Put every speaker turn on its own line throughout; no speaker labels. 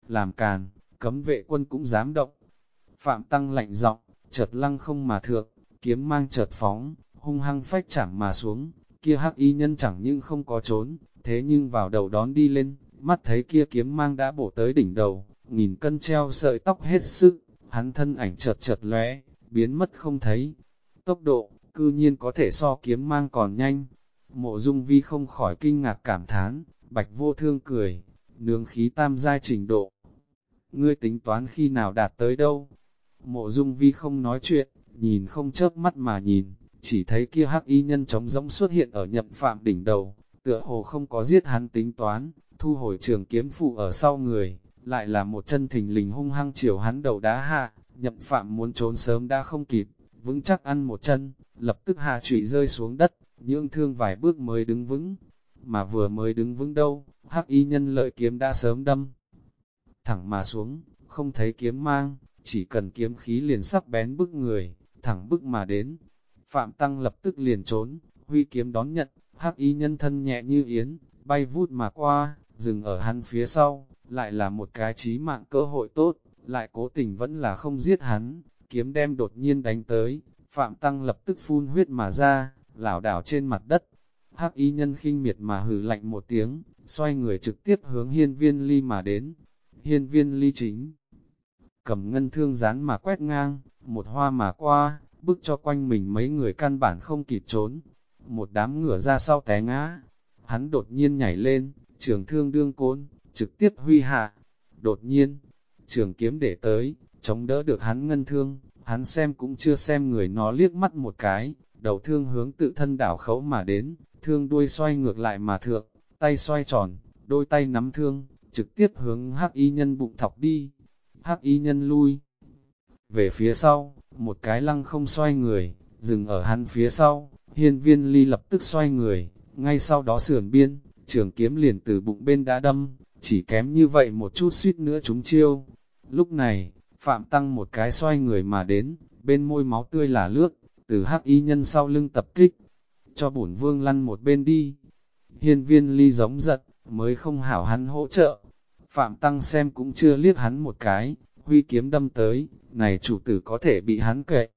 làm càn, cấm vệ quân cũng dám động. Phạm Tăng lạnh giọng, chợt lăng không mà thượng, kiếm mang chợt phóng, hung hăng phách chảm mà xuống, kia hắc y nhân chẳng những không có trốn, thế nhưng vào đầu đón đi lên, mắt thấy kia kiếm mang đã bổ tới đỉnh đầu, nghìn cân treo sợi tóc hết sức, hắn thân ảnh chợt chợt lóe, biến mất không thấy. Tốc độ, cư nhiên có thể so kiếm mang còn nhanh. Mộ Dung Vi không khỏi kinh ngạc cảm thán, Bạch Vô Thương cười, nướng khí tam giai trình độ. Ngươi tính toán khi nào đạt tới đâu? Mộ Dung Vi không nói chuyện, nhìn không chớp mắt mà nhìn, chỉ thấy kia hắc y nhân trống rỗng xuất hiện ở Nhậm Phạm đỉnh đầu, tựa hồ không có giết hắn tính toán, thu hồi trường kiếm phụ ở sau người, lại là một chân thình lình hung hăng chiều hắn đầu đá hạ, Nhậm Phạm muốn trốn sớm đã không kịp, vững chắc ăn một chân, lập tức hạ trụy rơi xuống đất, nhượng thương vài bước mới đứng vững, mà vừa mới đứng vững đâu, hắc y nhân lợi kiếm đã sớm đâm thẳng mà xuống, không thấy kiếm mang, chỉ cần kiếm khí liền sắc bén bức người, thẳng bức mà đến. Phạm Tăng lập tức liền trốn, huy kiếm đón nhận, hắc y nhân thân nhẹ như yến, bay vút mà qua, dừng ở hắn phía sau, lại là một cái chí mạng cơ hội tốt, lại cố tình vẫn là không giết hắn, kiếm đem đột nhiên đánh tới, Phạm Tăng lập tức phun huyết mà ra, lảo đảo trên mặt đất. Hắc y nhân khinh miệt mà hừ lạnh một tiếng, xoay người trực tiếp hướng Hiên Viên Ly mà đến. Hiên Viên Ly chính cầm ngân thương dán mà quét ngang, một hoa mà qua, bức cho quanh mình mấy người căn bản không kịp trốn. Một đám ngửa ra sau té ngã, hắn đột nhiên nhảy lên, trường thương đương côn, trực tiếp huy hạ. Đột nhiên, trường kiếm để tới, chống đỡ được hắn ngân thương, hắn xem cũng chưa xem người nó liếc mắt một cái, đầu thương hướng tự thân đảo khấu mà đến, thương đuôi xoay ngược lại mà thượng, tay xoay tròn, đôi tay nắm thương, trực tiếp hướng hắc y nhân bụng thọc đi. Hắc y nhân lui về phía sau, một cái lăng không xoay người, dừng ở hắn phía sau, Hiên Viên Ly lập tức xoay người, ngay sau đó sườn biên, trường kiếm liền từ bụng bên đã đâm, chỉ kém như vậy một chút suýt nữa trúng chiêu. Lúc này, Phạm Tăng một cái xoay người mà đến, bên môi máu tươi là lướt, từ hắc y nhân sau lưng tập kích, cho bổn vương lăn một bên đi. Hiên Viên Ly giống giận, mới không hảo hắn hỗ trợ. Phạm Tăng xem cũng chưa liếc hắn một cái, huy kiếm đâm tới, này chủ tử có thể bị hắn kệ.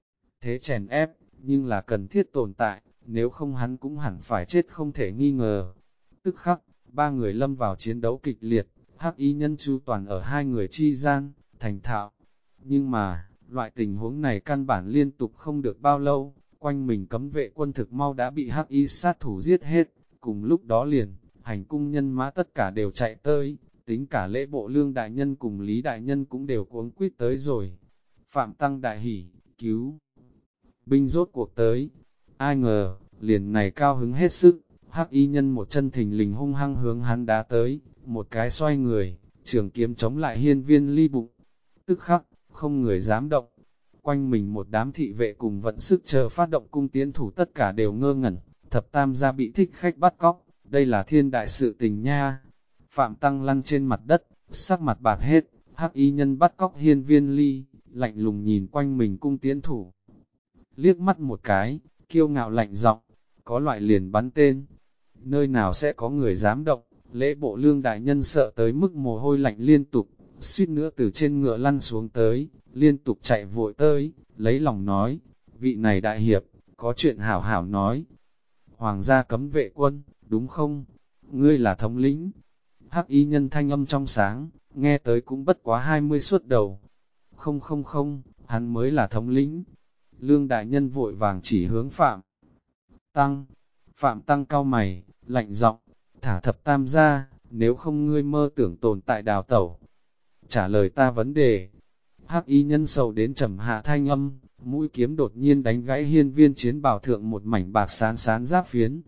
Thế chèn ép, nhưng là cần thiết tồn tại, nếu không hắn cũng hẳn phải chết không thể nghi ngờ. Tức khắc, ba người lâm vào chiến đấu kịch liệt, hắc y nhân chu toàn ở hai người chi gian, thành thạo. Nhưng mà, loại tình huống này căn bản liên tục không được bao lâu, quanh mình cấm vệ quân thực mau đã bị hắc y sát thủ giết hết, cùng lúc đó liền, hành cung nhân mã tất cả đều chạy tới, tính cả lễ bộ lương đại nhân cùng Lý đại nhân cũng đều cuống quýt tới rồi. Phạm Tăng đại hỉ, cứu binh rốt cuộc tới. Ai ngờ, liền này cao hứng hết sức, hắc y nhân một chân thình lình hung hăng hướng hắn đá tới, một cái xoay người, trường kiếm chống lại Hiên Viên Ly bụng. Tức khắc, không người dám động. Quanh mình một đám thị vệ cùng vận sức chờ phát động cung tiến thủ tất cả đều ngơ ngẩn, thập tam gia bị thích khách bắt cóc, đây là thiên đại sự tình nha. Phạm Tăng lăn trên mặt đất, sắc mặt bạc hết, hắc y nhân bắt cóc Hiên Viên Ly, lạnh lùng nhìn quanh mình cung tiến thủ. Liếc mắt một cái, kiêu ngạo lạnh giọng, có loại liền bắn tên. Nơi nào sẽ có người dám động, lễ bộ lương đại nhân sợ tới mức mồ hôi lạnh liên tục, suýt nữa từ trên ngựa lăn xuống tới, liên tục chạy vội tới, lấy lòng nói, vị này đại hiệp, có chuyện hảo hảo nói. Hoàng gia cấm vệ quân, đúng không? Ngươi là thống lĩnh. Hắc y nhân thanh âm trong sáng, nghe tới cũng bất quá 20 suốt đầu. Không không không, hắn mới là thống lĩnh. Lương đại nhân vội vàng chỉ hướng Phạm Tăng. Phạm Tăng cau mày, lạnh giọng, thả thập tam ra, nếu không ngươi mơ tưởng tồn tại đào tẩu. Trả lời ta vấn đề. Hắc y nhân sầu đến trầm hạ thanh âm, mũi kiếm đột nhiên đánh gãy Hiên Viên chiến bảo thượng một mảnh bạc sán sán giáp phiến.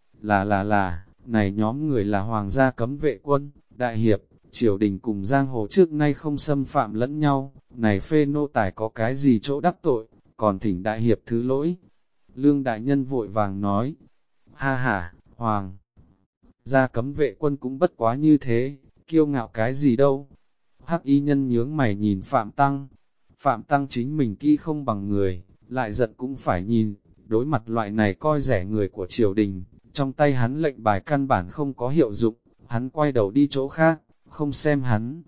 Là, này nhóm người là hoàng gia cấm vệ quân, đại hiệp, triều đình cùng giang hồ trước nay không xâm phạm lẫn nhau, này phê nô tài có cái gì chỗ đắc tội, còn thỉnh đại hiệp thứ lỗi. Lương đại nhân vội vàng nói, ha ha, hoàng gia cấm vệ quân cũng bất quá như thế, kiêu ngạo cái gì đâu. Hắc y nhân nhướng mày nhìn Phạm Tăng, Phạm Tăng chính mình kỹ không bằng người, lại giận cũng phải nhìn, đối mặt loại này coi rẻ người của triều đình, trong tay hắn lệnh bài căn bản không có hiệu dụng, hắn quay đầu đi chỗ khác, không xem hắn.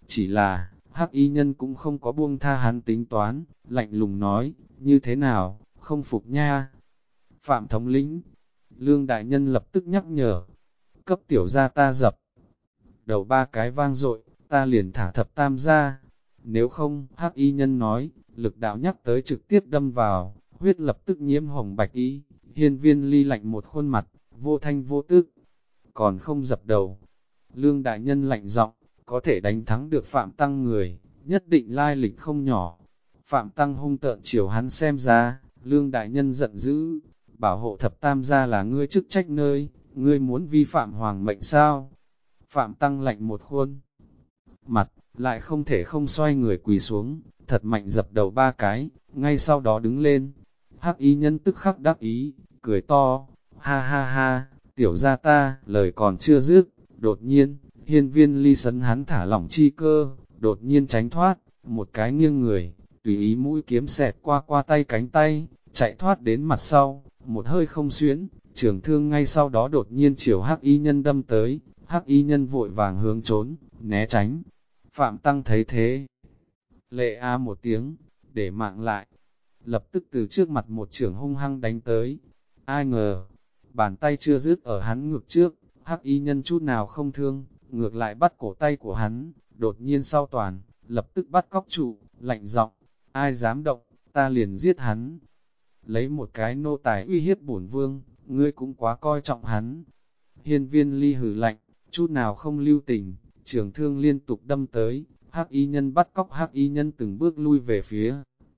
Chỉ là, hắc y nhân cũng không có buông tha hắn tính toán, lạnh lùng nói, như thế nào, không phục nha. Phạm thống lĩnh, Lương đại nhân lập tức nhắc nhở, cấp tiểu gia ta dập. Đầu 3 cái vang dội, ta liền thả thập tam ra. Nếu không, hắc y nhân nói, lực đạo nhắc tới trực tiếp đâm vào, huyết lập tức nhiễm hồng bạch y, hiên viên ly lạnh một khuôn mặt, vô thanh vô tức, còn không dập đầu. Lương đại nhân lạnh giọng, có thể đánh thắng được Phạm Tăng người, nhất định lai lịch không nhỏ. Phạm Tăng hung tợn chiều hắn xem ra, Lương đại nhân giận dữ, bảo hộ thập tam gia là ngươi chức trách nơi, ngươi muốn vi phạm hoàng mệnh sao? Phạm Tăng lạnh một khuôn mặt, lại không thể không xoay người quỳ xuống, thật mạnh dập đầu 3 cái, ngay sau đó đứng lên. Hắc y nhân tức khắc đắc ý, cười to, ha ha ha, tiểu gia ta, lời còn chưa dứt, đột nhiên, hiên viên ly sấn hắn thả lỏng chi cơ, đột nhiên tránh thoát, một cái nghiêng người, tùy ý mũi kiếm xẹt qua tay cánh tay, chạy thoát đến mặt sau, một hơi không xuyễn, trường thương ngay sau đó đột nhiên chiều hắc y nhân đâm tới, hắc y nhân vội vàng hướng trốn, né tránh. Phạm Tăng thấy thế, lệ a một tiếng, để mạng lại, lập tức từ trước mặt một trưởng hung hăng đánh tới. Ai ngờ, bàn tay chưa dứt ở hắn ngực trước, hắc y nhân chút nào không thương, ngược lại bắt cổ tay của hắn, đột nhiên sau toàn, lập tức bắt cóc trụ, lạnh giọng, ai dám động, ta liền giết hắn. Lấy một cái nô tài uy hiếp bổn vương, ngươi cũng quá coi trọng hắn. Hiên viên ly hử lạnh, chút nào không lưu tình, trường thương liên tục đâm tới, hắc y nhân bắt cóc hắc y nhân từng bước lui về phía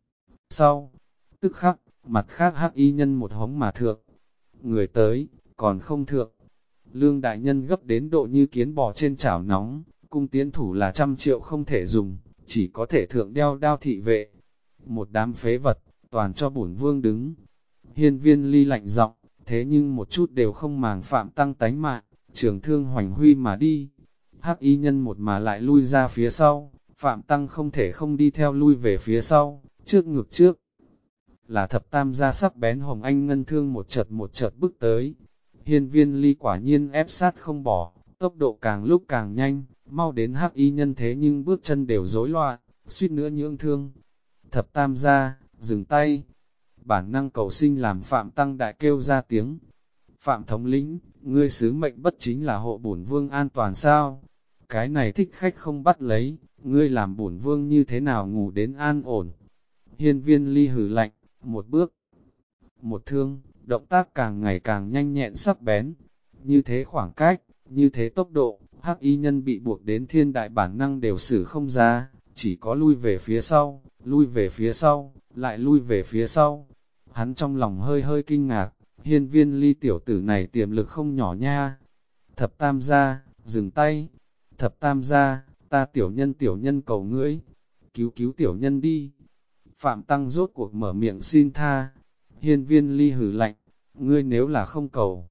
sau. Tức khắc, mặt khác hắc y nhân một hống mà thượng. Người tới, còn không thượng. Lương đại nhân gấp đến độ như kiến bò trên chảo nóng, cung tiến thủ là 100 triệu không thể dùng, chỉ có thể thượng đeo đao thị vệ. Một đám phế vật, toàn cho bổn vương đứng. Hiên viên ly lạnh giọng, thế nhưng một chút đều không màng Phạm Tăng tánh mạng, trường thương hoành huy mà đi. Hắc y nhân một mà lại lui ra phía sau, Phạm Tăng không thể không đi theo lui về phía sau, trước ngực trước. Là thập tam gia sắc bén hồng anh ngân thương một chợt bước tới. Hiên viên ly quả nhiên ép sát không bỏ, tốc độ càng lúc càng nhanh, mau đến hắc y nhân thế nhưng bước chân đều rối loạn, suýt nữa nhưỡng thương. Thập tam gia, dừng tay. Bản năng cầu sinh làm Phạm Tăng đại kêu ra tiếng. Phạm thống lĩnh, ngươi sứ mệnh bất chính là hộ bổn vương an toàn sao? Cái này thích khách không bắt lấy, ngươi làm bổn vương như thế nào ngủ đến an ổn? Hiên viên ly hử lạnh, một bước, một thương, động tác càng ngày càng nhanh nhẹn sắc bén. Như thế khoảng cách, như thế tốc độ, hắc y nhân bị buộc đến thiên đại bản năng đều xử không ra, chỉ có lui về phía sau, lui về phía sau, lại lui về phía sau. Hắn trong lòng hơi hơi kinh ngạc, hiên viên ly tiểu tử này tiềm lực không nhỏ nha. Thập tam gia, dừng tay. Thập tam gia, ta tiểu nhân cầu ngươi, cứu tiểu nhân đi. Phạm Tăng rốt cuộc mở miệng xin tha. Hiên viên ly hử lạnh, ngươi nếu là không cầu,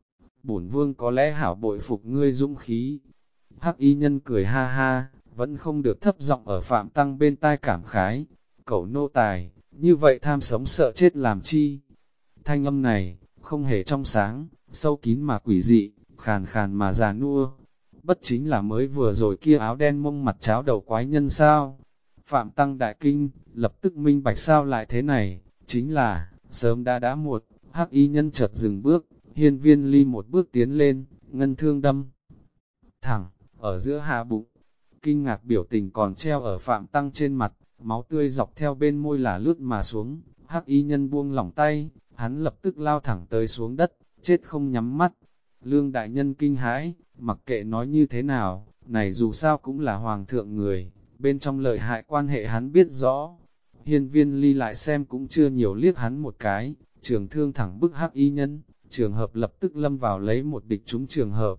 bổn vương có lẽ hảo bội phục ngươi dũng khí. Hắc y nhân cười ha ha, vẫn không được thấp giọng ở Phạm Tăng bên tai cảm khái. Cẩu nô tài, như vậy tham sống sợ chết làm chi? Thanh âm này, không hề trong sáng, sâu kín mà quỷ dị, khàn khàn mà già nua. Bất chính là mới vừa rồi kia áo đen mông mặt cháo đầu quái nhân sao? Phạm Tăng đại kinh, lập tức minh bạch sao lại thế này, chính là, sớm đã muộn. Hắc y nhân chợt dừng bước, hiên viên ly một bước tiến lên, ngân thương đâm thẳng, ở giữa hạ bụng. Kinh ngạc biểu tình còn treo ở Phạm Tăng trên mặt, máu tươi dọc theo bên môi là lướt mà xuống. Hắc y nhân buông lỏng tay, hắn lập tức lao thẳng tới xuống đất, chết không nhắm mắt. Lương đại nhân kinh hãi, mặc kệ nói như thế nào, này dù sao cũng là hoàng thượng người, bên trong lợi hại quan hệ hắn biết rõ. Hiên viên ly lại xem cũng chưa nhiều liếc hắn một cái, trường thương thẳng bức hắc y nhân, trường hợp lập tức lâm vào lấy một địch trúng trường hợp.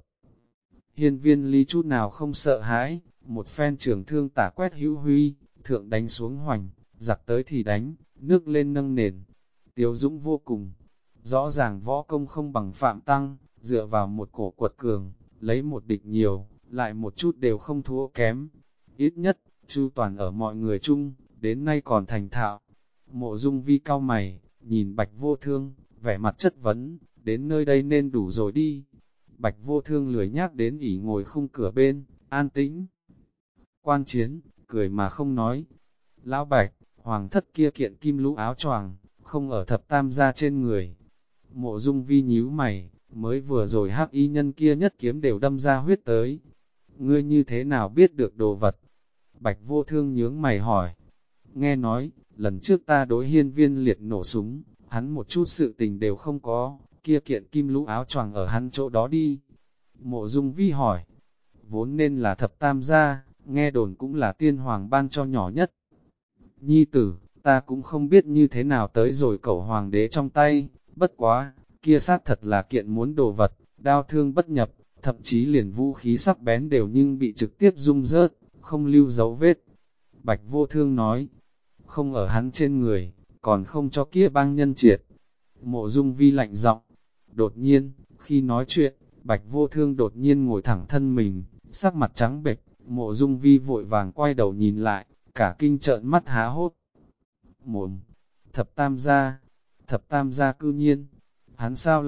Hiên viên ly chút nào không sợ hãi, một phen trường thương tả quét hữu huy, thượng đánh xuống hoành, giặc tới thì đánh, nước lên nâng nền. Tiếu dũng vô cùng, rõ ràng võ công không bằng Phạm Tăng, dựa vào một cổ quật cường, lấy một địch nhiều, lại một chút đều không thua kém. Ít nhất, chu toàn ở mọi người chung, đến nay còn thành thạo. Mộ Dung Vi cao mày, nhìn Bạch Vô Thương, vẻ mặt chất vấn, đến nơi đây nên đủ rồi đi. Bạch Vô Thương lười nhác đến ỉ ngồi khung cửa bên, an tĩnh. quan chiến, cười mà không nói. Lão Bạch, hoàng thất kia kiện kim lũ áo choàng, không ở thập tam gia trên người. Mộ Dung Vi nhíu mày, mới vừa rồi hắc y nhân kia nhất kiếm đều đâm ra huyết tới. Ngươi như thế nào biết được đồ vật? Bạch Vô Thương nhướng mày hỏi. Nghe nói, lần trước ta đối Hiên Viên Liệt nổ súng, hắn một chút sự tình đều không có, kia kiện kim lũ áo choàng ở hắn chỗ đó đi. Mộ Dung Vi hỏi, vốn nên là thập tam gia, nghe đồn cũng là tiên hoàng ban cho nhỏ nhất. Nhi tử, ta cũng không biết như thế nào tới rồi cẩu hoàng đế trong tay, bất quá, kia sát thật là kiện muốn đồ vật, đao thương bất nhập, thậm chí liền vũ khí sắc bén đều nhưng bị trực tiếp rung rớt, không lưu dấu vết. Bạch Vô Thương nói, không ở hắn trên người, còn không cho kia bang nhân triệt. Mộ Dung Vi lạnh giọng. Đột nhiên, khi nói chuyện, Bạch Vô Thương đột nhiên ngồi thẳng thân mình, sắc mặt trắng bệch. Mộ Dung Vi vội vàng quay đầu nhìn lại, cả kinh trợn mắt há hốt. Mồm, thập tam gia cư nhiên, hắn sao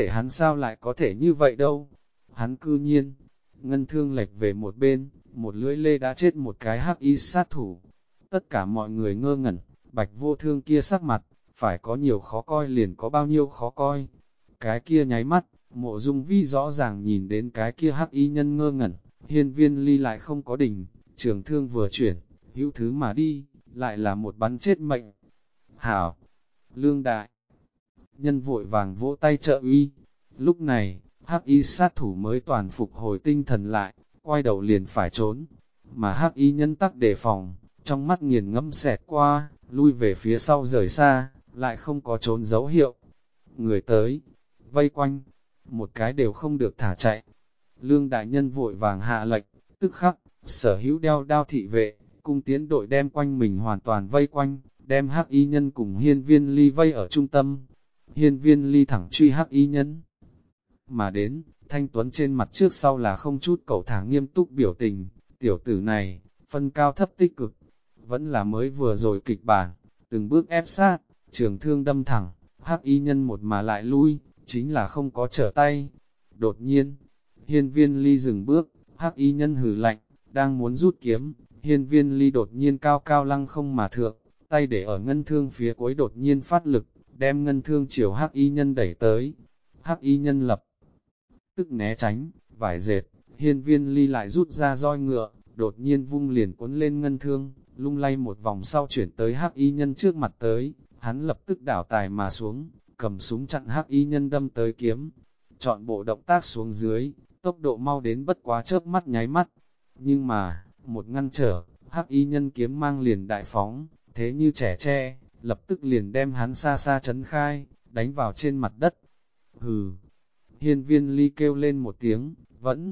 lại có thể như vậy đâu, hắn cư nhiên, ngân thương lệch về một bên, một lưỡi lê đã chết một cái hắc y sát thủ. Tất cả mọi người ngơ ngẩn, Bạch Vô Thương kia sắc mặt, phải có nhiều khó coi liền có bao nhiêu khó coi. Cái kia nháy mắt, Mộ Dung Vi rõ ràng nhìn đến cái kia hắc y nhân ngơ ngẩn, Hiên Viên Ly lại không có đình, trường thương vừa chuyển, hữu thứ mà đi, lại là một bắn chết mệnh. Hảo, lương đại, nhân vội vàng vỗ tay trợ uy. Lúc này, hắc y sát thủ mới toàn phục hồi tinh thần lại, quay đầu liền phải trốn, mà hắc y nhân tắc đề phòng, trong mắt nghiền ngẫm xẹt qua, lui về phía sau rời xa, lại không có trốn dấu hiệu. Người tới, vây quanh, một cái đều không được thả chạy. Lương đại nhân vội vàng hạ lệnh, tức khắc, sở hữu đeo đao thị vệ, cung tiến đội đem quanh mình hoàn toàn vây quanh, đem hắc y nhân cùng Hiên Viên Ly vây ở trung tâm. Hiên Viên Ly thẳng truy hắc y nhân. Mà đến, Thanh Tuấn trên mặt trước sau là không chút cẩu thả nghiêm túc biểu tình, tiểu tử này, phân cao thấp tích cực, vẫn là mới vừa rồi kịch bản, từng bước ép sát, trường thương đâm thẳng, hắc y nhân một mà lại lui, chính là không có trở tay. Đột nhiên, Hiên Viên Ly dừng bước, hắc y nhân hừ lạnh, đang muốn rút kiếm, Hiên Viên Ly đột nhiên cao cao lăng không mà thượng, tay để ở ngân thương phía cuối đột nhiên phát lực, đem ngân thương chiều hắc y nhân đẩy tới. Hắc y nhân lập tức né tránh, vải dệt, Hiên Viên Ly lại rút ra roi ngựa, đột nhiên vung liền cuốn lên ngân thương, lung lay một vòng sau chuyển tới hắc y nhân trước mặt tới, hắn lập tức đảo tài mà xuống, cầm súng chặn hắc y nhân đâm tới kiếm. Chọn bộ động tác xuống dưới, tốc độ mau đến bất quá chớp mắt nháy mắt. Nhưng mà, một ngăn trở, hắc y nhân kiếm mang liền đại phóng, thế như trẻ tre, lập tức liền đem hắn xa xa chấn khai, đánh vào trên mặt đất. Hừ! Hiên Viên Ly kêu lên một tiếng, vẫn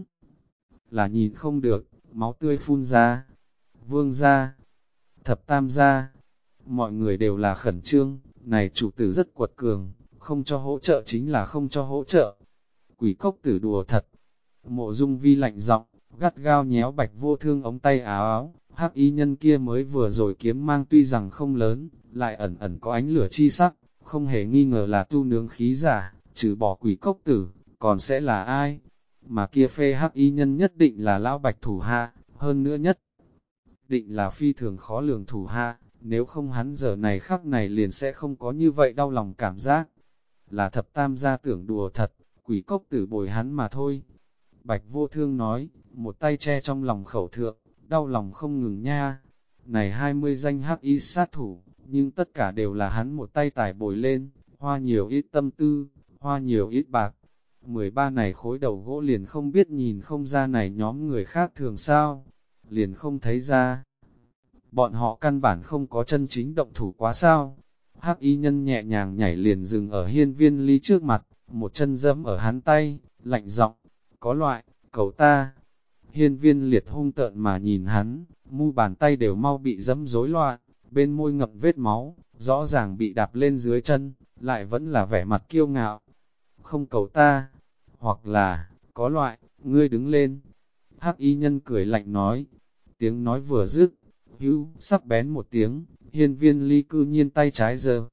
là nhìn không được, máu tươi phun ra. Vương gia, thập tam gia, mọi người đều là khẩn trương, này chủ tử rất quật cường, không cho hỗ trợ chính là không cho hỗ trợ. Quỷ cốc tử đùa thật. Mộ Dung Vi lạnh giọng, gắt gao nhéo Bạch Vô Thương ống tay áo, hắc y nhân kia mới vừa rồi kiếm mang tuy rằng không lớn, lại ẩn ẩn có ánh lửa chi sắc, không hề nghi ngờ là tu nướng khí giả, trừ bỏ quỷ cốc tử, còn sẽ là ai? Mà kia phê hắc y nhân nhất định là lão Bạch thủ hạ, hơn nữa nhất định là phi thường khó lường thủ hạ, nếu không hắn giờ này khắc này liền sẽ không có như vậy đau lòng cảm giác. Là thập tam gia tưởng đùa thật, quỷ cốc tử bồi hắn mà thôi. Bạch Vô Thương nói, một tay che trong lòng khẩu thượng, đau lòng không ngừng nha. Này 20 danh hắc y sát thủ, nhưng tất cả đều là hắn một tay tải bồi lên, hoa nhiều ít tâm tư, hoa nhiều ít bạc. 13 này khối đầu gỗ liền không biết nhìn không ra này nhóm người khác thường sao, liền không thấy ra. Bọn họ căn bản không có chân chính động thủ quá sao. Hắc y nhân nhẹ nhàng nhảy liền dừng ở Hiên Viên Ly trước mặt, một chân dẫm ở hắn tay, lạnh giọng, có loại, cầu ta. Hiên Viên Liệt hung tợn mà nhìn hắn, mu bàn tay đều mau bị dẫm rối loạn, bên môi ngập vết máu, rõ ràng bị đạp lên dưới chân, lại vẫn là vẻ mặt kiêu ngạo. Không cầu ta, hoặc là, có loại, ngươi đứng lên. Hắc y nhân cười lạnh nói, tiếng nói vừa dứt, hữu, sắc bén một tiếng, Hiên Viên Ly cư nhiên tay trái giơ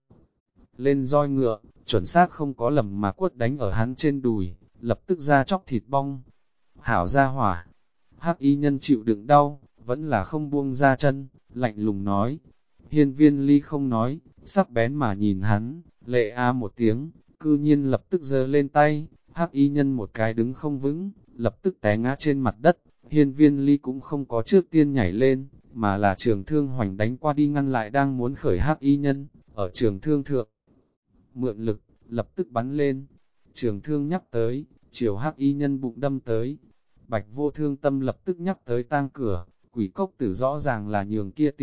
lên roi ngựa, chuẩn xác không có lầm mà quất đánh ở hắn trên đùi, lập tức ra chóc thịt bong. Hảo ra hỏa, hắc y nhân chịu đựng đau, vẫn là không buông ra chân, lạnh lùng nói. Hiên Viên Ly không nói, sắc bén mà nhìn hắn, lệ a một tiếng, cư nhiên lập tức giơ lên tay, hắc y nhân một cái đứng không vững, lập tức té ngã trên mặt đất. Hiên Viên Ly cũng không có trước tiên nhảy lên, mà là trường thương hoành đánh qua đi ngăn lại đang muốn khởi hắc y nhân, ở trường thương thượng. Mượn lực, lập tức bắn lên, trường thương nhắc tới, chiều hắc y nhân bụng đâm tới. Bạch Vô Thương tâm lập tức nhắc tới tang cửa, quỷ cốc tử rõ ràng là nhường kia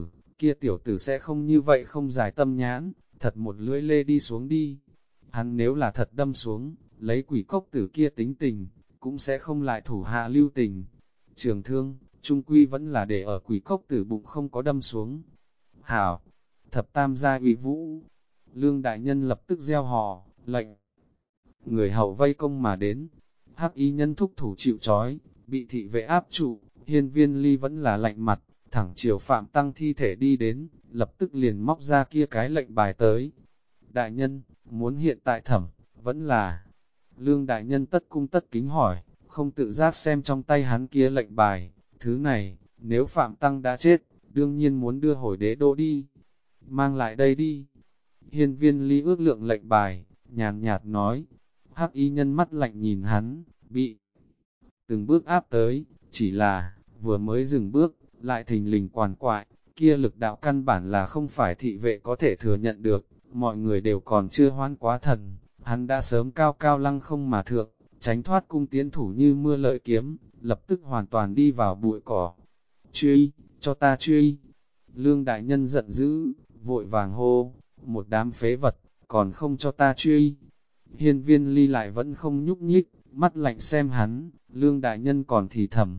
tiểu tử sẽ không như vậy không giải tâm nhãn, thật một lưỡi lê đi xuống đi. Hắn nếu là thật đâm xuống, lấy quỷ cốc tử kia tính tình, cũng sẽ không lại thủ hạ lưu tình. Trường thương, trung quy vẫn là để ở quỷ cốc tử bụng không có đâm xuống. Hảo, thập tam gia uy vũ, Lương đại nhân lập tức gieo hò, lệnh. Người hậu vây công mà đến, hắc y nhân thúc thủ chịu trói, bị thị vệ áp trụ, Hiên Viên Ly vẫn là lạnh mặt, thẳng chiều Phạm Tăng thi thể đi đến, lập tức liền móc ra kia cái lệnh bài tới. Đại nhân, muốn hiện tại thẩm, vẫn là. Lương đại nhân tất cung tất kính hỏi, không tự giác xem trong tay hắn kia lệnh bài, thứ này, nếu Phạm Tăng đã chết, đương nhiên muốn đưa hồi đế đô đi. Mang lại đây đi. Hiên Viên Ly ước lượng lệnh bài, nhàn nhạt nói. Hắc y nhân mắt lạnh nhìn hắn, bị từng bước áp tới, chỉ là, vừa mới dừng bước, lại thình lình quằn quại, kia lực đạo căn bản là không phải thị vệ có thể thừa nhận được, mọi người đều còn chưa hoán quá thần, hắn đã sớm cao cao lăng không mà thượng, tránh thoát cung tiến thủ như mưa lợi kiếm, lập tức hoàn toàn đi vào bụi cỏ. Truy, cho ta truy! Lương đại nhân giận dữ, vội vàng hô, một đám phế vật, còn không cho ta truy! Hiên Viên Ly lại vẫn không nhúc nhích, mắt lạnh xem hắn, Lương đại nhân còn thì thầm.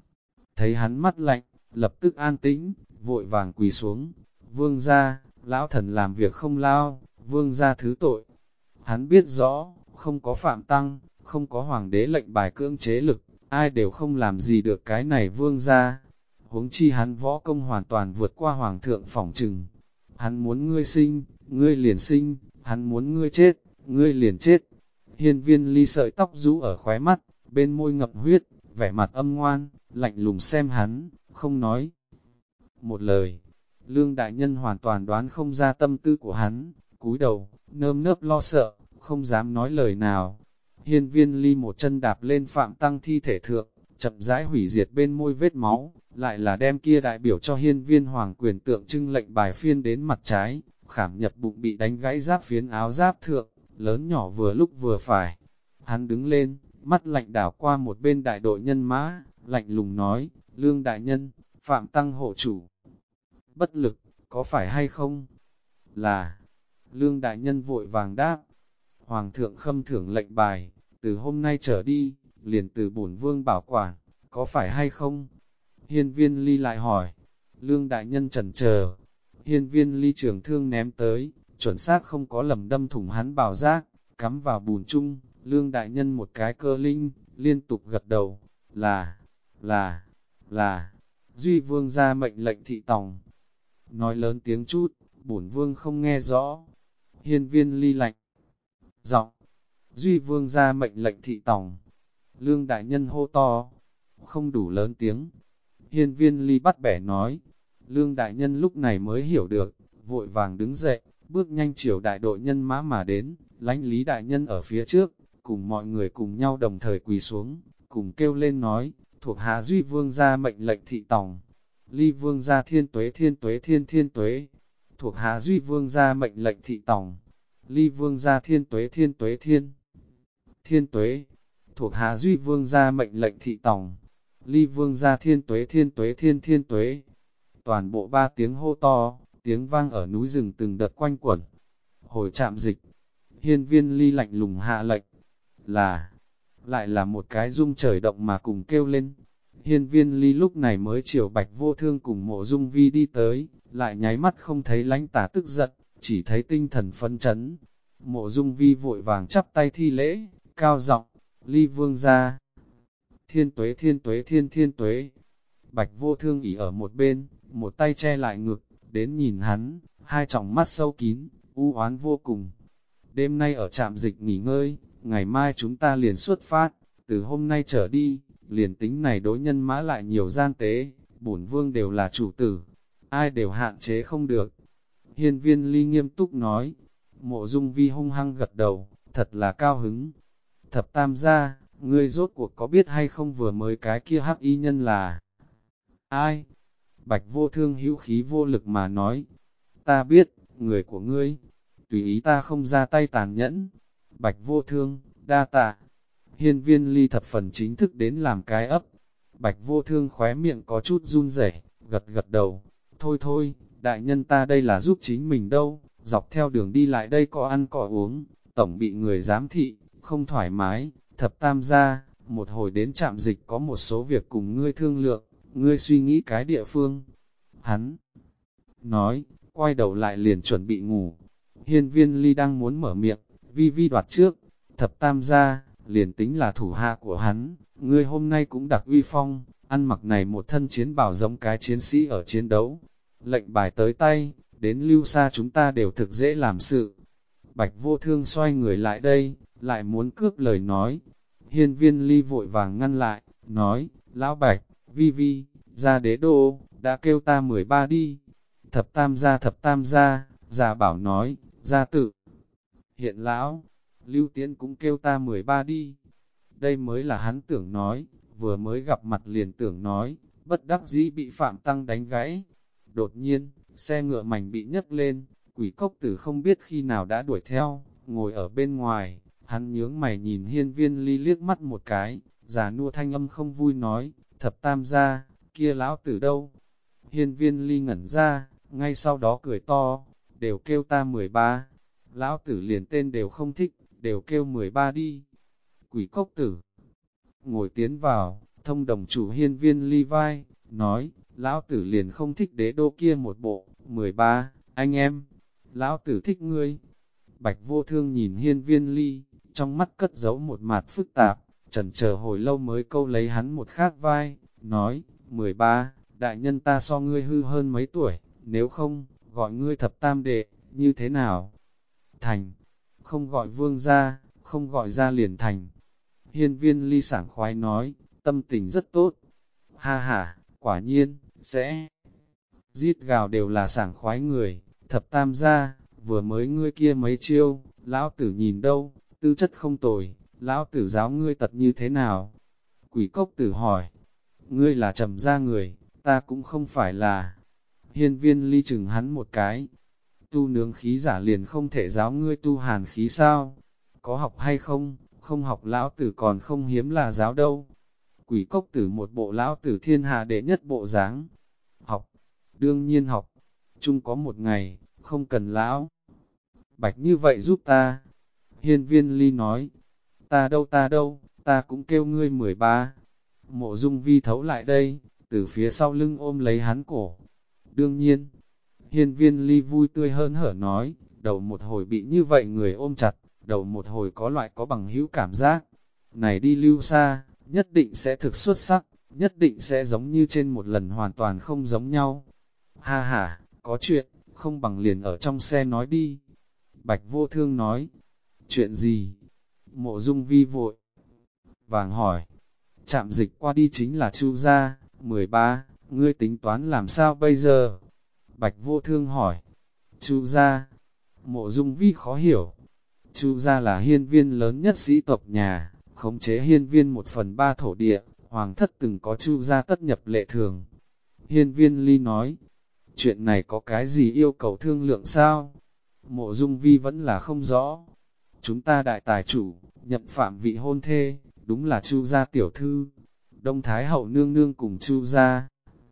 Thấy hắn mắt lạnh, lập tức an tĩnh, vội vàng quỳ xuống. Vương gia, lão thần làm việc không lao, vương gia thứ tội. Hắn biết rõ, không có Phạm Tăng, không có hoàng đế lệnh bài cưỡng chế lực, ai đều không làm gì được cái này vương gia. Huống chi hắn võ công hoàn toàn vượt qua hoàng thượng phỏng trừng. Hắn muốn ngươi sinh, ngươi liền sinh, hắn muốn ngươi chết, ngươi liền chết. Hiên Viên Ly sợi tóc rũ ở khóe mắt, bên môi ngập huyết, vẻ mặt âm ngoan, lạnh lùng xem hắn, không nói một lời. Lương đại nhân hoàn toàn đoán không ra tâm tư của hắn, cúi đầu, nơm nớp lo sợ, không dám nói lời nào. Hiên Viên Ly một chân đạp lên Phạm Tăng thi thể thượng, chậm rãi hủy diệt bên môi vết máu, lại là đem kia đại biểu cho Hiên Viên Hoàng quyền tượng trưng lệnh bài phiên đến mặt trái, khảm nhập bụng bị đánh gãy giáp phiến áo giáp thượng, lớn nhỏ vừa lúc vừa phải. Hắn đứng lên, mắt lạnh đảo qua một bên đại đội nhân mã, lạnh lùng nói, Lương đại nhân, Phạm Tăng hộ chủ. Bất lực, có phải hay không? Là, Lương đại nhân vội vàng đáp, Hoàng thượng khâm thưởng lệnh bài, từ hôm nay trở đi, liền từ bổn vương bảo quản, có phải hay không? Hiên Viên Ly lại hỏi, Lương đại nhân chần chờ. Hiên Viên Ly trường thương ném tới, chuẩn xác không có lầm đâm thủng hắn bào giác, cắm vào bùn chung. Lương đại nhân một cái cơ linh, liên tục gật đầu, là, Duy vương ra mệnh lệnh thị tòng. Nói lớn tiếng chút, bổn vương không nghe rõ. Hiên Viên Ly lạnh giọng, Duy vương ra mệnh lệnh thị tòng. Lương đại nhân hô to, không đủ lớn tiếng. Hiên Viên Ly bắt bẻ nói, Lương đại nhân lúc này mới hiểu được, vội vàng đứng dậy, bước nhanh chiều đại đội nhân mã mà đến, lãnh Lý đại nhân ở phía trước, cùng mọi người cùng nhau đồng thời quỳ xuống, cùng kêu lên nói, thuộc hạ Duy vương ra mệnh lệnh thị tòng. Ly vương ra thiên tuế thiên tuế, thuộc hạ Duy vương ra mệnh lệnh thị tòng. Ly vương ra thiên tuế thiên tuế, thuộc hạ Duy vương ra mệnh lệnh thị tòng. Ly vương ra thiên tuế thiên tuế. Toàn bộ ba tiếng hô to, tiếng vang ở núi rừng từng đợt quanh quẩn. Hồi trạm dịch, Hiên Viên Ly lạnh lùng hạ lệnh, lại là một cái rung trời động mà cùng kêu lên. Hiên Viên Ly lúc này mới chiều Bạch Vô Thương cùng Mộ Dung Vi đi tới, lại nháy mắt không thấy lãnh tả tức giận, chỉ thấy tinh thần phấn chấn. Mộ Dung Vi vội vàng chắp tay thi lễ, cao giọng, Ly vương ra. Thiên tuế. Bạch Vô Thương ỉ ở một bên, một tay che lại ngực, đến nhìn hắn, hai tròng mắt sâu kín, u oán vô cùng. Đêm nay ở trạm dịch nghỉ ngơi, ngày mai chúng ta liền xuất phát, từ hôm nay trở đi, liền tính này đối nhân mã lại nhiều gian tế, bổn vương đều là chủ tử, ai đều hạn chế không được. Hiên Viên Ly nghiêm túc nói. Mộ Dung Vi hung hăng gật đầu, thật là cao hứng. Thập tam gia, ngươi rốt cuộc có biết hay không vừa mới cái kia hắc y nhân là ai? Bạch Vô Thương hữu khí vô lực mà nói. Ta biết, người của ngươi, tùy ý ta không ra tay tàn nhẫn. Bạch Vô Thương, đa tạ. Hiên Viên Ly thập phần chính thức đến làm cái ấp. Bạch Vô Thương khóe miệng có chút run rẩy, gật gật đầu. Thôi thôi, đại nhân ta đây là giúp chính mình đâu, dọc theo đường đi lại đây có ăn có uống, tổng bị người giám thị, không thoải mái. Thập tam gia, một hồi đến trạm dịch có một số việc cùng ngươi thương lượng, ngươi suy nghĩ cái địa phương. Hắn nói, quay đầu lại liền chuẩn bị ngủ. Hiên Viên Ly đang muốn mở miệng, Vi Vi đoạt trước. Thập tam gia, liền tính là thủ hạ của hắn, ngươi hôm nay cũng đặc uy phong, ăn mặc này một thân chiến bào giống cái chiến sĩ ở chiến đấu. Lệnh bài tới tay, đến lưu xa chúng ta đều thực dễ làm sự. Bạch Vô Thương xoay người lại đây, lại muốn cướp lời nói. Hiên Viên Ly vội vàng ngăn lại, nói, Lão Bạch, Vi Vi, ra đế đô, đã kêu ta 13 đi. Thập tam gia, già bảo nói, gia tự. Hiện lão, Lưu Tiễn cũng kêu ta 13 đi. Đây mới là hắn tưởng nói, vừa mới gặp mặt liền tưởng nói, bất đắc dĩ bị Phạm Tăng đánh gãy. Đột nhiên, xe ngựa mảnh bị nhấc lên, Quỷ Cốc Tử không biết khi nào đã đuổi theo, ngồi ở bên ngoài, hắn nhướng mày nhìn Hiên Viên Ly liếc mắt một cái, già nua thanh âm không vui nói, thập tam gia, kia lão tử đâu? Hiên Viên Ly ngẩn ra, ngay sau đó cười to, đều kêu ta 13, lão tử liền tên đều không thích, đều kêu 13 đi. Quỷ Cốc Tử ngồi tiến vào, thông đồng chủ Hiên Viên Ly vai, nói, lão tử liền không thích đế đô kia một bộ, 13, anh em, lão tử thích ngươi. Bạch Vô Thương nhìn Hiên Viên Ly, trong mắt cất giấu một mặt phức tạp, chần chờ hồi lâu mới câu lấy hắn một khác vai, nói, 13, đại nhân ta so ngươi hư hơn mấy tuổi, nếu không, gọi ngươi thập tam đệ, như thế nào? Thành, không gọi vương gia, không gọi ra liền thành. Hiên Viên Ly sảng khoái nói, tâm tình rất tốt. Ha ha, quả nhiên, sẽ giết gào đều là sảng khoái người. Thập tam gia, vừa mới ngươi kia mấy chiêu, lão tử nhìn đâu, tư chất không tồi, lão tử giáo ngươi tật như thế nào? Quỷ Cốc Tử hỏi, ngươi là Trầm gia người, ta cũng không phải là. Hiên Viên Ly chừng hắn một cái, tu nướng khí giả liền không thể giáo ngươi tu hàn khí sao? Có học hay không? Không học lão tử còn không hiếm là giáo đâu. Quỷ Cốc Tử một bộ lão tử thiên hạ đệ nhất bộ dáng. Học, đương nhiên học. Chung có một ngày, không cần lão Bạch như vậy giúp ta. Hiên Viên Ly nói, ta đâu, ta cũng kêu ngươi 13. Mộ Dung Vi thấu lại đây, từ phía sau lưng ôm lấy hắn cổ. Đương nhiên, Hiên Viên Ly vui tươi hơn hở nói, đầu một hồi bị như vậy người ôm chặt, đầu một hồi có loại có bằng hữu cảm giác. Này đi lưu xa, nhất định sẽ thực xuất sắc, nhất định sẽ giống như trên một lần hoàn toàn không giống nhau. Ha ha, có chuyện, không bằng liền ở trong xe nói đi. Bạch Vô Thương nói, chuyện gì? Mộ Dung Vi vội vàng hỏi, trạm dịch qua đi chính là Chu gia, 13, ngươi tính toán làm sao bây giờ? Bạch Vô Thương hỏi, Chu gia, Mộ Dung Vi khó hiểu, Chu gia là hiên viên lớn nhất sĩ tộc nhà, khống chế hiên viên 1/3 thổ địa, hoàng thất từng có Chu gia tất nhập lệ thường. Hiên Viên Ly nói, chuyện này có cái gì yêu cầu thương lượng sao? Mộ Dung Vi vẫn là không rõ. Chúng ta đại tài chủ, nhập phạm vị hôn thê, đúng là Chu gia tiểu thư. Đông Thái hậu nương nương cùng Chu gia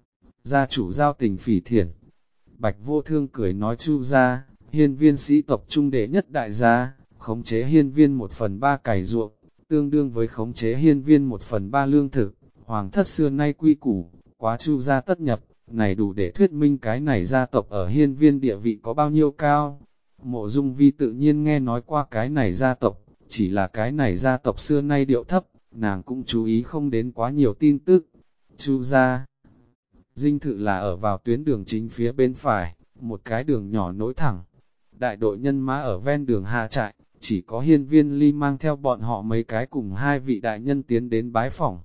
chủ giao tình phỉ thiện. Bạch Vô Thương cười nói Chu gia, hiên viên sĩ tộc trung đệ nhất đại gia, khống chế hiên viên 1/3 cày ruộng, tương đương với khống chế hiên viên 1/3 lương thực. Hoàng thất xưa nay quy củ, quá Chu gia tất nhập, này đủ để thuyết minh cái này gia tộc ở hiên viên địa vị có bao nhiêu cao. Mộ Dung Vi tự nhiên nghe nói qua cái này gia tộc, chỉ là cái này gia tộc xưa nay điệu thấp, nàng cũng chú ý không đến quá nhiều tin tức. Chu gia dinh thự là ở vào tuyến đường chính phía bên phải, một cái đường nhỏ nối thẳng. Đại đội nhân mã ở ven đường hạ trại, chỉ có Hiên Viên Ly mang theo bọn họ mấy cái cùng hai vị đại nhân tiến đến bái phỏng.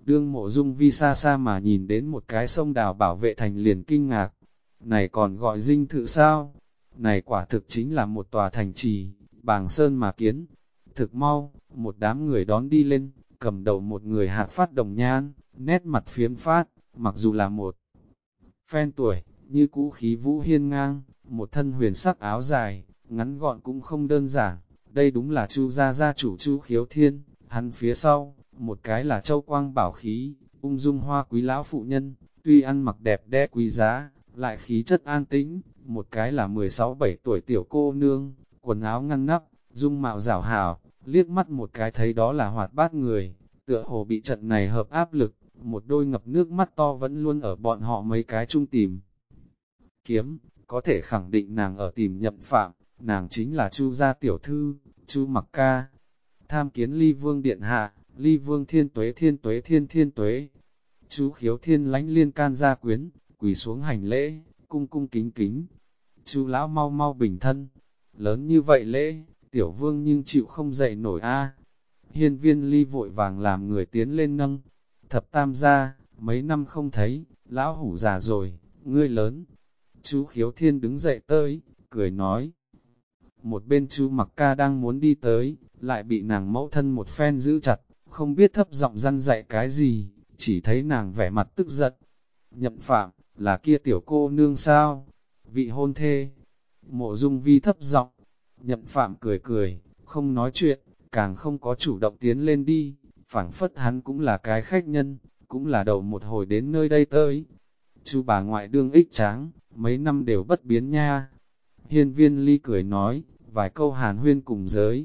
Đương Mộ Dung Vi xa xa mà nhìn đến một cái sông đào bảo vệ thành liền kinh ngạc. Này còn gọi dinh thự sao? Này quả thực chính là một tòa thành trì, bàng sơn mà kiến. Thực mau, một đám người đón đi lên, cầm đầu một người hạc phát đồng nhan, nét mặt phiếm phát, mặc dù là một phen tuổi, như cũ khí vũ hiên ngang, một thân huyền sắc áo dài, ngắn gọn cũng không đơn giản. Đây đúng là Chu gia gia chủ Chu Khiếu Thiên, hắn phía sau, một cái là châu quang bảo khí, ung dung hoa quý lão phụ nhân, tuy ăn mặc đẹp đẽ quý giá, lại khí chất an tĩnh, một cái là 16-17 tuổi tiểu cô nương, quần áo ngăn nắp, dung mạo rảo hảo, liếc mắt một cái thấy đó là hoạt bát người, tựa hồ bị trận này hợp áp lực, một đôi ngập nước mắt to vẫn luôn ở bọn họ mấy cái chung tìm. Kiếm, có thể khẳng định nàng ở tìm Nhậm Phạm, nàng chính là Chu gia tiểu thư, Chu Mặc Ca. Tham kiến Ly Vương điện hạ, Ly Vương thiên tuế thiên tuế thiên thiên tuế. Chu Khiếu Thiên lãnh liên can gia quyến, quỳ xuống hành lễ, cung cung kính kính. Chu lão mau mau bình thân, lớn như vậy lễ, tiểu vương nhưng chịu không dậy nổi a. Hiên Viên Ly vội vàng làm người tiến lên nâng. Thập tam gia, mấy năm không thấy, lão hủ già rồi, ngươi lớn. Chu Khiếu Thiên đứng dậy tới, cười nói. Một bên Chu Mặc Ca đang muốn đi tới, lại bị nàng mẫu thân một phen giữ chặt, không biết thấp giọng răn dạy cái gì, chỉ thấy nàng vẻ mặt tức giận. Nhậm Phạm, là kia tiểu cô nương sao? Vị hôn thê. Mộ Dung Vi thấp giọng. Nhậm Phạm cười cười, không nói chuyện, càng không có chủ động tiến lên đi, phảng phất hắn cũng là cái khách nhân, cũng là đầu một hồi đến nơi đây tới. Chu bà ngoại đương ích tráng, mấy năm đều bất biến nha. Hiên Viên Ly cười nói, vài câu hàn huyên cùng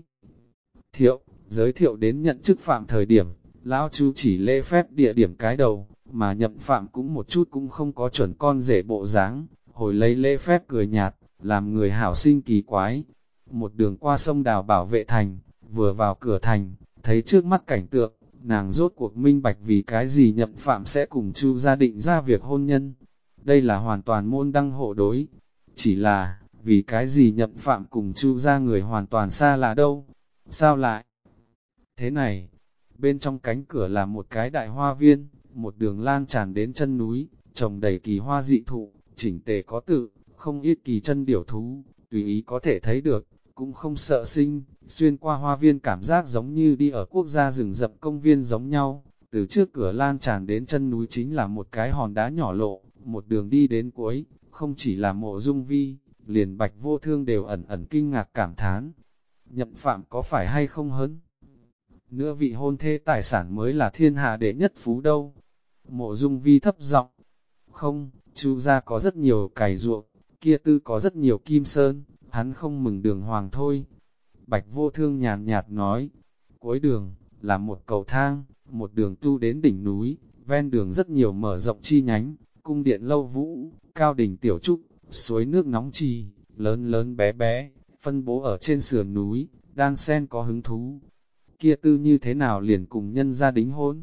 giới thiệu đến nhận chức Phạm thời điểm, lão Chu chỉ lễ phép địa điểm cái đầu, mà Nhậm Phạm cũng một chút cũng không có chuẩn con rể bộ dáng, hồi lấy lễ phép cười nhạt, làm người hảo sinh kỳ quái. Một đường qua sông đào bảo vệ thành, vừa vào cửa thành, thấy trước mắt cảnh tượng, nàng rốt cuộc minh bạch vì cái gì Nhậm Phạm sẽ cùng Chu gia định ra việc hôn nhân. Đây là hoàn toàn môn đăng hộ đối, chỉ là, vì cái gì Nhậm Phạm cùng Chu gia người hoàn toàn xa lạ đâu, sao lại? Thế này, bên trong cánh cửa là một cái đại hoa viên, một đường lan tràn đến chân núi, trồng đầy kỳ hoa dị thụ, chỉnh tề có tự, không ít kỳ chân điểu thú, tùy ý có thể thấy được, cũng không sợ sinh, xuyên qua hoa viên cảm giác giống như đi ở quốc gia rừng rậm công viên giống nhau, từ trước cửa lan tràn đến chân núi chính là một cái hòn đá nhỏ lộ, một đường đi đến cuối, không chỉ là Mộ Dung Vi, liền Bạch Vô Thương đều ẩn ẩn kinh ngạc cảm thán. Nhậm Phạm có phải hay không hấn? Nữa vị hôn thê tài sản mới là thiên hạ đệ nhất phú đâu. Mộ Dung Vi thấp giọng. Không, Chu gia có rất nhiều cày ruộng, kia tư có rất nhiều kim sơn, hắn không mừng đường hoàng thôi. Bạch Vô Thương nhàn nhạt nói, cuối đường, là một cầu thang, một đường tu đến đỉnh núi, ven đường rất nhiều mở rộng chi nhánh, cung điện lâu vũ, cao đỉnh tiểu trúc, suối nước nóng trì, lớn lớn bé bé, phân bố ở trên sườn núi, đan sen có hứng thú. Kia tư như thế nào liền cùng nhân gia đính hôn?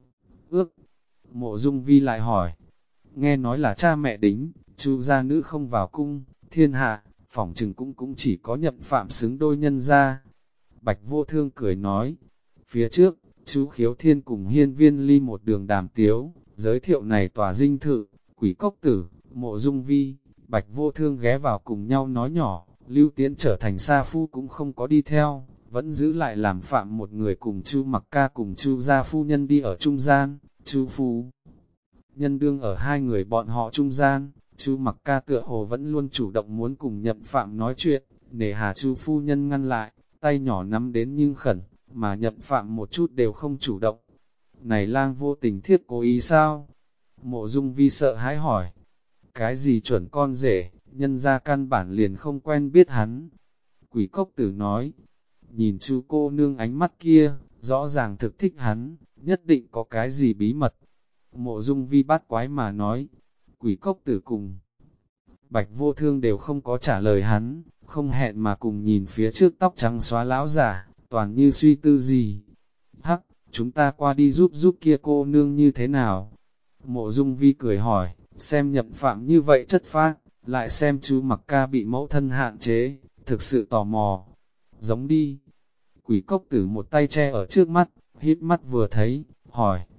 Ước, Mộ Dung Vi lại hỏi, nghe nói là cha mẹ đính, Chu gia nữ không vào cung, thiên hạ, phỏng chừng cũng chỉ có Nhậm Phạm xứng đôi nhân gia. Bạch Vô Thương cười nói, phía trước, chú Khiếu Thiên cùng Hiên Viên Ly một đường đàm tiếu, giới thiệu này tòa dinh thự, Quỷ Cốc Tử, Mộ Dung Vi, Bạch Vô Thương ghé vào cùng nhau nói nhỏ, Lưu Tiễn trở thành sa phu cũng không có đi theo, vẫn giữ lại làm Phạm một người cùng Chu Mặc Ca cùng Chu gia phu nhân đi ở trung gian, Chu phu nhân đương ở hai người bọn họ trung gian. Chu Mặc Ca tựa hồ vẫn luôn chủ động muốn cùng Nhậm Phạm nói chuyện, nể hà Chu phu nhân ngăn lại, tay nhỏ nắm đến nhưng khẩn, mà Nhậm Phạm một chút đều không chủ động. Này lang vô tình thiết cố ý sao? Mộ Dung Vi sợ hãi hỏi. Cái gì chuẩn con rể, nhân ra căn bản liền không quen biết hắn. Quỷ Cốc Tử nói, nhìn chú cô nương ánh mắt kia, rõ ràng thực thích hắn, nhất định có cái gì bí mật. Mộ Dung Vi bát quái mà nói, Quỷ Cốc Tử cùng Bạch Vô Thương đều không có trả lời hắn, không hẹn mà cùng nhìn phía trước tóc trắng xóa lão giả, toàn như suy tư gì. Hắc, chúng ta qua đi giúp kia cô nương như thế nào? Mộ Dung Vi cười hỏi, xem Nhậm Phạm như vậy chất phác, lại xem chú Mặc Ca bị mẫu thân hạn chế, thực sự tò mò. Giống đi. Quỷ Cốc Tử một tay che ở trước mắt, híp mắt vừa thấy, hỏi,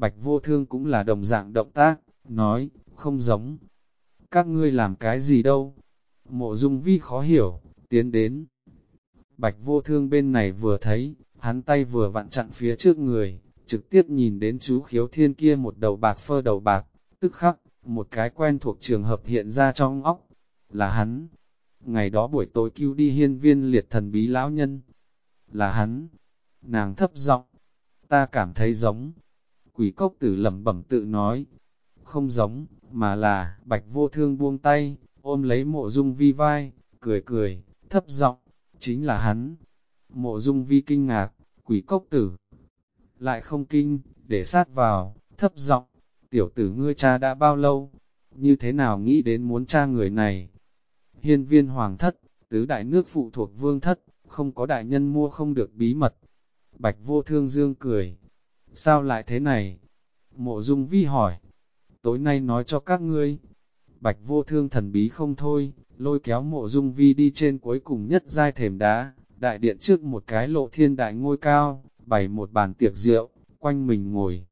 Bạch Vô Thương cũng là đồng dạng động tác, nói, không giống. Các ngươi làm cái gì đâu? Mộ Dung Vi khó hiểu, tiến đến. Bạch Vô Thương bên này vừa thấy, hắn tay vừa vặn chặn phía trước người, trực tiếp nhìn đến chú Khiếu Thiên kia một đầu bạc phơ đầu bạc, tức khắc, một cái quen thuộc trường hợp hiện ra trong óc, là hắn. Ngày đó buổi tối cứu đi hiên viên liệt thần bí lão nhân, là hắn. Nàng thấp giọng, ta cảm thấy giống. Quỷ cốc tử lẩm bẩm tự nói, không giống, mà là, Bạch Vô Thương buông tay, ôm lấy Mộ Dung Vi vai, cười cười, thấp giọng, chính là hắn. Mộ Dung Vi kinh ngạc, quỷ cốc tử lại không kinh, để sát vào, thấp giọng, tiểu tử ngươi cha đã bao lâu, như thế nào nghĩ đến muốn cha người này. Hiên viên hoàng thất, tứ đại nước phụ thuộc vương thất, không có đại nhân mua không được bí mật. Bạch Vô Thương dương cười, sao lại thế này? Mộ Dung Vi hỏi, tối nay nói cho các ngươi. Bạch Vô Thương thần bí không thôi, lôi kéo Mộ Dung Vi đi trên cuối cùng nhất giai thềm đá, đại điện trước một cái lộ thiên đại ngôi cao, bày một bàn tiệc rượu, quanh mình ngồi.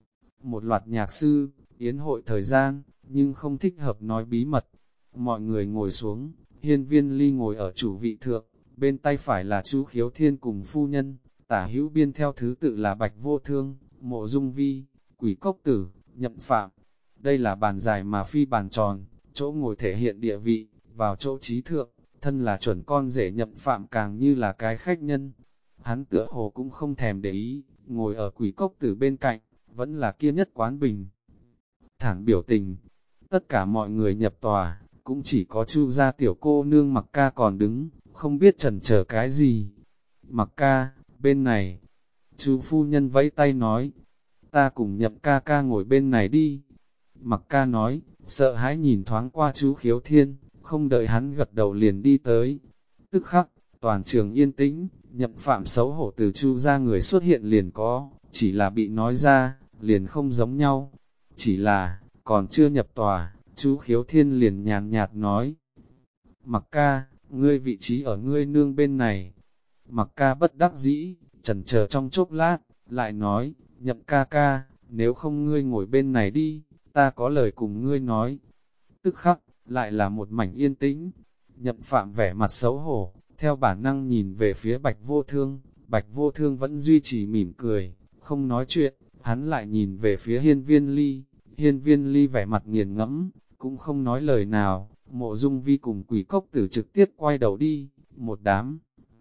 Một loạt nhạc sư, yến hội thời gian, nhưng không thích hợp nói bí mật. Mọi người ngồi xuống, hiên viên ly ngồi ở chủ vị thượng, bên tay phải là chú Khiếu Thiên cùng phu nhân, tả hữu biên theo thứ tự là Bạch Vô Thương, Mộ Dung Vi, Quỷ Cốc Tử, Nhậm Phạm. Đây là bàn dài mà phi bàn tròn, chỗ ngồi thể hiện địa vị, vào chỗ trí thượng, thân là chuẩn con rể Nhậm Phạm càng như là cái khách nhân. Hắn tựa hồ cũng không thèm để ý, ngồi ở Quỷ Cốc Tử bên cạnh, vẫn là kia nhất quán bình. Thẳng biểu tình, tất cả mọi người nhập tòa, cũng chỉ có Chu gia tiểu cô nương Mặc Ca còn đứng, không biết chần chờ cái gì. Mặc Ca, bên này, Chu phu nhân vẫy tay nói, ta cùng Nhậm ca ca ngồi bên này đi. Mặc Ca nói, sợ hãi nhìn thoáng qua chú Khiếu Thiên, không đợi hắn gật đầu liền đi tới. Tức khắc, toàn trường yên tĩnh, Nhậm Phạm xấu hổ từ Chu gia người xuất hiện liền có, chỉ là bị nói ra, liền không giống nhau. Chỉ là, còn chưa nhập tòa, chú Khiếu Thiên liền nhàn nhạt nói. Mặc Ca, ngươi vị trí ở ngươi nương bên này. Mặc Ca bất đắc dĩ, chần chờ trong chốc lát, lại nói, Nhậm ca ca, nếu không ngươi ngồi bên này đi, ta có lời cùng ngươi nói. Tức khắc, lại là một mảnh yên tĩnh. Nhậm Phạm vẻ mặt xấu hổ, theo bản năng nhìn về phía Bạch Vô Thương. Bạch Vô Thương vẫn duy trì mỉm cười, không nói chuyện. Hắn lại nhìn về phía hiên viên ly. Hiên viên ly vẻ mặt nghiền ngẫm, cũng không nói lời nào. Mộ Dung Vi cùng Quỷ Cốc Tử trực tiếp quay đầu đi, một đám.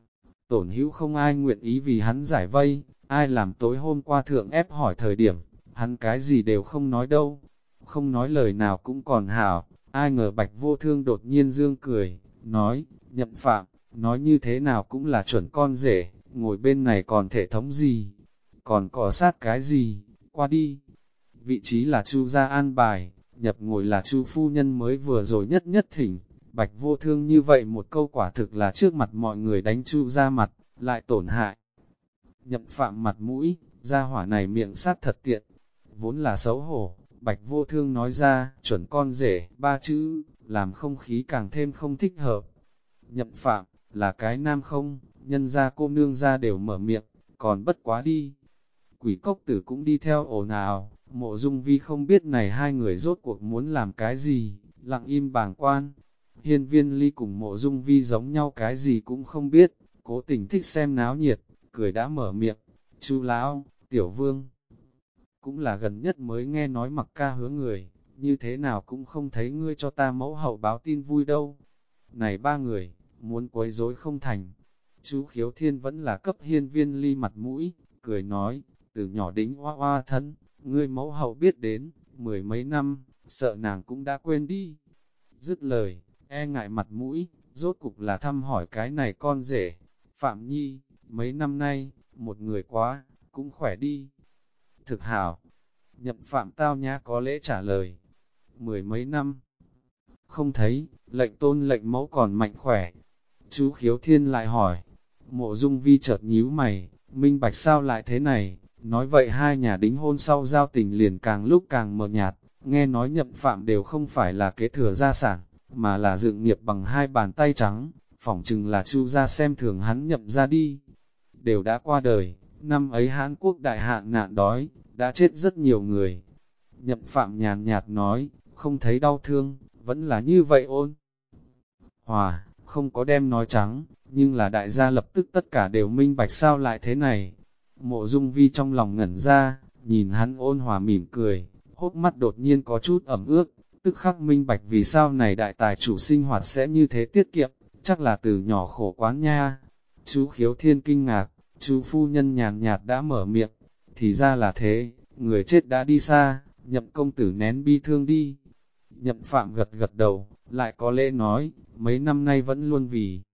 Tổn hữu không ai nguyện ý vì hắn giải vây, ai làm tối hôm qua thượng ép hỏi thời điểm, hắn cái gì đều không nói đâu. Không nói lời nào cũng còn hảo, ai ngờ Bạch Vô Thương đột nhiên dương cười, nói, Nhậm Phạm, nói như thế nào cũng là chuẩn con rể, ngồi bên này còn thể thống gì, còn cọ sát cái gì, qua đi. Vị trí là Chu gia an bài, nhập ngồi là Chu phu nhân mới vừa rồi nhất nhất thỉnh. Bạch Vô Thương như vậy một câu quả thực là trước mặt mọi người đánh Chu ra mặt, lại tổn hại. Nhậm Phạm mặt mũi, gia hỏa này miệng sát thật tiện, vốn là xấu hổ. Bạch Vô Thương nói ra, chuẩn con rể, ba chữ, làm không khí càng thêm không thích hợp. Nhậm Phạm, là cái nam không, nhân gia cô nương ra đều mở miệng, còn bất quá đi. Quỷ Cốc Tử cũng đi theo ồn ào, Mộ Dung Vi không biết này hai người rốt cuộc muốn làm cái gì, lặng im bàng quan. Hiên viên ly cùng Mộ Dung Vi giống nhau cái gì cũng không biết, cố tình thích xem náo nhiệt, cười đã mở miệng. Chu lão, Tiểu Vương, cũng là gần nhất mới nghe nói Mặc ca hứa người, như thế nào cũng không thấy ngươi cho ta mẫu hậu báo tin vui đâu. Này ba người, muốn quấy rối không thành. Chú Khiếu Thiên vẫn là cấp hiên viên ly mặt mũi, cười nói, từ nhỏ đính hoa hoa thân, ngươi mẫu hậu biết đến, mười mấy năm, sợ nàng cũng đã quên đi. Dứt lời, e ngại mặt mũi, rốt cục là thăm hỏi cái này con rể. Phạm Nhi, mấy năm nay, một người quá, cũng khỏe đi. Thực hảo, Nhậm Phạm tao nhã có lễ trả lời. Mười mấy năm, không thấy, lệnh tôn lệnh mẫu còn mạnh khỏe. Chú Khiếu Thiên lại hỏi, Mộ Dung Vi chợt nhíu mày, minh bạch sao lại thế này, nói vậy hai nhà đính hôn sau giao tình liền càng lúc càng mờ nhạt, nghe nói Nhậm Phạm đều không phải là kế thừa gia sản, mà là dựng nghiệp bằng hai bàn tay trắng, phỏng chừng là Chu gia xem thường hắn Nhậm ra đi. Đều đã qua đời, năm ấy Hán Quốc đại hạn nạn đói, đã chết rất nhiều người. Nhậm Phạm nhàn nhạt nói, không thấy đau thương, vẫn là như vậy ôn. Hòa, không có đem nói trắng, nhưng là đại gia lập tức tất cả đều minh bạch sao lại thế này. Mộ Dung Vi trong lòng ngẩn ra, nhìn hắn ôn hòa mỉm cười, hốc mắt đột nhiên có chút ẩm ướt, tức khắc minh bạch vì sao này đại tài chủ sinh hoạt sẽ như thế tiết kiệm, chắc là từ nhỏ khổ quán nha. Chú Khiếu Thiên kinh ngạc, chú phu nhân nhàn nhạt đã mở miệng, thì ra là thế, người chết đã đi xa, Nhậm công tử nén bi thương đi. Nhậm Phạm gật gật đầu, lại có lễ nói, mấy năm nay vẫn luôn vì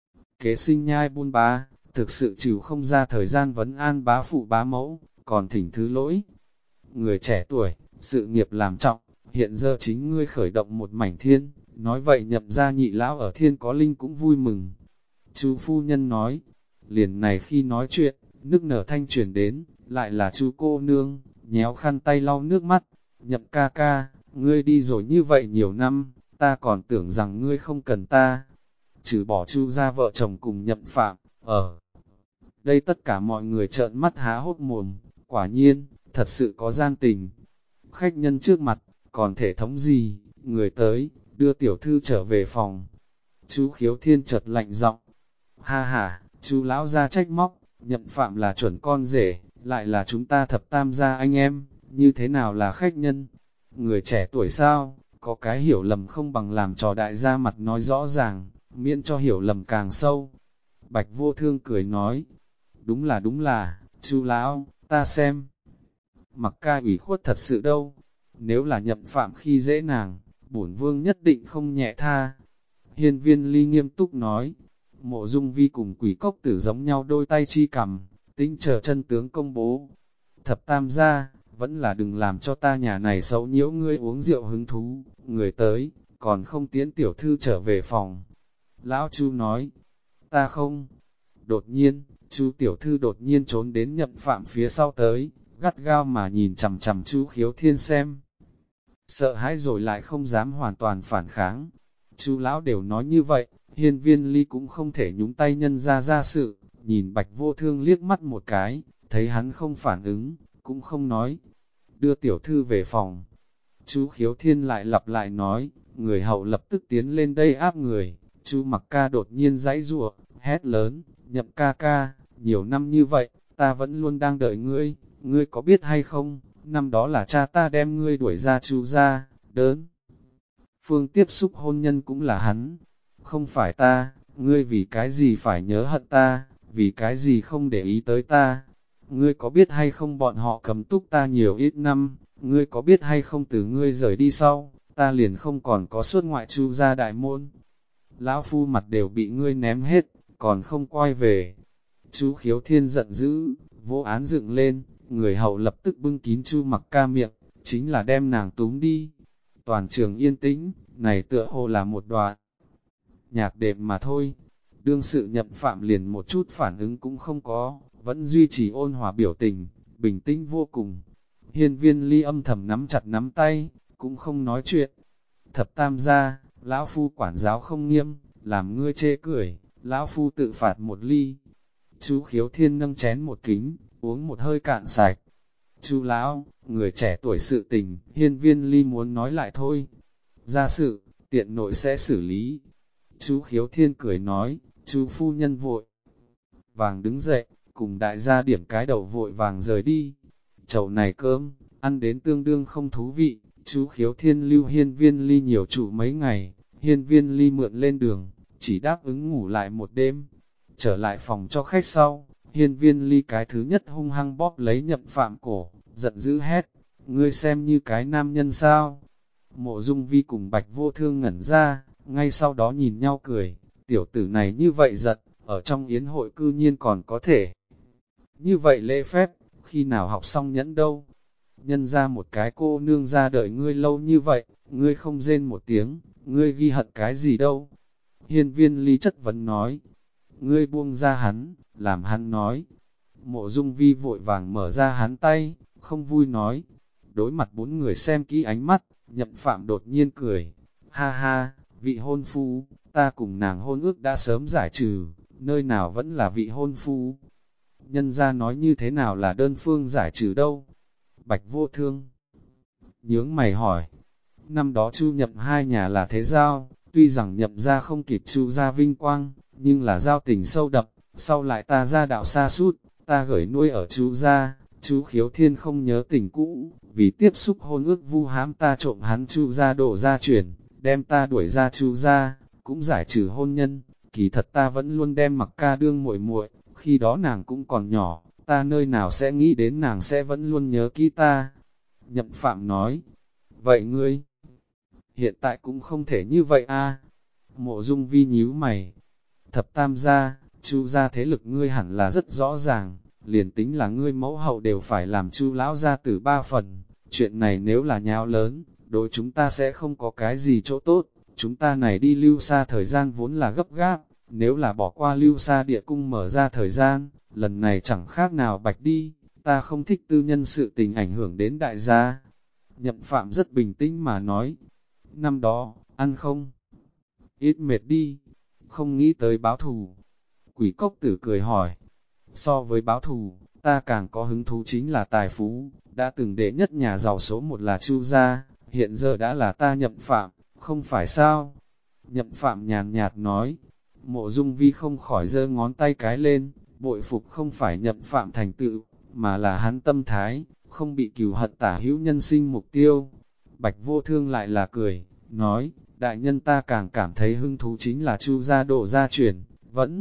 kế sinh nhai buôn bá, thực sự chịu không ra thời gian vấn an bá phụ bá mẫu, còn thỉnh thứ lỗi. Người trẻ tuổi, sự nghiệp làm trọng, hiện giờ chính ngươi khởi động một mảnh thiên, nói vậy Nhậm gia nhị lão ở thiên có linh cũng vui mừng. Chú phu nhân nói, liền này khi nói chuyện, nước nở thanh truyền đến, lại là chú cô nương, nhéo khăn tay lau nước mắt. Nhậm ca ca, ngươi đi rồi như vậy nhiều năm, ta còn tưởng rằng ngươi không cần ta. Trừ bỏ Chu gia vợ chồng cùng Nhậm Phạm, ở đây tất cả mọi người trợn mắt há hốt mồm, quả nhiên, thật sự có gian tình. Khách nhân trước mặt, còn thể thống gì, người tới, đưa tiểu thư trở về phòng. Chú Khiếu Thiên chợt lạnh giọng, ha ha, chú lão ra trách móc, Nhậm Phạm là chuẩn con rể, lại là chúng ta thập tam gia anh em, như thế nào là khách nhân? Người trẻ tuổi sao, có cái hiểu lầm không bằng làm trò đại gia mặt nói rõ ràng, miễn cho hiểu lầm càng sâu. Bạch Vô Thương cười nói, đúng là, chú lão, ta xem. Mặc ca ủy khuất thật sự đâu, nếu là Nhậm Phạm khi dễ nàng, bổn vương nhất định không nhẹ tha. Hiên Viên Ly nghiêm túc nói, Mộ Dung Vi cùng Quỷ Cốc Tử giống nhau đôi tay chi cầm, tính chờ chân tướng công bố. Thập tam gia, vẫn là đừng làm cho ta nhà này xấu nhiễu ngươi uống rượu hứng thú, người tới, còn không tiễn tiểu thư trở về phòng. Lão Chu nói, ta không. Đột nhiên, Chu tiểu thư đột nhiên trốn đến Nhậm Phạm phía sau tới, gắt gao mà nhìn chằm chằm Chu Khiếu Thiên xem. Sợ hãi rồi lại không dám hoàn toàn phản kháng. Chu lão đều nói như vậy, Hiên Viên Ly cũng không thể nhúng tay nhân ra sự, nhìn Bạch Vô Thương liếc mắt một cái, thấy hắn không phản ứng, cũng không nói. Đưa tiểu thư về phòng. Chú Khiếu Thiên lại lặp lại nói, người hậu lập tức tiến lên đây áp người. Chú Mặc Ca đột nhiên giãy giụa, hét lớn, Nhậm ca ca, nhiều năm như vậy, ta vẫn luôn đang đợi ngươi, ngươi có biết hay không, năm đó là cha ta đem ngươi đuổi ra Chu gia, đớn. Phương tiếp xúc hôn nhân cũng là hắn, không phải ta, ngươi vì cái gì phải nhớ hận ta, vì cái gì không để ý tới ta. Ngươi có biết hay không bọn họ cầm túc ta nhiều ít năm, ngươi có biết hay không từ ngươi rời đi sau, ta liền không còn có suốt ngoại Chu gia đại môn. Lão phu mặt đều bị ngươi ném hết, còn không quay về. Chú Khiếu Thiên giận dữ, vô án dựng lên, người hậu lập tức bưng kín Chu Mặc Ca miệng, chính là đem nàng túm đi. Toàn trường yên tĩnh, này tựa hồ là một đoạn nhạc đệm mà thôi. Đương sự Nhậm Phạm liền một chút phản ứng cũng không có, vẫn duy trì ôn hòa biểu tình, bình tĩnh vô cùng. Hiên Viên Ly âm thầm nắm chặt nắm tay, cũng không nói chuyện. Thập tam gia, lão phu quản giáo không nghiêm, làm ngươi chê cười, lão phu tự phạt một ly. Chú Khiếu Thiên nâng chén một kính, uống một hơi cạn sạch. Chú lão, người trẻ tuổi sự tình, Hiên Viên Ly muốn nói lại thôi. Ra sự, tiện nội sẽ xử lý. Chú Khiếu Thiên cười nói, chú phu nhân vội vàng đứng dậy, cùng đại gia điểm cái đầu vội vàng rời đi. Chầu này cơm, ăn đến tương đương không thú vị, chú Khiếu Thiên lưu Hiên Viên Ly nhiều trụ mấy ngày, Hiên Viên Ly mượn lên đường, chỉ đáp ứng ngủ lại một đêm. Trở lại phòng cho khách sau, Hiên Viên Ly cái thứ nhất hung hăng bóp lấy Nhậm Phạm cổ, giận dữ hét, ngươi xem như cái nam nhân sao. Mộ Dung Vi cùng Bạch Vô Thương ngẩn ra, ngay sau đó nhìn nhau cười, tiểu tử này như vậy giận, ở trong yến hội cư nhiên còn có thể. Như vậy lễ phép, khi nào học xong nhẫn đâu? Nhân ra một cái cô nương ra đợi ngươi lâu như vậy, ngươi không rên một tiếng, ngươi ghi hận cái gì đâu? Hiên Viên Ly chất vấn nói, ngươi buông ra hắn, làm hắn nói. Mộ Dung Vi vội vàng mở ra hắn tay, không vui nói. Đối mặt bốn người xem kỹ ánh mắt, Nhậm Phạm đột nhiên cười, ha ha, vị hôn phu, ta cùng nàng hôn ước đã sớm giải trừ, nơi nào vẫn là vị hôn phu. Nhân ra nói như thế nào là đơn phương giải trừ đâu. Bạch Vô Thương nhướng mày hỏi, năm đó Chu Nhậm hai nhà là thế giao, tuy rằng Nhậm gia không kịp Chu gia vinh quang, nhưng là giao tình sâu đậm, sau lại ta ra đạo xa sút, ta gửi nuôi ở Chu gia, Chu Khiếu Thiên không nhớ tình cũ, vì tiếp xúc hôn ước vu hãm ta trộm hắn Chu gia đổ gia truyền, đem ta đuổi ra Chu gia, cũng giải trừ hôn nhân, kỳ thật ta vẫn luôn đem Mặc Ca đương muội muội, khi đó nàng cũng còn nhỏ, ta nơi nào sẽ nghĩ đến nàng sẽ vẫn luôn nhớ kỹ ta. Nhậm Phạm nói, vậy ngươi, hiện tại cũng không thể như vậy a. Mộ Dung Vi nhíu mày, thập tam gia, Chu gia thế lực ngươi hẳn là rất rõ ràng, liền tính là ngươi mẫu hậu đều phải làm Chu lão gia tử 3 phần, chuyện này nếu là nháo lớn, đối chúng ta sẽ không có cái gì chỗ tốt, chúng ta này đi lưu xa thời gian vốn là gấp gáp, nếu là bỏ qua lưu xa địa cung mở ra thời gian, lần này chẳng khác nào bạch đi, ta không thích tư nhân sự tình ảnh hưởng đến đại gia. Nhậm Phạm rất bình tĩnh mà nói, năm đó, ăn không? Ít mệt đi, không nghĩ tới báo thù. Quỷ cốc tử cười hỏi, so với báo thù, ta càng có hứng thú chính là tài phú, đã từng đệ nhất nhà giàu số 1 là Chu gia, hiện giờ đã là ta Nhậm Phạm, không phải sao? Nhậm Phạm nhàn nhạt nói, Mộ Dung Vi không khỏi giơ ngón tay cái lên, bội phục không phải Nhậm Phạm thành tựu, mà là hắn tâm thái, không bị cừu hận tả hữu nhân sinh mục tiêu. Bạch Vô Thương lại là cười, nói, đại nhân ta càng cảm thấy hứng thú chính là Chu gia độ gia truyền, vẫn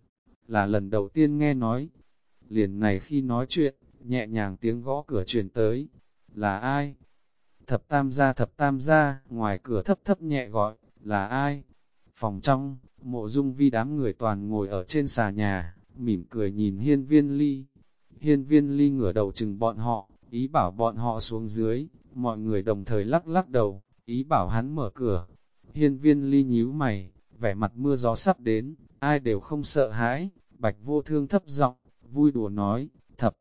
là lần đầu tiên nghe nói. Liền này khi nói chuyện, nhẹ nhàng tiếng gõ cửa truyền tới, là ai? Thập tam gia, ngoài cửa thấp thấp nhẹ gọi, là ai? Phòng trong, Mộ Dung Vi đám người toàn ngồi ở trên xà nhà, mỉm cười nhìn Hiên Viên Ly. Hiên Viên Ly ngửa đầu chừng bọn họ, ý bảo bọn họ xuống dưới, mọi người đồng thời lắc lắc đầu, ý bảo hắn mở cửa. Hiên Viên Ly nhíu mày, vẻ mặt mưa gió sắp đến, ai đều không sợ hãi. Bạch Vô Thương thấp giọng, vui đùa nói, thập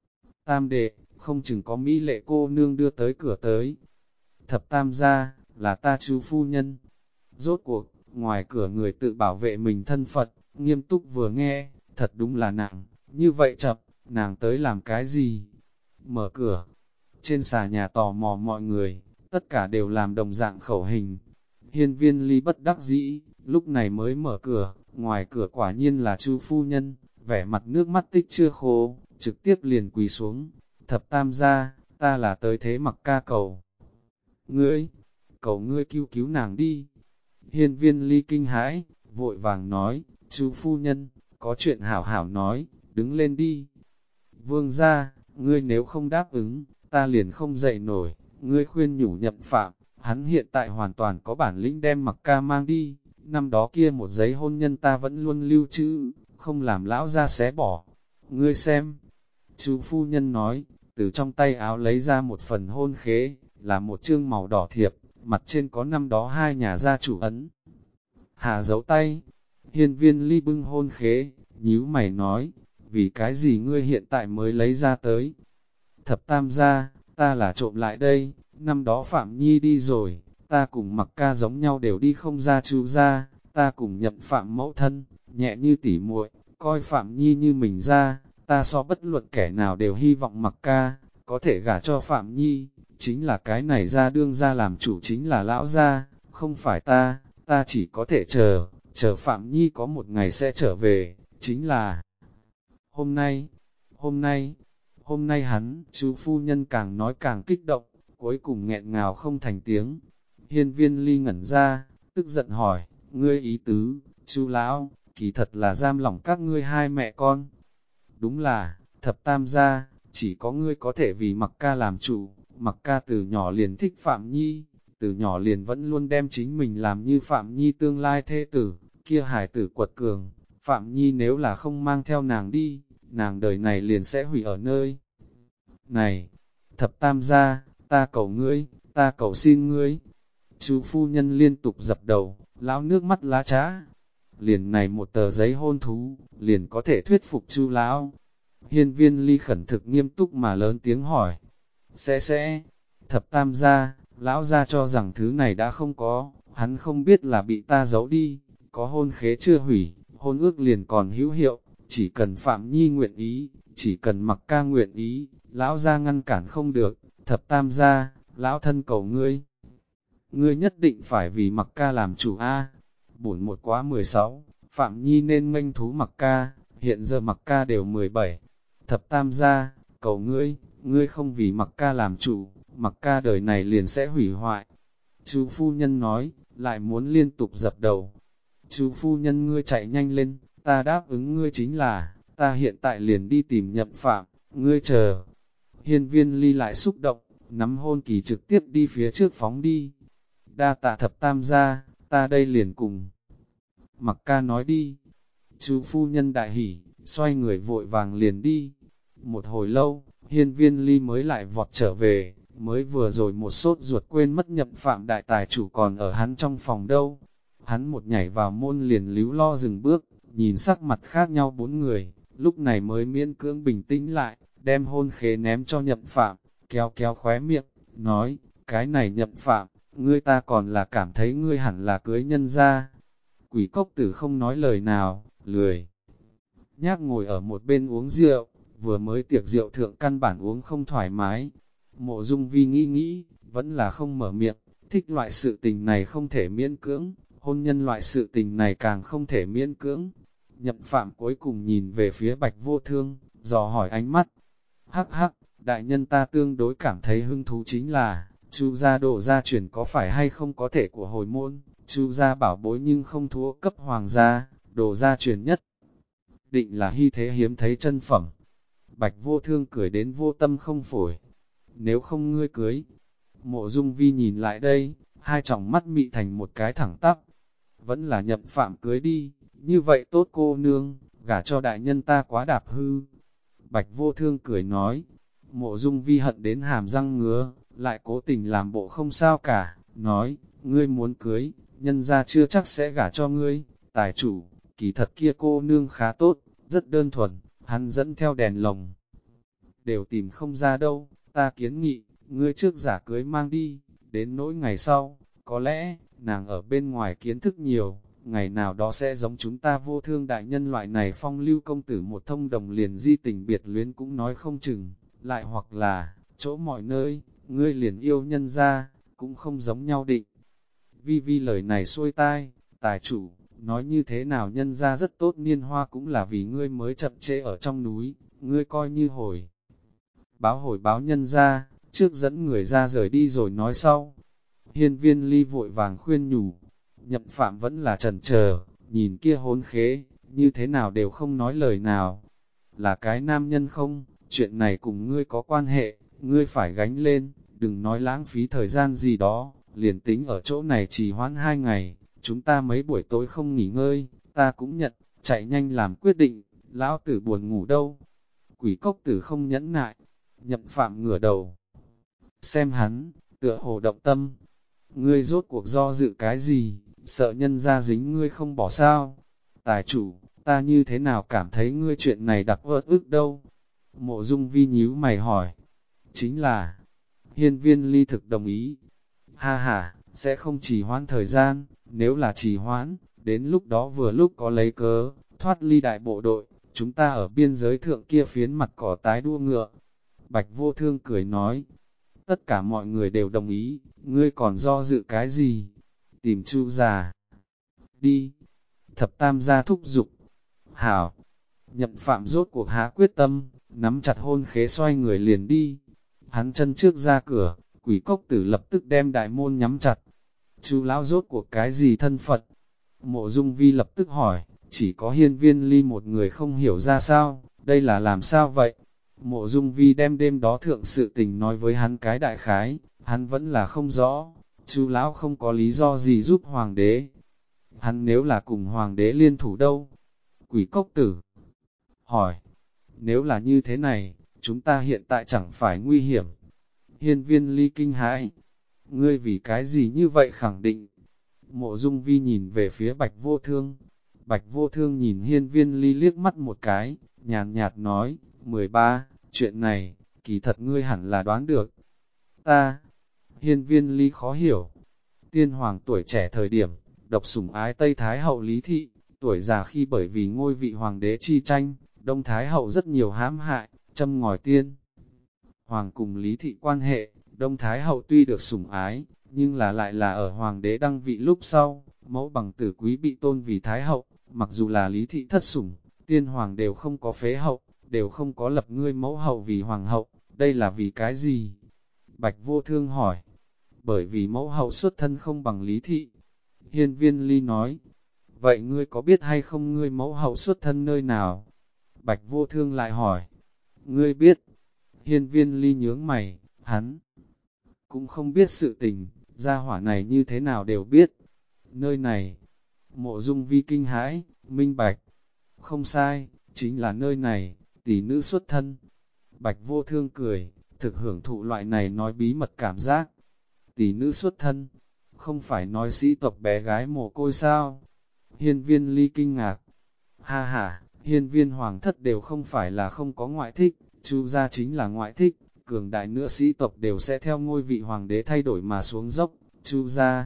tam đệ, không chừng có mỹ lệ cô nương đưa tới cửa tới. Thập tam gia, là ta Chu phu nhân. Rốt cuộc, ngoài cửa người tự bảo vệ mình thân Phật, nghiêm túc vừa nghe, thật đúng là nặng, như vậy chập, nàng tới làm cái gì? Mở cửa, trên xà nhà tò mò mọi người, tất cả đều làm đồng dạng khẩu hình. Hiên Viên Ly bất đắc dĩ, lúc này mới mở cửa, ngoài cửa quả nhiên là Chu phu nhân, vẻ mặt nước mắt tích chưa khô, trực tiếp liền quỳ xuống. Thập tam gia, ta là tới thế Mặc Ca cầu cầu ngươi cứu cứu nàng đi. Hiên Viên Ly kinh hãi, vội vàng nói, Chu phu nhân, có chuyện hảo hảo nói, đứng lên đi. Vương gia, ngươi nếu không đáp ứng, ta liền không dậy nổi, ngươi khuyên nhủ Nhậm Phạm, hắn hiện tại hoàn toàn có bản lĩnh đem Mặc Ca mang đi, năm đó kia một giấy hôn nhân ta vẫn luôn lưu trữ, không làm lão ra xé bỏ. Ngươi xem, Chu phu nhân nói, từ trong tay áo lấy ra một phần hôn khế, là một chương màu đỏ thiệp, mặt trên có năm đó hai nhà gia chủ ấn. Hạ dấu tay, Hiên Viên Ly bưng hôn khế, nhíu mày nói, vì cái gì ngươi hiện tại mới lấy ra tới? Thập tam gia, ta là trộm lại đây, năm đó Phạm Nhi đi rồi, ta cùng Mặc Ca giống nhau đều đi không ra Chu gia, ta cùng Nhậm Phạm mẫu thân, nhẹ như tỉ muội, coi Phạm Nhi như mình ra, ta so bất luận kẻ nào đều hy vọng Mặc Ca có thể gả cho Phạm Nhi, chính là cái này ra đương ra làm chủ chính là lão gia, không phải ta, ta chỉ có thể chờ Phạm Nhi có một ngày sẽ trở về, chính là hôm nay hắn, chú phu nhân càng nói càng kích động, cuối cùng nghẹn ngào không thành tiếng. Hiên Viên Ly ngẩn ra, tức giận hỏi, ngươi ý tứ, chú lão, kỳ thật là giam lỏng các ngươi hai mẹ con. Đúng là, thập tam gia, chỉ có ngươi có thể vì Mặc Ca làm chủ, Mặc Ca từ nhỏ liền thích Phạm Nhi, từ nhỏ liền vẫn luôn đem chính mình làm như Phạm Nhi tương lai thê tử, kia hải tử quật cường, Phạm Nhi nếu là không mang theo nàng đi, nàng đời này liền sẽ hủy ở nơi này. Thập tam gia, ta cầu ngươi, ta cầu xin ngươi. Chú phu nhân liên tục dập đầu, lão nước mắt lá trá. Liền này một tờ giấy hôn thú, liền có thể thuyết phục Chu lão. Hiên Viên Ly khẩn thực nghiêm túc mà lớn tiếng hỏi. Sẽ, thập tam gia, lão gia cho rằng thứ này đã không có, hắn không biết là bị ta giấu đi, có hôn khế chưa hủy, hôn ước liền còn hữu hiệu, chỉ cần Phạm Nhi nguyện ý, chỉ cần Mặc ca nguyện ý, lão gia ngăn cản không được, thập tam gia, lão thân cầu ngươi. Ngươi nhất định phải vì Mặc ca làm chủ a. Bổn một quá 16, Phạm Nhi nên nghênh thú Mặc ca, hiện giờ Mặc ca đều 17. Thập tam gia, cầu ngươi, ngươi không vì Mặc ca làm chủ, Mặc ca đời này liền sẽ hủy hoại. Chú phu nhân nói, lại muốn liên tục dập đầu. Chú phu nhân ngươi chạy nhanh lên, ta đáp ứng ngươi chính là, ta hiện tại liền đi tìm Nhậm Phạm, ngươi chờ. Hiên Viên Ly lại xúc động, nắm hôn kỳ trực tiếp đi phía trước phóng đi. Đa tạ thập tam gia, ta đây liền cùng. Mặc ca nói đi. Chú phu nhân đại hỉ, xoay người vội vàng liền đi. Một hồi lâu, Hiên Viên Ly mới lại vọt trở về, mới vừa rồi một sốt ruột quên mất Nhậm Phạm đại tài chủ còn ở hắn trong phòng đâu. Hắn một nhảy vào môn liền líu lo dừng bước, nhìn sắc mặt khác nhau bốn người, lúc này mới miễn cưỡng bình tĩnh lại, đem hôn khế ném cho Nhậm Phạm, kéo kéo khóe miệng, nói, cái này Nhậm Phạm, ngươi ta còn là cảm thấy ngươi hẳn là cưới nhân ra. Quỷ cốc tử không nói lời nào, lười nhác ngồi ở một bên uống rượu, vừa mới tiệc rượu thượng căn bản uống không thoải mái. Mộ Dung Vi nghĩ, vẫn là không mở miệng, thích loại sự tình này không thể miễn cưỡng, hôn nhân loại sự tình này càng không thể miễn cưỡng. Nhậm Phạm cuối cùng nhìn về phía Bạch Vô Thương, dò hỏi ánh mắt. Hắc hắc, đại nhân ta tương đối cảm thấy hứng thú chính là, Chu gia độ gia truyền có phải hay không có thể của hồi môn, Chu gia bảo bối nhưng không thua cấp hoàng gia, đồ gia truyền nhất. Định là hy thế hiếm thấy chân phẩm. Bạch Vô Thương cười đến vô tâm không phổi. Nếu không ngươi cưới. Mộ Dung Vi nhìn lại đây, hai tròng mắt mị thành một cái thẳng tắp. Vẫn là Nhậm Phạm cưới đi, như vậy tốt cô nương, gả cho đại nhân ta quá đạp hư. Bạch Vô Thương cười nói. Mộ Dung Vi hận đến hàm răng ngứa, lại cố tình làm bộ không sao cả, nói, ngươi muốn cưới, nhân ra chưa chắc sẽ gả cho ngươi, tài chủ, kỳ thật kia cô nương khá tốt, rất đơn thuần, hắn dẫn theo đèn lồng. Đều tìm không ra đâu, ta kiến nghị, ngươi trước giả cưới mang đi, đến nỗi ngày sau, có lẽ, nàng ở bên ngoài kiến thức nhiều, ngày nào đó sẽ giống chúng ta Vô Thương đại nhân loại này phong lưu công tử một thông đồng liền di tình biệt luyến cũng nói không chừng, lại hoặc là, chỗ mọi nơi, ngươi liền yêu nhân ra, cũng không giống nhau định. Vi Vi lời này xuôi tai, tài chủ, nói như thế nào nhân ra rất tốt niên hoa cũng là vì ngươi mới chậm trễ ở trong núi, ngươi coi như hồi báo nhân ra, trước dẫn người ra rời đi rồi nói sau. Hiên Viên Ly vội vàng khuyên nhủ, Nhậm Phạm vẫn là chần chờ, nhìn kia hôn khế, như thế nào đều không nói lời nào. Là cái nam nhân không, chuyện này cùng ngươi có quan hệ, ngươi phải gánh lên, đừng nói lãng phí thời gian gì đó, liền tính ở chỗ này trì hoãn 2 ngày, chúng ta mấy buổi tối không nghỉ ngơi, ta cũng nhận, chạy nhanh làm quyết định, lão tử buồn ngủ đâu. Quỷ cốc tử không nhẫn nại, Nhậm Phạm ngửa đầu. Xem hắn, tựa hồ động tâm. Ngươi rốt cuộc do dự cái gì, sợ nhân ra dính ngươi không bỏ sao. Tài chủ, ta như thế nào cảm thấy ngươi chuyện này đặc ớt ức đâu. Mộ Dung Vi nhíu mày hỏi. Chính là, Hiên Viên Ly thực đồng ý. Ha ha, sẽ không trì hoãn thời gian, nếu là trì hoãn, đến lúc đó vừa lúc có lấy cớ, thoát ly đại bộ đội, chúng ta ở biên giới thượng kia phiến mặt cỏ tái đua ngựa. Bạch Vô Thương cười nói, tất cả mọi người đều đồng ý, ngươi còn do dự cái gì? Tìm Chu già. Đi. Thập tam gia thúc giục. Hảo. Nhậm Phạm rốt cuộc há quyết tâm, nắm chặt hôn khế xoay người liền đi. Hắn chân trước ra cửa, quỷ cốc tử lập tức đem đại môn nhắm chặt. Chu lão rốt cuộc cái gì thân Phật? Mộ Dung Vi lập tức hỏi, chỉ có Hiên Viên Ly một người không hiểu ra sao, đây là làm sao vậy? Mộ Dung Vi đem đêm đó thượng sự tình nói với hắn cái đại khái, hắn vẫn là không rõ, Chu lão không có lý do gì giúp hoàng đế. Hắn nếu là cùng hoàng đế liên thủ đâu? Quỷ cốc tử hỏi, nếu là như thế này, chúng ta hiện tại chẳng phải nguy hiểm. Hiên Viên Ly kinh hãi, ngươi vì cái gì như vậy khẳng định? Mộ Dung Vi nhìn về phía Bạch Vô Thương. Bạch Vô Thương nhìn Hiên Viên Ly liếc mắt một cái, nhàn nhạt nói, 13, chuyện này, kỳ thật ngươi hẳn là đoán được. Ta, Hiên Viên Ly khó hiểu. Tiên hoàng tuổi trẻ thời điểm, độc sủng ái Tây Thái hậu Lý Thị, tuổi già khi bởi vì ngôi vị hoàng đế chi tranh, Đông Thái Hậu rất nhiều hãm hại, châm ngòi tiên. Hoàng cùng Lý Thị quan hệ, Đông Thái Hậu tuy được sủng ái, nhưng lại là ở Hoàng đế đăng vị lúc sau, mẫu bằng tử quý bị tôn vì Thái Hậu, mặc dù là Lý Thị thất sủng, tiên Hoàng đều không có phế hậu, đều không có lập ngươi mẫu hậu vì Hoàng hậu, đây là vì cái gì? Bạch Vô Thương hỏi, bởi vì mẫu hậu xuất thân không bằng Lý Thị. Hiên Viên Ly nói, vậy ngươi có biết hay không ngươi mẫu hậu xuất thân nơi nào? Bạch Vô Thương lại hỏi, ngươi biết? Hiên Viên Ly nhướng mày, hắn cũng không biết sự tình, gia hỏa này như thế nào đều biết. Nơi này, Mộ Dung Vi kinh hãi, minh bạch, không sai, chính là nơi này, tỷ nữ xuất thân. Bạch Vô Thương cười, thực hưởng thụ loại này nói bí mật cảm giác. Tỷ nữ xuất thân, không phải nói sĩ tộc bé gái mồ côi sao? Hiên Viên Ly kinh ngạc, ha ha, hiên viên hoàng thất đều không phải là không có ngoại thích, Chu gia chính là ngoại thích, cường đại nữa sĩ tộc đều sẽ theo ngôi vị hoàng đế thay đổi mà xuống dốc, Chu gia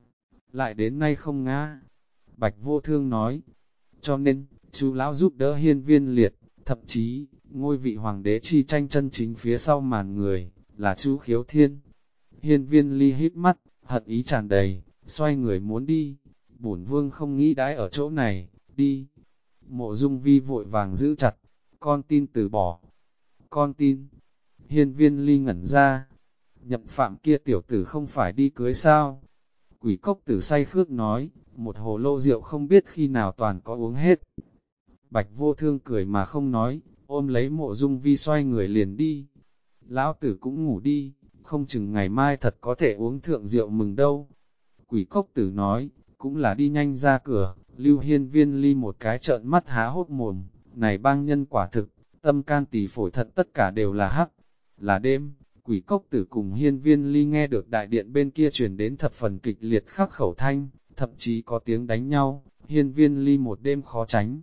lại đến nay không ngã. Bạch Vô Thương nói, cho nên, Chu lão giúp đỡ hiên viên liệt, thậm chí, ngôi vị hoàng đế chi tranh chân chính phía sau màn người, là Chu Khiếu Thiên. Hiên viên Ly hít mắt, hận ý tràn đầy, xoay người muốn đi, bổn vương không nghĩ đãi ở chỗ này, đi. Mộ Dung Vi vội vàng giữ chặt, con tin từ bỏ. Con tin, hiên viên Ly ngẩn ra, Nhậm Phạm kia tiểu tử không phải đi cưới sao? Quỷ cốc tử say khước nói, một hồ lô rượu không biết khi nào toàn có uống hết. Bạch Vô Thương cười mà không nói, ôm lấy Mộ Dung Vi xoay người liền đi. Lão tử cũng ngủ đi, không chừng ngày mai thật có thể uống thượng rượu mừng đâu. Quỷ cốc tử nói, cũng là đi nhanh ra cửa, Lưu Hiên Viên Ly một cái trợn mắt há hốt mồm, này bang nhân quả thực, tâm can tỳ phổi thận tất cả đều là hắc. Là đêm, quỷ cốc tử cùng Hiên Viên Ly nghe được đại điện bên kia truyền đến thập phần kịch liệt khắc khẩu thanh, thậm chí có tiếng đánh nhau, Hiên Viên Ly một đêm khó tránh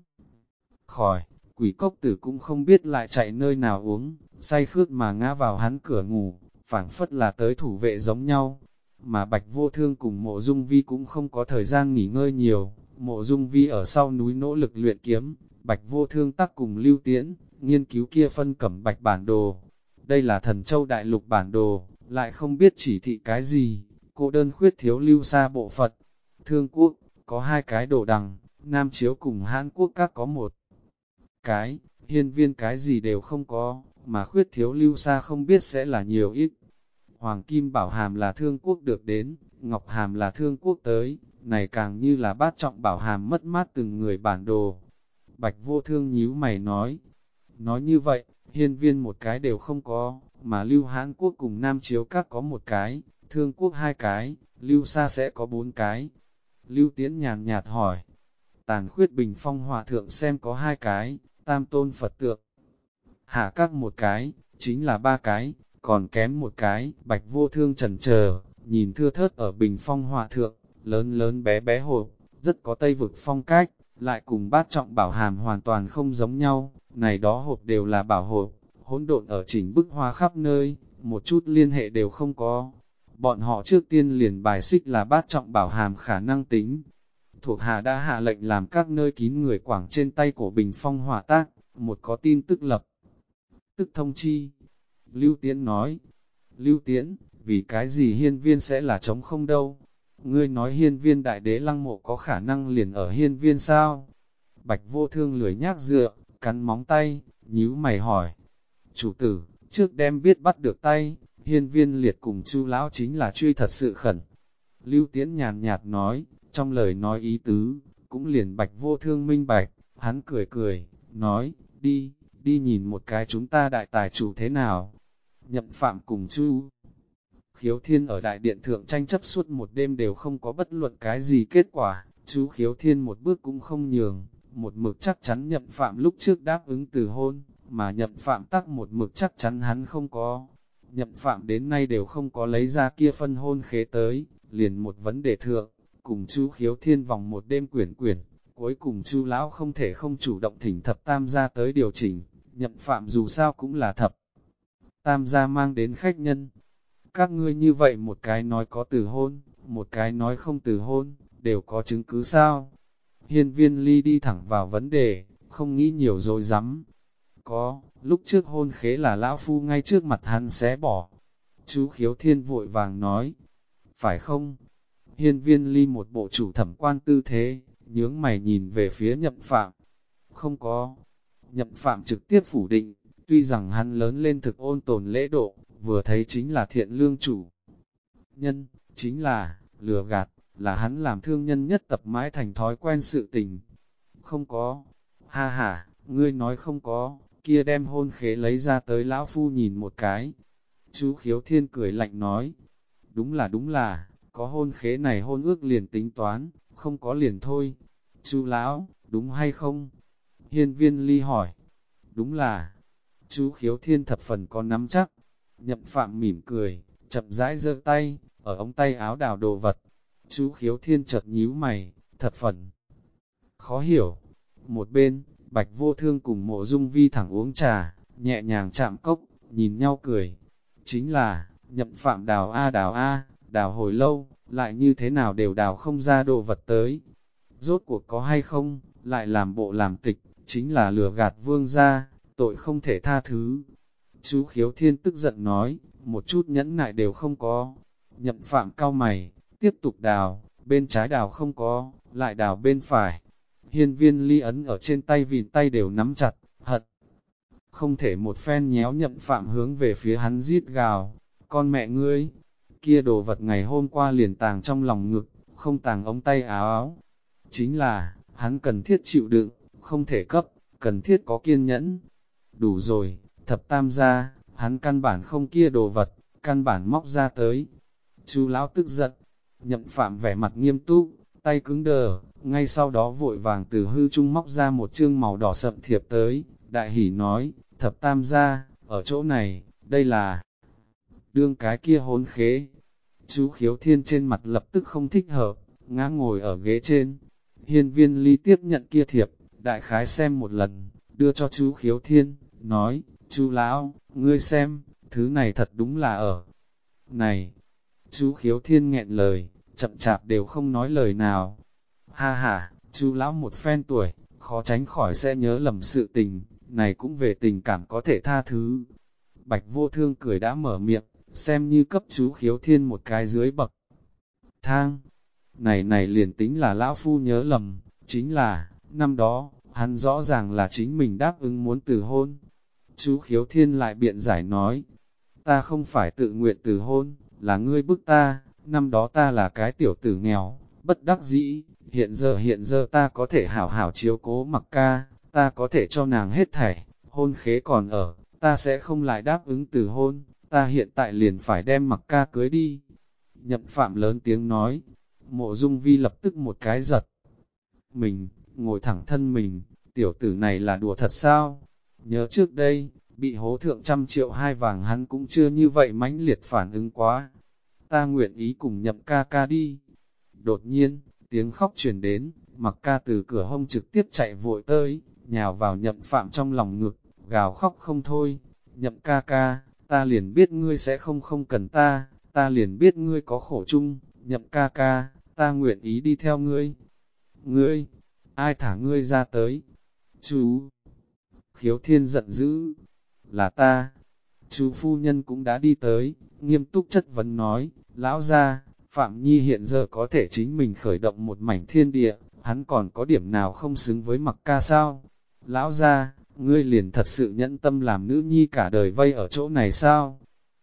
khỏi, quỷ cốc tử cũng không biết lại chạy nơi nào uống, say khước mà ngã vào hắn cửa ngủ, phảng phất là tới thủ vệ giống nhau. Mà Bạch Vô Thương cùng Mộ Dung Vi cũng không có thời gian nghỉ ngơi nhiều, Mộ Dung Vi ở sau núi nỗ lực luyện kiếm, Bạch Vô Thương tắc cùng Lưu Tiễn, nghiên cứu kia phân cẩm bạch bản đồ. Đây là Thần Châu Đại Lục bản đồ, lại không biết chỉ thị cái gì, cô đơn khuyết thiếu lưu xa bộ Phật. Thương Quốc, có 2 cái đồ đằng, Nam Chiếu cùng Hán Quốc các có 1 cái, Hiên Viên cái gì đều không có, mà khuyết thiếu lưu xa không biết sẽ là nhiều ít. Hoàng Kim Bảo Hàm là Thương Quốc được đến, Ngọc Hàm là Thương Quốc tới, này càng như là Bát Trọng Bảo Hàm mất mát từng người bản đồ. Bạch Vô Thương nhíu mày nói như vậy, Hiên Viên một cái đều không có, mà Lưu Hán Quốc cùng Nam Chiếu các có 1 cái, Thương Quốc 2 cái, Lưu Sa sẽ có 4 cái. Lưu Tiễn nhàn nhạt hỏi, Tàn Khuyết Bình Phong Hòa Thượng xem có 2 cái, Tam Tôn Phật Tượng Hạ các 1 cái, chính là 3 cái, còn kém 1 cái. Bạch Vô Thương chần chờ, nhìn thưa thớt ở Bình Phong Hòa Thượng, lớn lớn bé bé hộp, rất có Tây vực phong cách, lại cùng Bát Trọng Bảo Hàm hoàn toàn không giống nhau, này đó hộp đều là bảo hộp, hỗn độn ở chỉnh bức hoa khắp nơi, một chút liên hệ đều không có. Bọn họ trước tiên liền bài xích là Bát Trọng Bảo Hàm khả năng tính. Thuộc hạ đã hạ lệnh làm các nơi kín người quảng trên tay của Bình Phong hỏa tác, một có tin tức lập tức thông chi. Lưu Tiễn nói, Lưu Tiễn, vì cái gì Hiên Viên sẽ là trống không đâu? Ngươi nói Hiên Viên đại đế lăng mộ có khả năng liền ở Hiên Viên sao? Bạch Vô Thương lười nhác dựa, cắn móng tay, nhíu mày hỏi. Chủ tử, trước đem biết bắt được tay, Hiên Viên liệt cùng Chu lão chính là truy thật sự khẩn. Lưu Tiễn nhàn nhạt nói, trong lời nói ý tứ, cũng liền Bạch Vô Thương minh bạch, hắn cười cười, nói, đi nhìn một cái chúng ta đại tài chủ thế nào. Nhậm Phạm cùng Chu Khiếu Thiên ở đại điện thượng tranh chấp suốt một đêm đều không có bất luận cái gì kết quả, chú Khiếu Thiên một bước cũng không nhường, một mực chắc chắn Nhậm Phạm lúc trước đáp ứng từ hôn, mà Nhậm Phạm tắc một mực chắc chắn hắn không có. Nhậm Phạm đến nay đều không có lấy ra kia phân hôn khế tới, liền một vấn đề thượng, cùng chú Khiếu Thiên vòng một đêm quyển, cuối cùng Chu lão không thể không chủ động thỉnh thập tam gia tới điều chỉnh, Nhậm Phạm dù sao cũng là thập tam gia mang đến khách nhân. Các ngươi như vậy một cái nói có từ hôn, một cái nói không từ hôn, đều có chứng cứ sao? Hiên Viên Ly đi thẳng vào vấn đề, không nghĩ nhiều rồi dám. Có, lúc trước hôn khế là lão phu ngay trước mặt hắn xé bỏ. Chú Khiếu Thiên vội vàng nói, phải không? Hiên Viên Ly một bộ chủ thẩm quan tư thế, nhướng mày nhìn về phía Nhậm Phạm. Không có. Nhậm Phạm trực tiếp phủ định, tuy rằng hắn lớn lên thực ôn tồn lễ độ, vừa thấy chính là thiện lương chủ nhân, chính là, lừa gạt, là hắn làm thương nhân nhất tập mãi thành thói quen sự tình. Không có. Ha ha, ngươi nói không có, kia đem hôn khế lấy ra tới lão phu nhìn một cái. Chú Khiếu Thiên cười lạnh nói, đúng là, có hôn khế này hôn ước liền tính toán, không có liền thôi. Chú lão, đúng hay không? Hiên Viên Ly hỏi, đúng là, chú Khiếu Thiên thập phần có nắm chắc. Nhậm Phạm mỉm cười, chậm rãi giơ tay, ở ống tay áo đào đồ vật. Chú Khiếu Thiên chợt nhíu mày, thập phần khó hiểu. Một bên, Bạch Vô Thương cùng Mộ Dung Vi thẳng uống trà, nhẹ nhàng chạm cốc, nhìn nhau cười. Chính là, Nhậm Phạm đào a, đào hồi lâu, lại như thế nào đều đào không ra đồ vật tới. Rốt cuộc có hay không, lại làm bộ làm tịch, chính là lừa gạt vương gia, tội không thể tha thứ. Chú Khiếu Thiên tức giận nói, một chút nhẫn nại đều không có. Nhậm Phạm cau mày, tiếp tục đào, bên trái đào không có, lại đào bên phải. Hiên Viên Ly ấn ở trên tay vịn tay đều nắm chặt, hận. Không thể một phen nhéo Nhậm Phạm hướng về phía hắn giết gào. Con mẹ ngươi, kia đồ vật ngày hôm qua liền tàng trong lòng ngực, không tàng ống tay áo áo. Chính là, hắn cần thiết chịu đựng, không thể cấp, cần thiết có kiên nhẫn. Đủ rồi, thập tam gia, hắn căn bản không kia đồ vật, căn bản móc ra tới. Chú lão tức giận, Nhậm Phạm vẻ mặt nghiêm túc, tay cứng đờ, ngay sau đó vội vàng từ hư trung móc ra một chương màu đỏ sậm thiệp tới, đại hỉ nói, thập tam gia, ở chỗ này, đây là đương cái kia hôn khế. Chú Khiếu Thiên trên mặt lập tức không thích hợp, ngã ngồi ở ghế trên. Hiên Viên Ly tiếp nhận kia thiệp, đại khái xem một lần, đưa cho chú Khiếu Thiên, nói, chú lão, ngươi xem, thứ này thật đúng là ở. Này, chú Khiếu Thiên nghẹn lời, chậm chạp đều không nói lời nào. Ha ha, chú lão một phen tuổi, khó tránh khỏi sẽ nhớ lầm sự tình, này cũng về tình cảm có thể tha thứ. Bạch Vô Thương cười đã mở miệng, xem như cấp chú Khiếu Thiên một cái dưới bậc thang. Này liền tính là lão phu nhớ lầm, chính là, năm đó, hắn rõ ràng là chính mình đáp ứng muốn từ hôn. Chú Khiếu Thiên lại biện giải nói, ta không phải tự nguyện từ hôn, là ngươi bức ta, năm đó ta là cái tiểu tử nghèo, bất đắc dĩ, hiện giờ ta có thể hảo hảo chiếu cố Mặc ca, ta có thể cho nàng hết thảy, hôn khế còn ở, ta sẽ không lại đáp ứng từ hôn, ta hiện tại liền phải đem Mặc ca cưới đi. Nhậm Phạm lớn tiếng nói, Mộ Dung Vi lập tức một cái giật. Mình, ngồi thẳng thân mình, tiểu tử này là đùa thật sao? Nhớ trước đây, bị hố thượng 100.000.000 vàng hắn cũng chưa như vậy mãnh liệt phản ứng quá. Ta nguyện ý cùng Nhậm ca ca đi. Đột nhiên, tiếng khóc truyền đến, Mặc ca từ cửa hông trực tiếp chạy vội tới, nhào vào Nhậm Phạm trong lòng ngực, gào khóc không thôi. Nhậm ca ca, ta liền biết ngươi sẽ không cần ta liền biết ngươi có khổ chung, Nhậm ca ca, ta nguyện ý đi theo ngươi. Ngươi, ai thả ngươi ra tới? Chú Khiếu Thiên giận dữ, là ta. Chú phu nhân cũng đã đi tới, nghiêm túc chất vấn nói, lão gia, Phạm Nhi hiện giờ có thể chính mình khởi động một mảnh thiên địa, hắn còn có điểm nào không xứng với Mặc ca sao? Lão gia, ngươi liền thật sự nhẫn tâm làm nữ nhi cả đời vây ở chỗ này sao?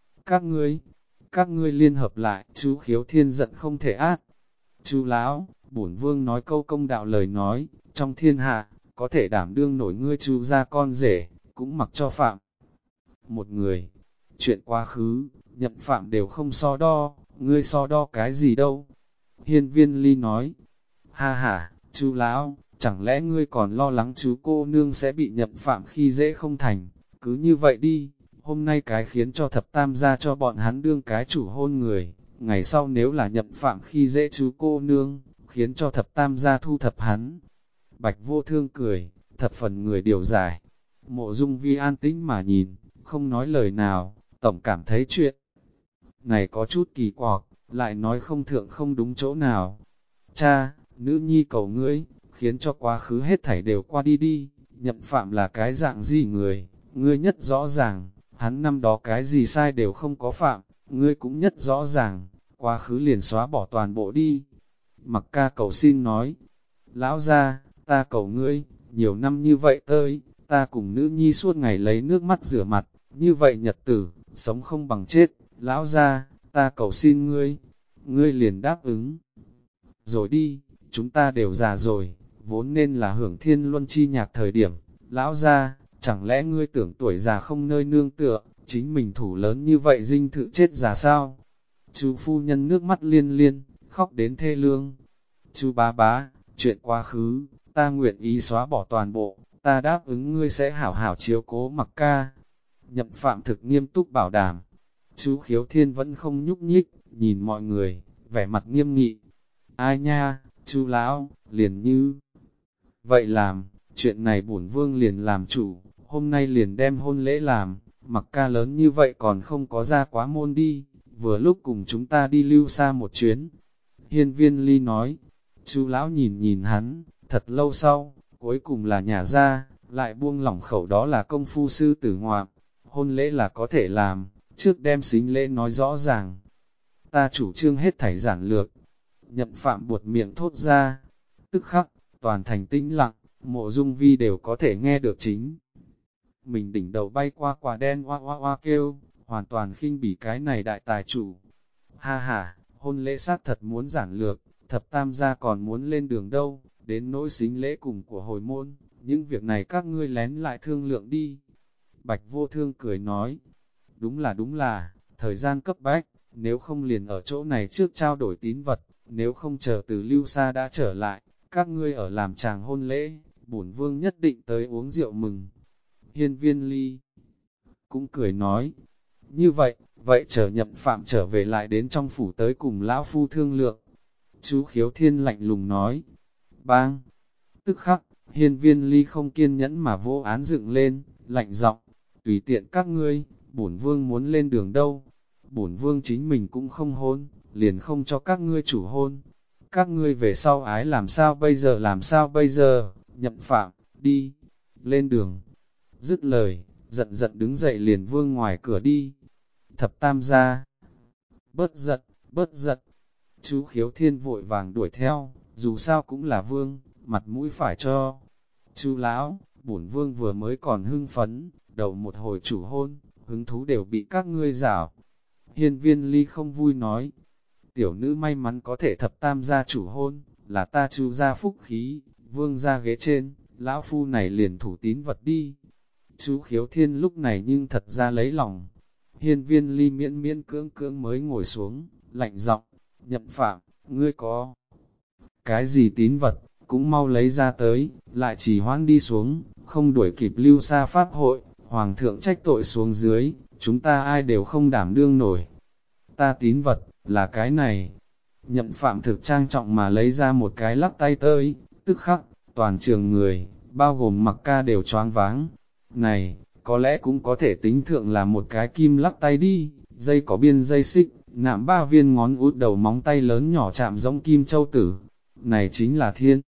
Các ngươi liên hợp lại, chú Khiếu Thiên giận không thể át. Chú lão, bổn vương nói câu công đạo lời nói, trong thiên hạ, có thể đảm đương nổi ngươi chú ra con rể, cũng mặc cho Phạm một người. Chuyện quá khứ, Nhậm Phạm đều không so đo, ngươi so đo cái gì đâu. Hiên Viên Ly nói, ha ha, chú lão, chẳng lẽ ngươi còn lo lắng chú cô nương sẽ bị Nhậm Phạm khi dễ không thành, cứ như vậy đi, hôm nay cái khiến cho thập tam gia cho bọn hắn đương cái chủ hôn người, ngày sau nếu là Nhậm Phạm khi dễ chú cô nương, khiến cho thập tam gia thu thập hắn. Bạch Vô Thương cười, thập phần người điều giải. Mộ Dung Vi an tĩnh mà nhìn, không nói lời nào, tổng cảm thấy chuyện này có chút kỳ quặc, lại nói không thượng không đúng chỗ nào. Cha, nữ nhi cầu ngươi, khiến cho quá khứ hết thảy đều qua đi đi, Nhậm Phạm là cái dạng gì người, ngươi nhất rõ ràng, hắn năm đó cái gì sai đều không có phạm, ngươi cũng nhất rõ ràng, quá khứ liền xóa bỏ toàn bộ đi. Mặc ca cầu xin nói, lão gia, ta cầu ngươi, nhiều năm như vậy tới, ta cùng nữ nhi suốt ngày lấy nước mắt rửa mặt, như vậy nhật tử, sống không bằng chết, lão gia, ta cầu xin ngươi, ngươi liền đáp ứng. Rồi đi, chúng ta đều già rồi, vốn nên là hưởng thiên luân chi nhạc thời điểm, lão gia, chẳng lẽ ngươi tưởng tuổi già không nơi nương tựa, chính mình thủ lớn như vậy dinh thự chết già sao? Chú phu nhân nước mắt liên liên, khóc đến thê lương. Chú bá bá, chuyện quá khứ, ta nguyện ý xóa bỏ toàn bộ, ta đáp ứng ngươi sẽ hảo hảo chiếu cố Mặc ca. Nhậm Phạm thực nghiêm túc bảo đảm. Chú Khiếu Thiên vẫn không nhúc nhích, nhìn mọi người, vẻ mặt nghiêm nghị. Ai nha, chú lão, liền như vậy làm, chuyện này bổn vương liền làm chủ, hôm nay liền đem hôn lễ làm, Mặc ca lớn như vậy còn không có ra quá môn đi, vừa lúc cùng chúng ta đi lưu xa một chuyến. Hiên Viên Ly nói, chú lão nhìn nhìn hắn, thật lâu sau, cuối cùng là nhà ra, lại buông lỏng khẩu đó là công phu sư tử ngoạm, hôn lễ là có thể làm, trước đem xính lễ nói rõ ràng. Ta chủ trương hết thảy giản lược, Nhậm Phạm buột miệng thốt ra, tức khắc, toàn thành tĩnh lặng, Mộ Dung Vi đều có thể nghe được chính. Mình đỉnh đầu bay qua quả đen oa oa oa kêu, hoàn toàn khinh bỉ cái này đại tài chủ. Ha ha, hôn lễ sát thật muốn giản lược, thập tam gia còn muốn lên đường đâu, đến nỗi xính lễ cùng của hồi môn, những việc này các ngươi lén lại thương lượng đi. Bạch Vô Thương cười nói, đúng là, thời gian cấp bách, nếu không liền ở chỗ này trước trao đổi tín vật, nếu không chờ từ lưu xa đã trở lại, các ngươi ở làm chàng hôn lễ, bổn vương nhất định tới uống rượu mừng. Hiên Viên Ly cũng cười nói, như vậy, chờ Nhậm Phạm trở về lại đến trong phủ tới cùng lão phu thương lượng. Chú Khiếu Thiên lạnh lùng nói, bang, tức khắc, Hiên Viên Ly không kiên nhẫn mà vô án dựng lên, lạnh giọng, tùy tiện các ngươi, bổn vương muốn lên đường đâu, bổn vương chính mình cũng không hôn, liền không cho các ngươi chủ hôn, các ngươi về sau ái làm sao bây giờ, Nhậm Phạm, đi, lên đường. Dứt lời, giận giận đứng dậy liền vương ngoài cửa đi. Thập tam gia, bớt giận, chú Khiếu Thiên vội vàng đuổi theo, dù sao cũng là vương, mặt mũi phải cho. Chú lão, bổn vương vừa mới còn hưng phấn, đầu một hồi chủ hôn, hứng thú đều bị các ngươi rảo. Hiên Viên Ly không vui nói, tiểu nữ may mắn có thể thập tam gia chủ hôn, là ta chú gia phúc khí, vương gia ghế trên, lão phu này liền thủ tín vật đi. Chú Khiếu Thiên lúc này nhưng thật ra lấy lòng. Hiên Viên Ly miễn miễn cưỡng cưỡng mới ngồi xuống, lạnh giọng, Nhậm Phạm, ngươi có cái gì tín vật, cũng mau lấy ra tới, lại chỉ hoãn đi xuống, không đuổi kịp lưu xa pháp hội, hoàng thượng trách tội xuống dưới, chúng ta ai đều không đảm đương nổi. Ta tín vật, là cái này. Nhậm Phạm thực trang trọng mà lấy ra một cái lắc tay tới, tức khắc, toàn trường người, bao gồm Mặc ca đều choáng váng. Này, có lẽ cũng có thể tính thượng là một cái kim lắc tay đi, dây có biên dây xích, nạm 3 viên ngón út đầu móng tay lớn nhỏ chạm giống kim châu tử. Này chính là thiên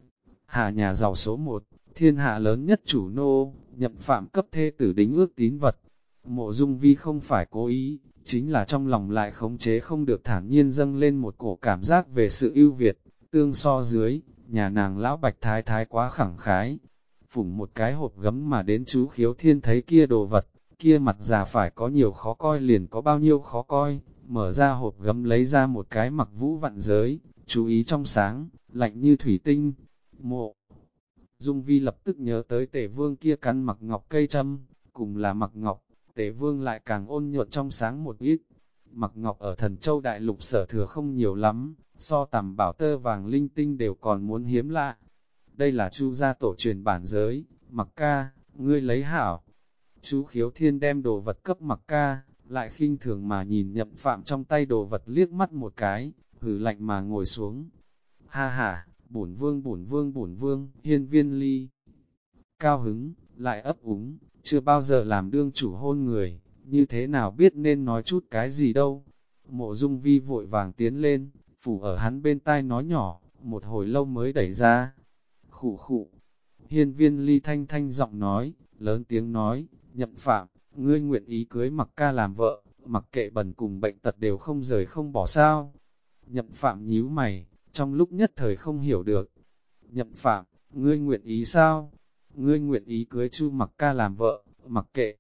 hạ nhà giàu số 1, thiên hạ lớn nhất chủ nô, Nhậm Phạm cấp thê tử đính ước tín vật. Mộ Dung Vi không phải cố ý, chính là trong lòng lại khống chế không được thản nhiên dâng lên một cổ cảm giác về sự ưu việt, tương so dưới, nhà nàng lão Bạch Thái Thái quá khẳng khái. Phủng một cái hộp gấm mà đến chú Khiếu Thiên thấy kia đồ vật, kia mặt già phải có nhiều khó coi liền có bao nhiêu khó coi, mở ra hộp gấm lấy ra một cái mặc vũ vặn giới, chú ý trong sáng, lạnh như thủy tinh. Mộ Dung Vi lập tức nhớ tới Tề Vương kia cắn mặc ngọc cây châm, cùng là mặc ngọc, Tề Vương lại càng ôn nhuận trong sáng một ít. Mặc ngọc ở Thần Châu Đại Lục sở thừa không nhiều lắm, so tầm bảo tơ vàng linh tinh đều còn muốn hiếm lạ. Đây là Chu gia tổ truyền bản giới, Mặc ca, ngươi lấy hảo. Chú Khiếu Thiên đem đồ vật cấp Mặc ca, lại khinh thường mà nhìn Nhậm Phạm trong tay đồ vật liếc mắt một cái, hừ lạnh mà ngồi xuống. Ha ha, bổn vương, Hiên Viên Ly. Cao hứng, lại ấp úng, chưa bao giờ làm đương chủ hôn người, như thế nào biết nên nói chút cái gì đâu. Mộ Dung Vi vội vàng tiến lên, phủ ở hắn bên tai nói nhỏ, một hồi lâu mới đẩy ra. Khụ khụ, Hiên Viên Ly thanh thanh giọng nói, lớn tiếng nói, Nhậm Phạm, ngươi nguyện ý cưới Mặc Ca làm vợ, mặc kệ bần cùng bệnh tật đều không rời không bỏ sao. Nhậm Phạm nhíu mày, trong lúc nhất thời không hiểu được. Nhậm Phạm, ngươi nguyện ý sao? Ngươi nguyện ý cưới Chu Mặc Ca làm vợ, mặc kệ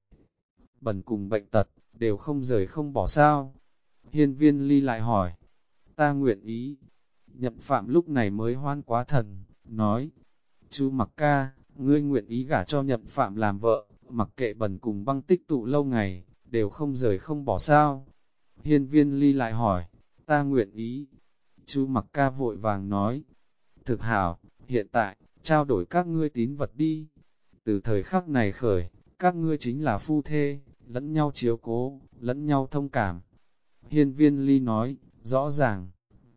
bần cùng bệnh tật, đều không rời không bỏ sao? Hiên Viên Ly lại hỏi, ta nguyện ý. Nhậm Phạm lúc này mới hoan quá thần, nói, Chu Mặc Ca, ngươi nguyện ý gả cho Nhậm Phạm làm vợ, mặc kệ bần cùng băng tích tụ lâu ngày, đều không rời không bỏ sao? Hiên Viên Ly lại hỏi, ta nguyện ý. Chu Mặc Ca vội vàng nói, thực hảo, hiện tại, trao đổi các ngươi tín vật đi. Từ thời khắc này khởi, các ngươi chính là phu thê, lẫn nhau chiếu cố, lẫn nhau thông cảm. Hiên Viên Ly nói, rõ ràng.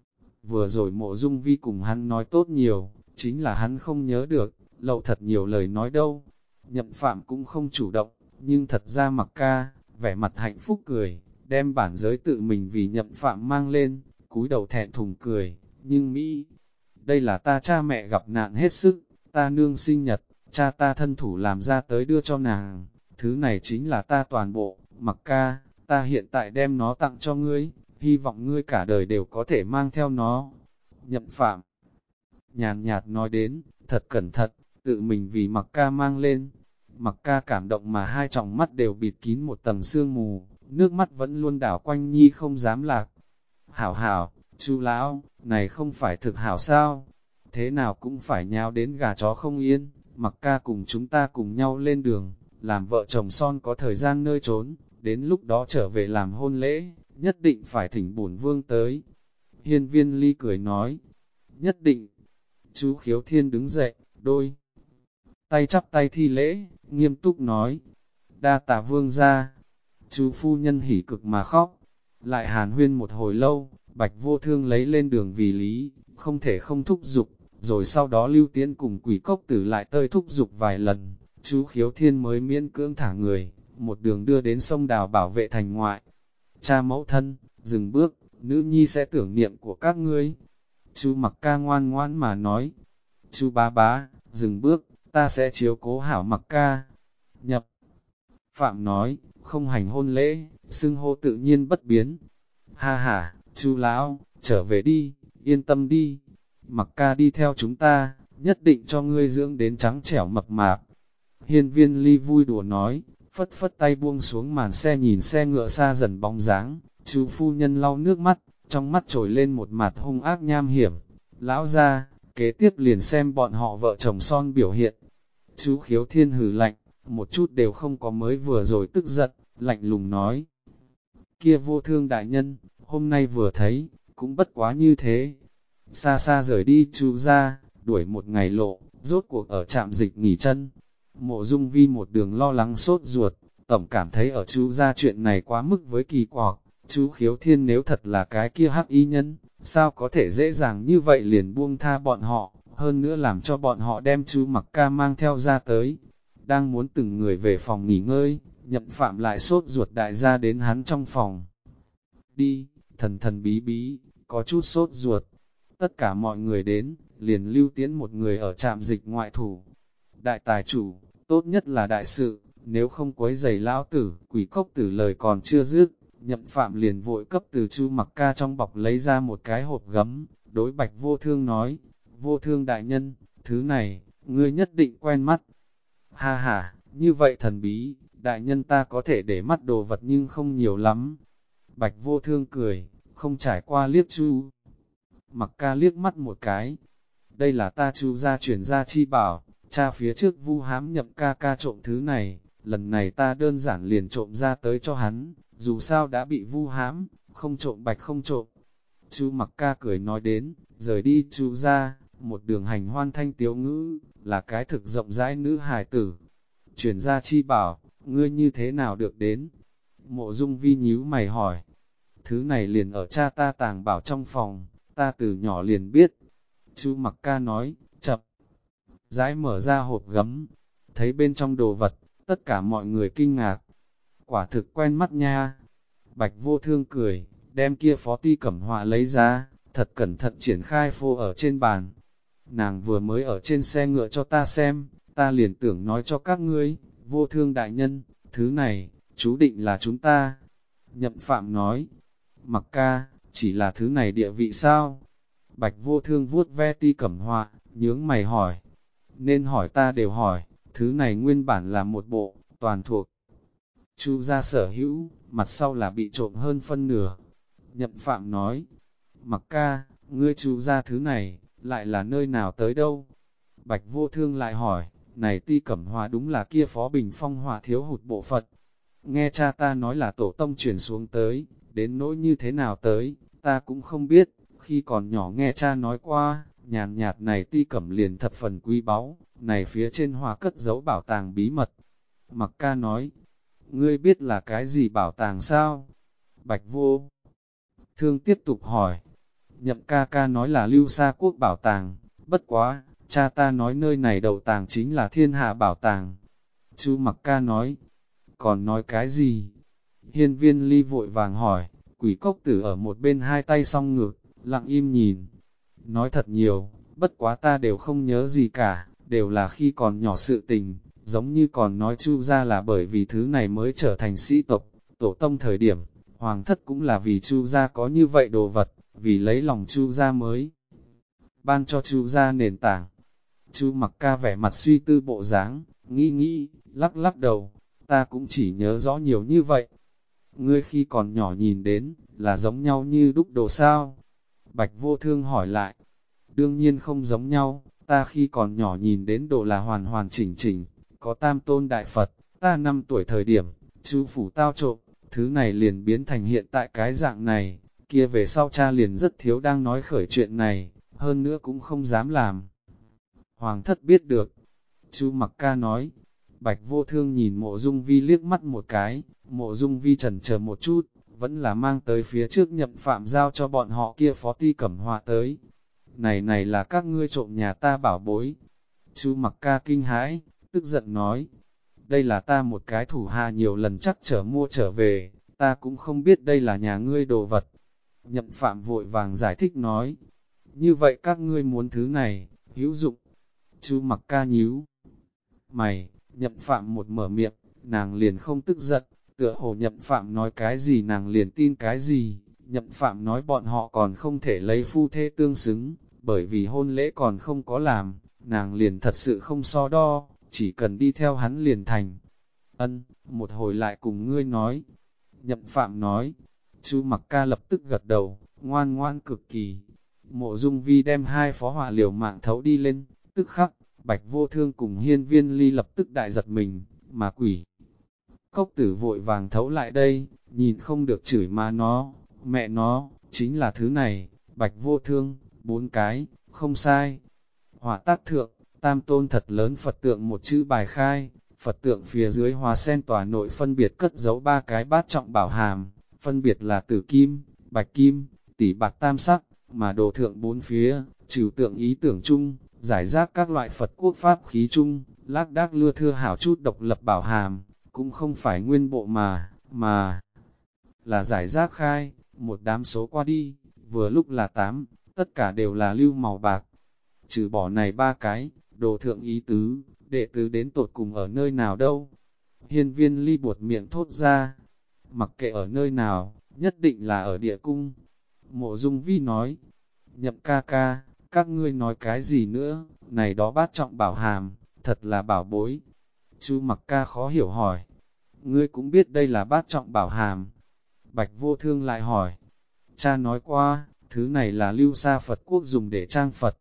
Vừa rồi Mộ Dung Vi cùng hắn nói tốt nhiều, chính là hắn không nhớ được, lậu thật nhiều lời nói đâu. Nhậm Phạm cũng không chủ động, nhưng thật ra Mặc Ca, vẻ mặt hạnh phúc cười, đem bản giới tự mình vì Nhậm Phạm mang lên, cúi đầu thẹn thùng cười, nhưng Mỹ, đây là ta cha mẹ gặp nạn hết sức, ta nương sinh nhật, cha ta thân thủ làm ra tới đưa cho nàng, thứ này chính là ta toàn bộ, Mặc Ca, ta hiện tại đem nó tặng cho ngươi, hy vọng ngươi cả đời đều có thể mang theo nó. Nhậm Phạm nhàn nhạt nói đến, thật cẩn thận, tự mình vì Mặc Ca mang lên. Mặc Ca cảm động mà hai tròng mắt đều bịt kín một tầng sương mù, nước mắt vẫn luôn đảo quanh nhi không dám lạc. Hảo hảo, chú lão, này không phải thực hảo sao? Thế nào cũng phải nháo đến gà chó không yên, Mặc Ca cùng chúng ta cùng nhau lên đường, làm vợ chồng son có thời gian nơi trốn, đến lúc đó trở về làm hôn lễ, nhất định phải thỉnh bổn vương tới. Hiên Viên Ly cười nói, nhất định. Chú Khiếu Thiên đứng dậy, đôi tay chắp tay thi lễ, nghiêm túc nói, đa tạ vương ra. Chú phu nhân hỉ cực mà khóc, lại hàn huyên một hồi lâu, Bạch Vô Thương lấy lên đường vì lý, không thể không thúc giục, rồi sau đó Lưu Tiễn cùng Quỷ Cốc Tử lại tơi thúc giục vài lần, chú Khiếu Thiên mới miễn cưỡng thả người, một đường đưa đến sông Đào bảo vệ thành ngoại. Cha mẫu thân, dừng bước, nữ nhi sẽ tưởng niệm của các ngươi. Chú Mặc Ca ngoan ngoãn mà nói, chú bá bá, dừng bước, ta sẽ chiếu cố hảo Mặc Ca. Nhập Phạm nói, không hành hôn lễ, xưng hô tự nhiên bất biến. Ha ha, chú lão, trở về đi, yên tâm đi. Mặc Ca đi theo chúng ta, nhất định cho ngươi dưỡng đến trắng trẻo mập mạp. Hiên Viên Ly vui đùa nói, phất phất tay buông xuống màn xe nhìn xe ngựa xa dần bóng dáng. Chú phu nhân lau nước mắt, trong mắt trồi lên một mặt hung ác nham hiểm. Lão ra, kế tiếp liền xem bọn họ vợ chồng son biểu hiện. Chú Khiếu Thiên hừ lạnh, một chút đều không có mới vừa rồi tức giận, lạnh lùng nói. Kia Vô Thương đại nhân, hôm nay vừa thấy, cũng bất quá như thế. Xa xa rời đi chú ra, đuổi một ngày lộ, rốt cuộc ở trạm dịch nghỉ chân. Mộ Dung Vi một đường lo lắng sốt ruột, tổng cảm thấy ở chú ra chuyện này quá mức với kỳ quặc. Chú Khiếu Thiên nếu thật là cái kia hắc y nhân, sao có thể dễ dàng như vậy liền buông tha bọn họ, hơn nữa làm cho bọn họ đem chú Mặc Ca mang theo ra tới. Đang muốn từng người về phòng nghỉ ngơi, Nhậm Phạm lại sốt ruột đại gia đến hắn trong phòng. Đi, thần thần bí bí, có chút sốt ruột. Tất cả mọi người đến, liền Lưu Tiễn một người ở trạm dịch ngoại thủ. Đại tài chủ, tốt nhất là đại sự, nếu không quấy giày lão tử, Quỷ Cốc Tử lời còn chưa dứt. Nhậm Phạm liền vội cấp từ Chu Mặc Ca trong bọc lấy ra một cái hộp gấm, đối Bạch Vô Thương nói, Vô Thương đại nhân, thứ này, ngươi nhất định quen mắt. Ha ha, như vậy thần bí, đại nhân ta có thể để mắt đồ vật nhưng không nhiều lắm. Bạch Vô Thương cười, không trải qua liếc Chu Mặc Ca liếc mắt một cái. Đây là ta Chu gia chuyển gia chi bảo, cha phía trước Vu hám Nhậm ca ca trộm thứ này, lần này ta đơn giản liền trộm ra tới cho hắn. Dù sao đã bị vu hãm, không trộm bạch không trộm. Chú Mặc Ca cười nói đến, rời đi chú ra, một đường hành hoan thanh tiếu ngữ, là cái thực rộng rãi nữ hài tử. Chuyển gia chi bảo, ngươi như thế nào được đến? Mộ Dung Vi nhíu mày hỏi. Thứ này liền ở cha ta tàng bảo trong phòng, ta từ nhỏ liền biết. Chú Mặc Ca nói, chập. Rãi mở ra hộp gấm, thấy bên trong đồ vật, tất cả mọi người kinh ngạc. Quả thực quen mắt nha. Bạch Vô Thương cười, đem kia phó ti cẩm họa lấy ra, thật cẩn thận triển khai phô ở trên bàn. Nàng vừa mới ở trên xe ngựa cho ta xem, Ta liền tưởng nói cho các ngươi, Vô Thương đại nhân, thứ này, chú định là chúng ta. Nhậm Phạm nói, Mặc ca, chỉ là thứ này địa vị sao? Bạch Vô Thương vuốt ve Ti Cẩm Hoa, nhướng mày hỏi. Nên hỏi ta đều hỏi, thứ này nguyên bản là một bộ, toàn thuộc Chu gia sở hữu, mặt sau là bị trộm hơn phân nửa. Nhậm Phạm nói, Mặc ca, ngươi Chu gia thứ này, lại là nơi nào tới đâu? Bạch Vô Thương lại hỏi, này Ti Cẩm Hoa đúng là kia Phó Bình Phong Hỏa thiếu hụt bộ phận. Nghe cha ta nói là tổ tông chuyển xuống tới, đến nỗi như thế nào tới, ta cũng không biết, khi còn nhỏ nghe cha nói qua, nhàn nhạt này Ti Cẩm liền thập phần quý báu, này phía trên hoa cất giấu bảo tàng bí mật. Mặc ca nói, ngươi biết là cái gì bảo tàng sao? Bạch Vô Thương tiếp tục hỏi, Nhậm ca ca nói là Lưu Sa Quốc bảo tàng, bất quá, cha ta nói nơi này đầu tàng chính là thiên hạ bảo tàng. Chu Mặc ca nói, còn nói cái gì? Hiên Viên Ly vội vàng hỏi, Quỷ Cốc Tử ở một bên hai tay song ngực, lặng im nhìn. Nói thật nhiều, bất quá ta đều không nhớ gì cả, đều là khi còn nhỏ sự tình, giống như còn nói Chu gia là bởi vì thứ này mới trở thành sĩ tộc, tổ tông thời điểm, hoàng thất cũng là vì Chu gia có như vậy đồ vật, vì lấy lòng Chu gia mới ban cho Chu gia nền tảng. Chu Mặc ca vẻ mặt suy tư bộ dáng, nghĩ, lắc lắc đầu, ta cũng chỉ nhớ rõ nhiều như vậy. Ngươi khi còn nhỏ nhìn đến, là giống nhau như đúc đồ sao? Bạch Vô Thương hỏi lại. Đương nhiên không giống nhau, ta khi còn nhỏ nhìn đến đồ là hoàn hoàn chỉnh chỉnh, có tam tôn đại Phật, ta 5 tuổi thời điểm, Chu phủ tao trộm, thứ này liền biến thành hiện tại cái dạng này, kia về sau cha liền rất thiếu đang nói khởi chuyện này, hơn nữa cũng không dám làm. Hoàng thất biết được, Chu Mặc ca nói. Bạch Vô Thương nhìn Mộ Dung Vi liếc mắt một cái, Mộ Dung Vi chần chờ một chút, vẫn là mang tới phía trước Nhậm Phạm giao cho bọn họ kia Phó Ti Cẩm Hoa tới. Này là các ngươi trộm nhà ta bảo bối. Chu Mặc ca kinh hãi, tức giận nói, đây là ta một cái thủ hạ nhiều lần chắc trở mua trở về, ta cũng không biết đây là nhà ngươi đồ vật. Nhậm Phạm vội vàng giải thích nói, như vậy các ngươi muốn thứ này, hữu dụng. Chu Mặc ca nhíu mày, Nhậm Phạm một mở miệng, nàng liền không tức giận, tựa hồ Nhậm Phạm nói cái gì nàng liền tin cái gì. Nhậm Phạm nói bọn họ còn không thể lấy phu thê tương xứng, bởi vì hôn lễ còn không có làm, nàng liền thật sự không so đo, chỉ cần đi theo hắn liền thành. Ân, một hồi lại cùng ngươi nói. Nhậm Phạm nói, Chu Mặc ca lập tức gật đầu, ngoan ngoan cực kỳ. Mộ Dung Vi đem hai phó họa liều mạng thấu đi lên, tức khắc, Bạch Vô Thương cùng Hiên Viên Ly lập tức đại giật mình, mà Quỷ Cốc Tử vội vàng thấu lại đây, nhìn không được chửi má nó, mẹ nó, chính là thứ này, Bạch Vô Thương, 4 cái, không sai. Họa tác thượng, tam tôn thật lớn Phật tượng một chữ bài khai, Phật tượng phía dưới hoa sen tòa nội phân biệt cất giấu 3 cái bát trọng bảo hàm, phân biệt là tử kim, bạch kim, tỷ bạc tam sắc, mà đồ thượng 4 phía, trừu tượng ý tưởng chung, giải rác các loại Phật quốc pháp khí chung, lác đác lưa thưa hảo chút độc lập bảo hàm, cũng không phải nguyên bộ mà là giải rác khai, một đám số qua đi, vừa lúc là 8, tất cả đều là lưu màu bạc. Trừ bỏ này 3 cái, đồ thượng ý tứ, đệ tứ đến tột cùng ở nơi nào đâu. Hiên Viên Ly buột miệng thốt ra, mặc kệ ở nơi nào, nhất định là ở địa cung. Mộ Dung Vi nói, Nhậm ca ca, các ngươi nói cái gì nữa, này đó bát trọng bảo hàm, thật là bảo bối. Chu Mặc ca khó hiểu hỏi, ngươi cũng biết đây là bát trọng bảo hàm. Bạch Vô Thương lại hỏi, cha nói qua, thứ này là lưu sa Phật quốc dùng để trang Phật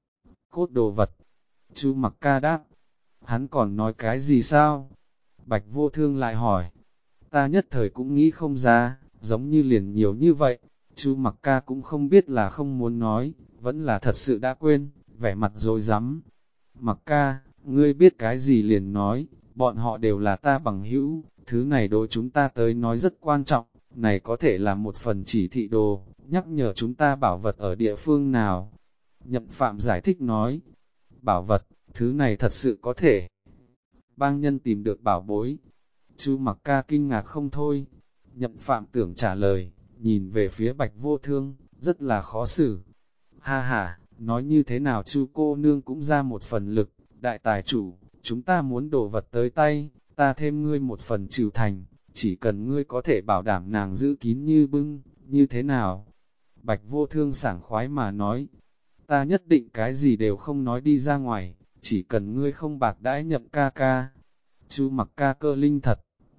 cốt đồ vật. Chu Mặc ca đáp, hắn còn nói cái gì sao? Bạch Vô Thương lại hỏi, ta nhất thời cũng nghĩ không ra, giống như liền nhiều như vậy. Chu Mặc ca cũng không biết là không muốn nói, vẫn là thật sự đã quên, vẻ mặt rồi rắm. Mặc ca, ngươi biết cái gì liền nói, bọn họ đều là ta bằng hữu, thứ này đối chúng ta tới nói rất quan trọng, này có thể là một phần chỉ thị đồ, nhắc nhở chúng ta bảo vật ở địa phương nào. Nhậm Phạm giải thích nói, bảo vật, thứ này thật sự có thể. Bang nhân tìm được bảo bối. Chu Mặc ca kinh ngạc không thôi. Nhậm Phạm tưởng trả lời, nhìn về phía Bạch Vô Thương, rất là khó xử. Ha ha, nói như thế nào Chu cô nương cũng ra một phần lực, đại tài chủ, chúng ta muốn đồ vật tới tay, ta thêm ngươi một phần trừ thành, chỉ cần ngươi có thể bảo đảm nàng giữ kín như bưng, như thế nào? Bạch Vô Thương sảng khoái mà nói, ta nhất định cái gì đều không nói đi ra ngoài, chỉ cần ngươi không bạc đãi Nhậm ca ca. Chu Mặc ca cơ linh thật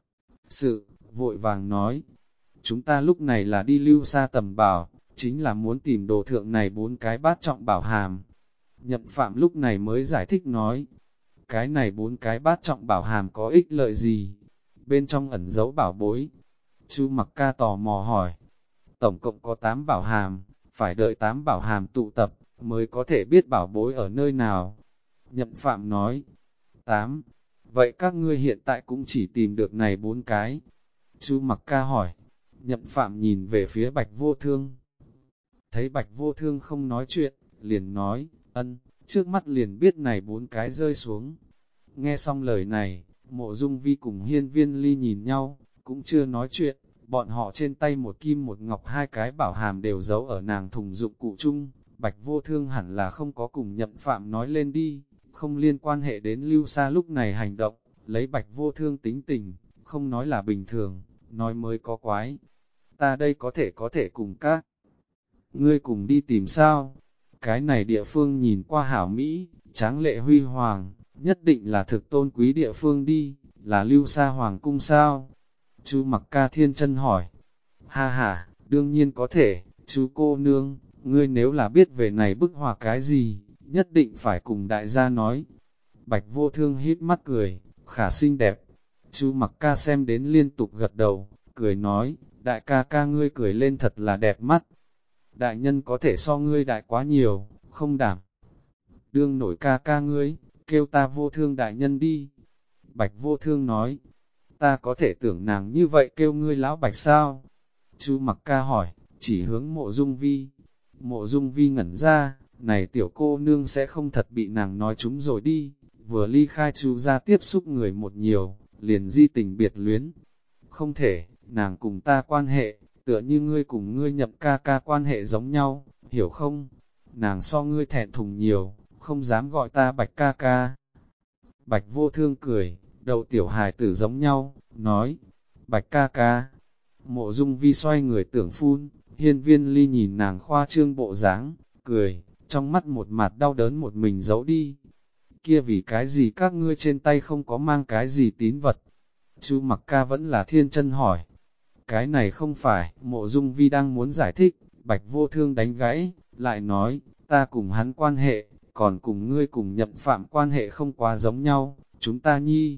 sự, vội vàng nói, chúng ta lúc này là đi Lưu Sa tầm bảo, chính là muốn tìm đồ thượng này 4 cái bát trọng bảo hàm. Nhậm Phạm lúc này mới giải thích nói, cái này 4 cái bát trọng bảo hàm có ích lợi gì? Bên trong ẩn giấu bảo bối. Chu Mặc ca tò mò hỏi, tổng cộng có 8 bảo hàm, phải đợi 8 bảo hàm tụ tập, mới có thể biết bảo bối ở nơi nào. Nhậm Phạm nói, 8, vậy các ngươi hiện tại cũng chỉ tìm được này 4 cái. Chu Mặc ca hỏi, Nhậm Phạm nhìn về phía Bạch Vô Thương. Thấy Bạch Vô Thương không nói chuyện, liền nói, ân, trước mắt liền biết này 4 cái rơi xuống. Nghe xong lời này, Mộ Dung Vi cùng Hiên Viên Ly nhìn nhau, cũng chưa nói chuyện, bọn họ trên tay một kim một ngọc 2 cái bảo hàm đều giấu ở nàng thùng dụng cụ chung. Bạch Vô Thương hẳn là không có cùng Nhậm Phạm nói lên đi, không liên quan hệ đến Lưu Sa lúc này hành động, lấy Bạch Vô Thương tính tình, không nói là bình thường, nói mới có quái. Ta đây có thể cùng các ngươi cùng đi tìm sao? Cái này địa phương nhìn qua hảo Mỹ, tráng lệ huy hoàng, nhất định là thực tôn quý địa phương đi, là Lưu Sa Hoàng cung sao? Chu Mặc ca thiên chân hỏi. Ha ha, đương nhiên có thể, chú cô nương, ngươi nếu là biết về này bức họa cái gì, nhất định phải cùng đại gia nói. Bạch Vô Thương hít mắt cười, khả xinh đẹp. Chu Mặc ca xem đến liên tục gật đầu, cười nói, đại ca ca ngươi cười lên thật là đẹp mắt. Đại nhân có thể so ngươi đại quá nhiều, không đảm. Đương nổi ca ca ngươi, kêu ta Vô Thương đại nhân đi. Bạch Vô Thương nói, ta có thể tưởng nàng như vậy kêu ngươi lão Bạch sao? Chu Mặc ca hỏi, chỉ hướng Mộ Dung Vi. Mộ Dung Vi ngẩn ra, này tiểu cô nương sẽ không thật bị nàng nói trúng rồi đi. Vừa ly khai Chu ra tiếp xúc người một nhiều, liền di tình biệt luyến. Không thể, nàng cùng ta quan hệ, tựa như ngươi cùng ngươi Nhậm ca ca quan hệ giống nhau, hiểu không? Nàng so ngươi thẹn thùng nhiều, không dám gọi ta Bạch ca ca. Bạch Vô Thương cười, đầu tiểu hài tử giống nhau, nói, Bạch ca ca. Mộ Dung Vi xoay người tưởng phun, Hiên Viên Ly nhìn nàng khoa trương bộ dáng, cười, trong mắt một mặt đau đớn một mình giấu đi. Kia vì cái gì các ngươi trên tay không có mang cái gì tín vật? Chu Mặc ca vẫn là thiên chân hỏi. Cái này không phải, Mộ Dung Vi đang muốn giải thích, Bạch Vô Thương đánh gãy, lại nói, ta cùng hắn quan hệ, còn cùng ngươi cùng Nhậm Phạm quan hệ không quá giống nhau, chúng ta nhi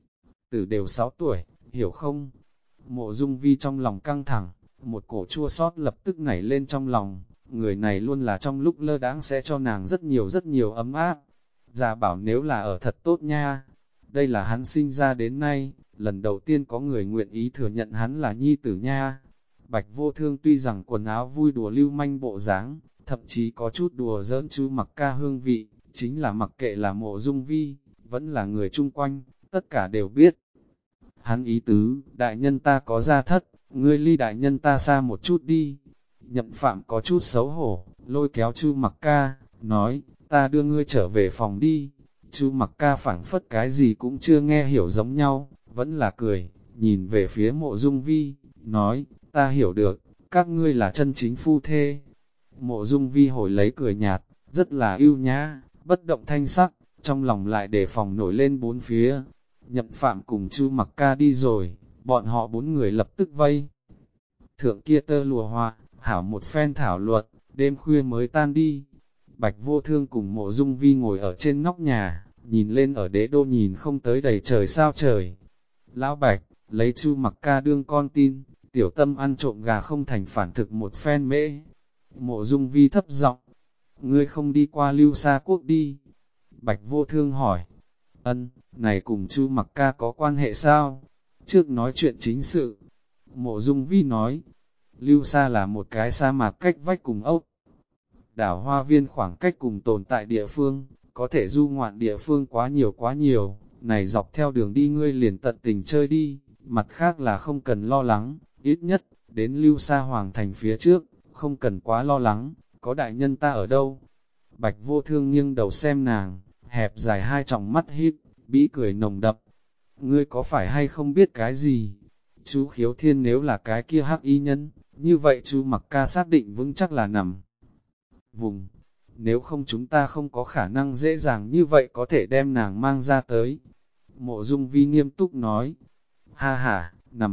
tử đều 6 tuổi, hiểu không? Mộ Dung Vi trong lòng căng thẳng, một cổ chua xót lập tức nảy lên trong lòng, người này luôn là trong lúc lơ đãng sẽ cho nàng rất nhiều ấm áp. Già bảo nếu là ở thật tốt nha, đây là hắn sinh ra đến nay, lần đầu tiên có người nguyện ý thừa nhận hắn là nhi tử nha. Bạch Vô Thương tuy rằng quần áo vui đùa lưu manh bộ dáng, thậm chí có chút đùa giỡn Chu Mặc ca hương vị, chính là mặc kệ là Mộ Dung Vi, vẫn là người chung quanh, tất cả đều biết. Hắn ý tứ, đại nhân ta có gia thất, ngươi ly đại nhân ta xa một chút đi. Nhậm Phạm có chút xấu hổ, lôi kéo Chu Mặc ca, nói, ta đưa ngươi trở về phòng đi. Chu Mặc ca phảng phất cái gì cũng chưa nghe hiểu giống nhau, vẫn là cười, nhìn về phía Mộ Dung Vi, nói, ta hiểu được, các ngươi là chân chính phu thê. Mộ Dung Vi hồi lấy cười nhạt, rất là ưu nhã, bất động thanh sắc, trong lòng lại đề phòng nổi lên bốn phía. Nhậm Phạm cùng Chu Mặc ca đi rồi, bọn họ 4 người lập tức vây. Thượng kia tơ lùa hoa, hảo một phen thảo luận, đêm khuya mới tan đi. Bạch Vô Thương cùng Mộ Dung Vi ngồi ở trên nóc nhà, nhìn lên ở đế đô nhìn không tới đầy trời sao trời. Lão Bạch, lấy Chu Mặc ca đương con tin, tiểu tâm ăn trộm gà không thành phản thực một phen mễ. Mộ Dung Vi thấp giọng, ngươi không đi qua Lưu Sa Quốc đi. Bạch Vô Thương hỏi, ân, này cùng Chu Mặc ca có quan hệ sao? Trước nói chuyện chính sự, Mộ Dung Vi nói, Lưu Sa là một cái sa mạc cách vách cùng ốc. Đảo Hoa Viên khoảng cách cùng tồn tại địa phương, có thể du ngoạn địa phương quá nhiều, này dọc theo đường đi ngươi liền tận tình chơi đi, mặt khác là không cần lo lắng, ít nhất, đến Lưu Sa Hoàng thành phía trước, không cần quá lo lắng, có đại nhân ta ở đâu. Bạch Vô Thương nghiêng đầu xem nàng, hẹp dài hai tròng mắt hít, bĩ cười nồng đậm. Ngươi có phải hay không biết cái gì? Chú Khiếu Thiên nếu là cái kia hắc y nhân, như vậy chú Mặc Ca xác định vững chắc là nằm vùng. Nếu không chúng ta không có khả năng dễ dàng như vậy có thể đem nàng mang ra tới. Mộ Dung Vi nghiêm túc nói, ha ha,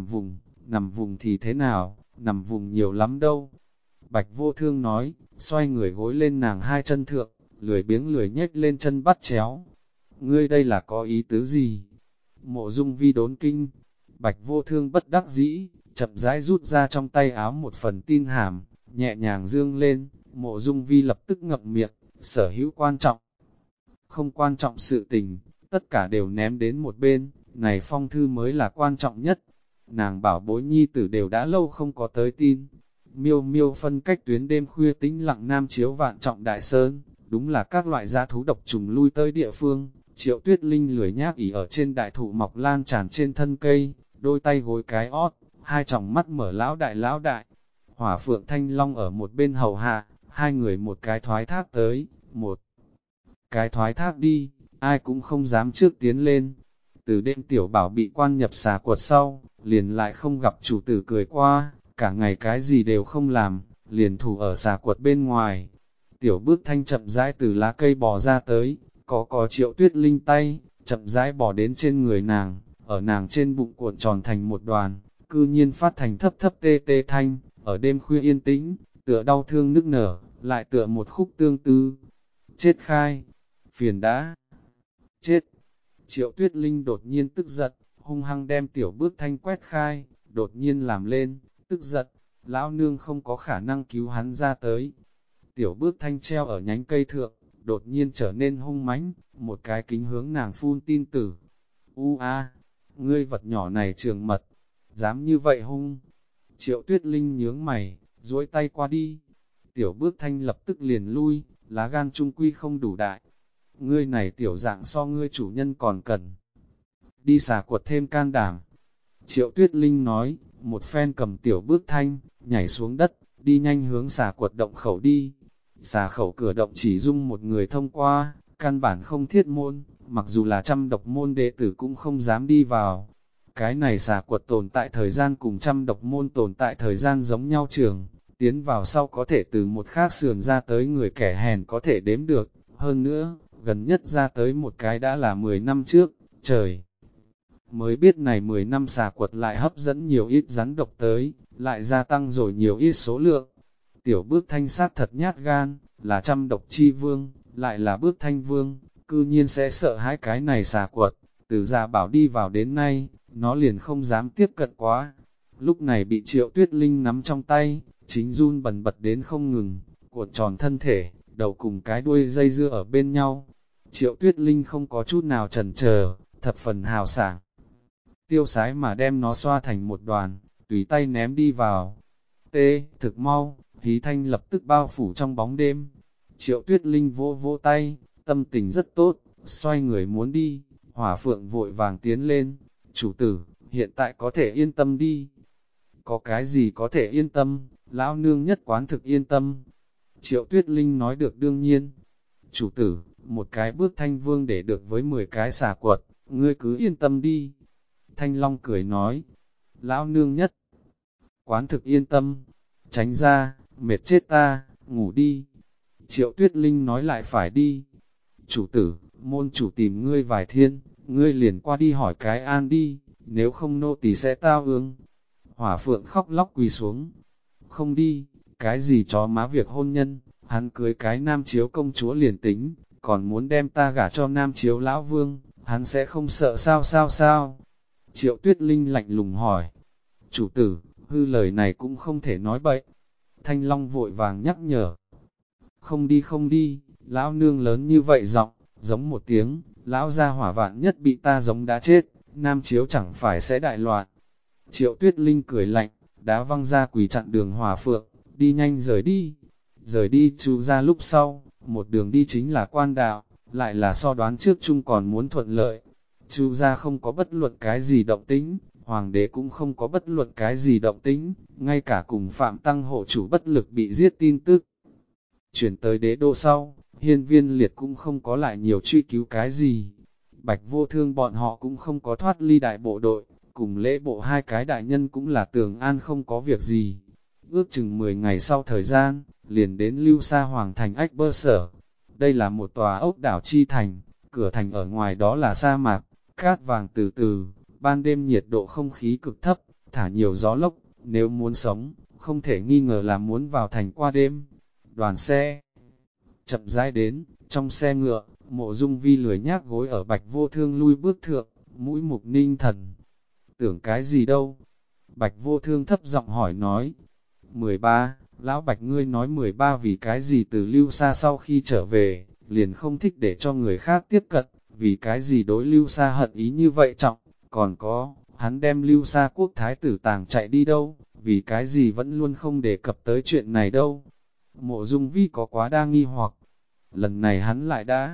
nằm vùng thì thế nào, nằm vùng nhiều lắm đâu. Bạch Vô Thương nói, xoay người gối lên nàng hai chân thượng, lười biếng lười nhếch lên chân bắt chéo. Ngươi đây là có ý tứ gì? Mộ Dung Vi đốn kinh, Bạch Vô Thương bất đắc dĩ, chậm rãi rút ra trong tay áo một phần tin hàm, nhẹ nhàng dương lên, Mộ Dung Vi lập tức ngậm miệng, sở hữu quan trọng. Không quan trọng sự tình, tất cả đều ném đến một bên, này phong thư mới là quan trọng nhất. Nàng bảo bối nhi tử đều đã lâu không có tới tin. Miêu miêu phân cách tuyến đêm khuya tĩnh lặng nam chiếu vạn trọng đại sơn, đúng là các loại gia thú độc trùng lui tới địa phương. Triệu Tuyết Linh lười nhác ỉ ở trên đại thụ mọc lan tràn trên thân cây, đôi tay gối cái ót, hai tròng mắt mở lão đại. Hỏa Phượng Thanh Long ở một bên hầu hạ, hai người một cái thoái thác tới, một cái thoái thác đi, ai cũng không dám trước tiến lên. Từ đêm tiểu bảo bị quan nhập xà quật sau, liền lại không gặp chủ tử cười qua, cả ngày cái gì đều không làm, liền thủ ở xà quật bên ngoài. Tiểu Bước Thanh chậm rãi từ lá cây bò ra tới, có Triệu Tuyết Linh tay, chậm rãi bò đến trên người nàng, ở nàng trên bụng cuộn tròn thành một đoàn, cư nhiên phát thành thấp thấp tê tê thanh, ở đêm khuya yên tĩnh, tựa đau thương nức nở, lại tựa một khúc tương tư. Chết khai, phiền đã, chết. Triệu Tuyết Linh đột nhiên tức giận, hung hăng đem Tiểu Bước Thanh quét khai, đột nhiên làm lên, tức giận, lão nương không có khả năng cứu hắn ra tới. Tiểu Bước Thanh treo ở nhánh cây thượng, đột nhiên trở nên hung mãnh, một cái kính hướng nàng phun tin tử. Ngươi vật nhỏ này trường mật, dám như vậy hung. Triệu Tuyết Linh nhướng mày, duỗi tay qua đi. Tiểu Bước Thanh lập tức liền lui, lá gan trung quy không đủ đại. Ngươi này tiểu dạng so ngươi chủ nhân còn cần. Đi xà quật thêm can đảm. Triệu Tuyết Linh nói, một phen cầm Tiểu Bước Thanh, nhảy xuống đất, đi nhanh hướng xà quật động khẩu đi. Xà khẩu cửa động chỉ dung một người thông qua, căn bản không thiết môn, mặc dù là trăm độc môn đệ tử cũng không dám đi vào. Cái này xà quật tồn tại thời gian cùng trăm độc môn tồn tại thời gian giống nhau trường, tiến vào sau có thể từ một khác sườn ra tới người kẻ hèn có thể đếm được, hơn nữa, gần nhất ra tới một cái đã là 10 năm trước, trời. Mới biết này 10 năm xà quật lại hấp dẫn nhiều ít rắn độc tới, lại gia tăng rồi nhiều ít số lượng. Tiểu Bước Thanh sát thật nhát gan, là trăm độc chi vương, lại là Bước Thanh vương, cư nhiên sẽ sợ hãi cái này xà quật. Từ gia bảo đi vào đến nay, nó liền không dám tiếp cận quá. Lúc này bị Triệu Tuyết Linh nắm trong tay, chính run bần bật đến không ngừng, cuộn tròn thân thể, đầu cùng cái đuôi dây dưa ở bên nhau. Triệu Tuyết Linh không có chút nào chần chờ, thập phần hào sảng. Tiêu sái mà đem nó xoa thành một đoàn, tùy tay ném đi vào. Thực mau, hí thanh lập tức bao phủ trong bóng đêm. Triệu Tuyết Linh vỗ vỗ tay, tâm tình rất tốt, xoay người muốn đi. Hỏa Phượng vội vàng tiến lên, chủ tử, hiện tại có thể yên tâm đi. Có cái gì có thể yên tâm, lão nương nhất quán thực yên tâm. Triệu Tuyết Linh nói được đương nhiên. Chủ tử, một cái Bước Thanh vương để được với 10 cái xà quật, ngươi cứ yên tâm đi. Thanh Long cười nói, lão nương nhất quán thực yên tâm, tránh ra, mệt chết ta, ngủ đi. Triệu Tuyết Linh nói lại phải đi. Chủ tử, môn chủ tìm ngươi vài thiên, ngươi liền qua đi hỏi cái an đi, nếu không nô tỳ sẽ tao ương. Hỏa Phượng khóc lóc quỳ xuống. Không đi, cái gì chó má việc hôn nhân, hắn cưới cái nam chiếu công chúa liền tính, còn muốn đem ta gả cho nam chiếu lão vương, hắn sẽ không sợ sao. Triệu Tuyết Linh lạnh lùng hỏi. Chủ tử, hư lời này cũng không thể nói bậy. Thanh Long vội vàng nhắc nhở. Không đi, lão nương lớn như vậy giọng, giống một tiếng, lão gia hỏa vạn nhất bị ta giống đã chết, nam chiếu chẳng phải sẽ đại loạn. Triệu Tuyết Linh cười lạnh, đá văng ra quỳ chặn đường Hòa Phượng, đi nhanh rời đi. Rời đi chú ra lúc sau, một đường đi chính là quan đạo, lại là so đoán trước chung còn muốn thuận lợi. Chú ra không có bất luận cái gì động tính, hoàng đế cũng không có bất luận cái gì động tính, ngay cả cùng Phạm Tăng hộ chủ bất lực bị giết tin tức. Chuyển tới đế đô sau, Hiên Viên Liệt cũng không có lại nhiều truy cứu cái gì. Bạch Vô Thương bọn họ cũng không có thoát ly đại bộ đội, cùng lễ bộ hai cái đại nhân cũng là tường an không có việc gì. Ước chừng 10 ngày sau thời gian, liền đến Lưu Sa Hoàng thành Ách Bơ Sở. Đây là một tòa ốc đảo chi thành, cửa thành ở ngoài đó là sa mạc, cát vàng từ từ, ban đêm nhiệt độ không khí cực thấp, thả nhiều gió lốc, nếu muốn sống, không thể nghi ngờ là muốn vào thành qua đêm. Đoàn xe chậm rãi đến, trong xe ngựa, Mộ Dung Vi lười nhác gối ở Bạch Vô Thương lui bước thượng, mũi mục ninh thần. Tưởng cái gì đâu? Bạch Vô Thương thấp giọng hỏi nói. 13, lão Bạch ngươi nói 13 vì cái gì từ Lưu Sa sau khi trở về, liền không thích để cho người khác tiếp cận, vì cái gì đối Lưu Sa hận ý như vậy trọng, còn có, hắn đem Lưu Sa quốc thái tử tàng chạy đi đâu, vì cái gì vẫn luôn không đề cập tới chuyện này đâu. Mộ Dung Vi có quá đa nghi hoặc, lần này hắn lại đã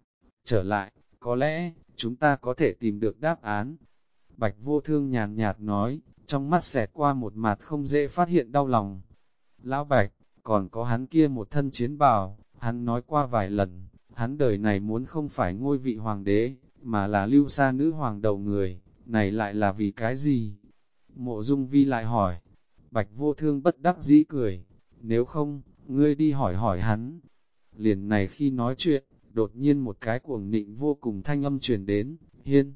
trở lại, có lẽ, chúng ta có thể tìm được đáp án. Bạch Vô Thương nhàn nhạt nói, trong mắt xẹt qua một mặt không dễ phát hiện đau lòng. Lão Bạch, còn có hắn kia một thân chiến bào, hắn nói qua vài lần, hắn đời này muốn không phải ngôi vị hoàng đế, mà là Lưu Sa nữ hoàng đầu người, này lại là vì cái gì? Mộ Dung Vi lại hỏi, Bạch Vô Thương bất đắc dĩ cười, nếu không, ngươi đi hỏi hỏi hắn. Liền này khi nói chuyện, đột nhiên một cái cuồng nịnh vô cùng thanh âm truyền đến, Hiên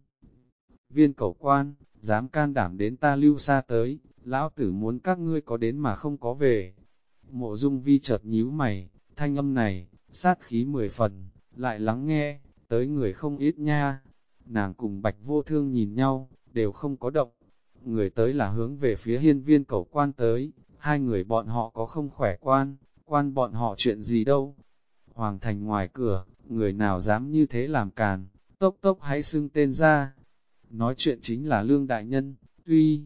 Viên Cẩu Quan, dám can đảm đến ta Lưu Sa tới, lão tử muốn các ngươi có đến mà không có về. Mộ Dung Vi chợt nhíu mày, thanh âm này, sát khí 10 phần, lại lắng nghe, tới người không ít nha. Nàng cùng Bạch Vô Thương nhìn nhau, đều không có động. Người tới là hướng về phía Hiên Viên Cẩu Quan tới, hai người bọn họ có không khỏe quan bọn họ chuyện gì đâu. Hoàng thành ngoài cửa, người nào dám như thế làm càn, tốc tốc hãy xưng tên ra. Nói chuyện chính là Lương Đại Nhân, tuy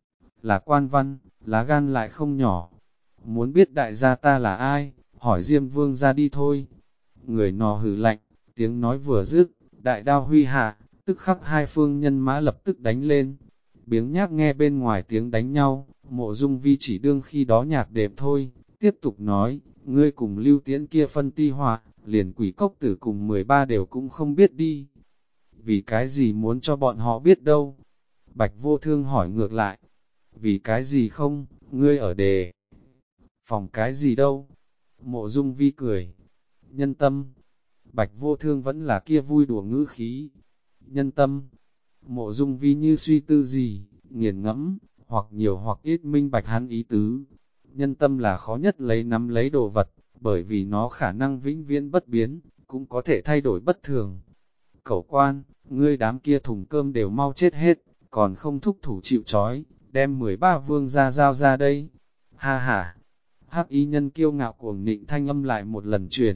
là quan văn, lá gan lại không nhỏ. Muốn biết đại gia ta là ai, hỏi Diêm Vương ra đi thôi. Người nọ hừ lạnh, tiếng nói vừa dứt, đại đao huy hạ, tức khắc hai phương nhân mã lập tức đánh lên. Biếng nhác nghe bên ngoài tiếng đánh nhau, Mộ Dung Vi chỉ đương khi đó nhạc đệm thôi, tiếp tục nói, ngươi cùng Lưu Tiễn kia phân ti họa, liền Quỷ Cốc Tử cùng 13 đều cũng không biết đi. Vì cái gì muốn cho bọn họ biết đâu? Bạch Vô Thương hỏi ngược lại, vì cái gì không, ngươi ở đề phòng cái gì đâu? Mộ Dung Vi cười, nhân tâm. Bạch Vô Thương vẫn là kia vui đùa ngữ khí. Nhân tâm. Mộ Dung Vi như suy tư gì, nghiền ngẫm, hoặc nhiều hoặc ít minh bạch hắn ý tứ. Nhân tâm là khó nhất lấy nắm lấy đồ vật, bởi vì nó khả năng vĩnh viễn bất biến, cũng có thể thay đổi bất thường. Cẩu Quan, ngươi đám kia thùng cơm đều mau chết hết, còn không thúc thủ chịu trói, đem 13 vương ra giao ra đây. Ha ha! Hắc y nhân kiêu ngạo cuồng nịnh thanh âm lại một lần truyền.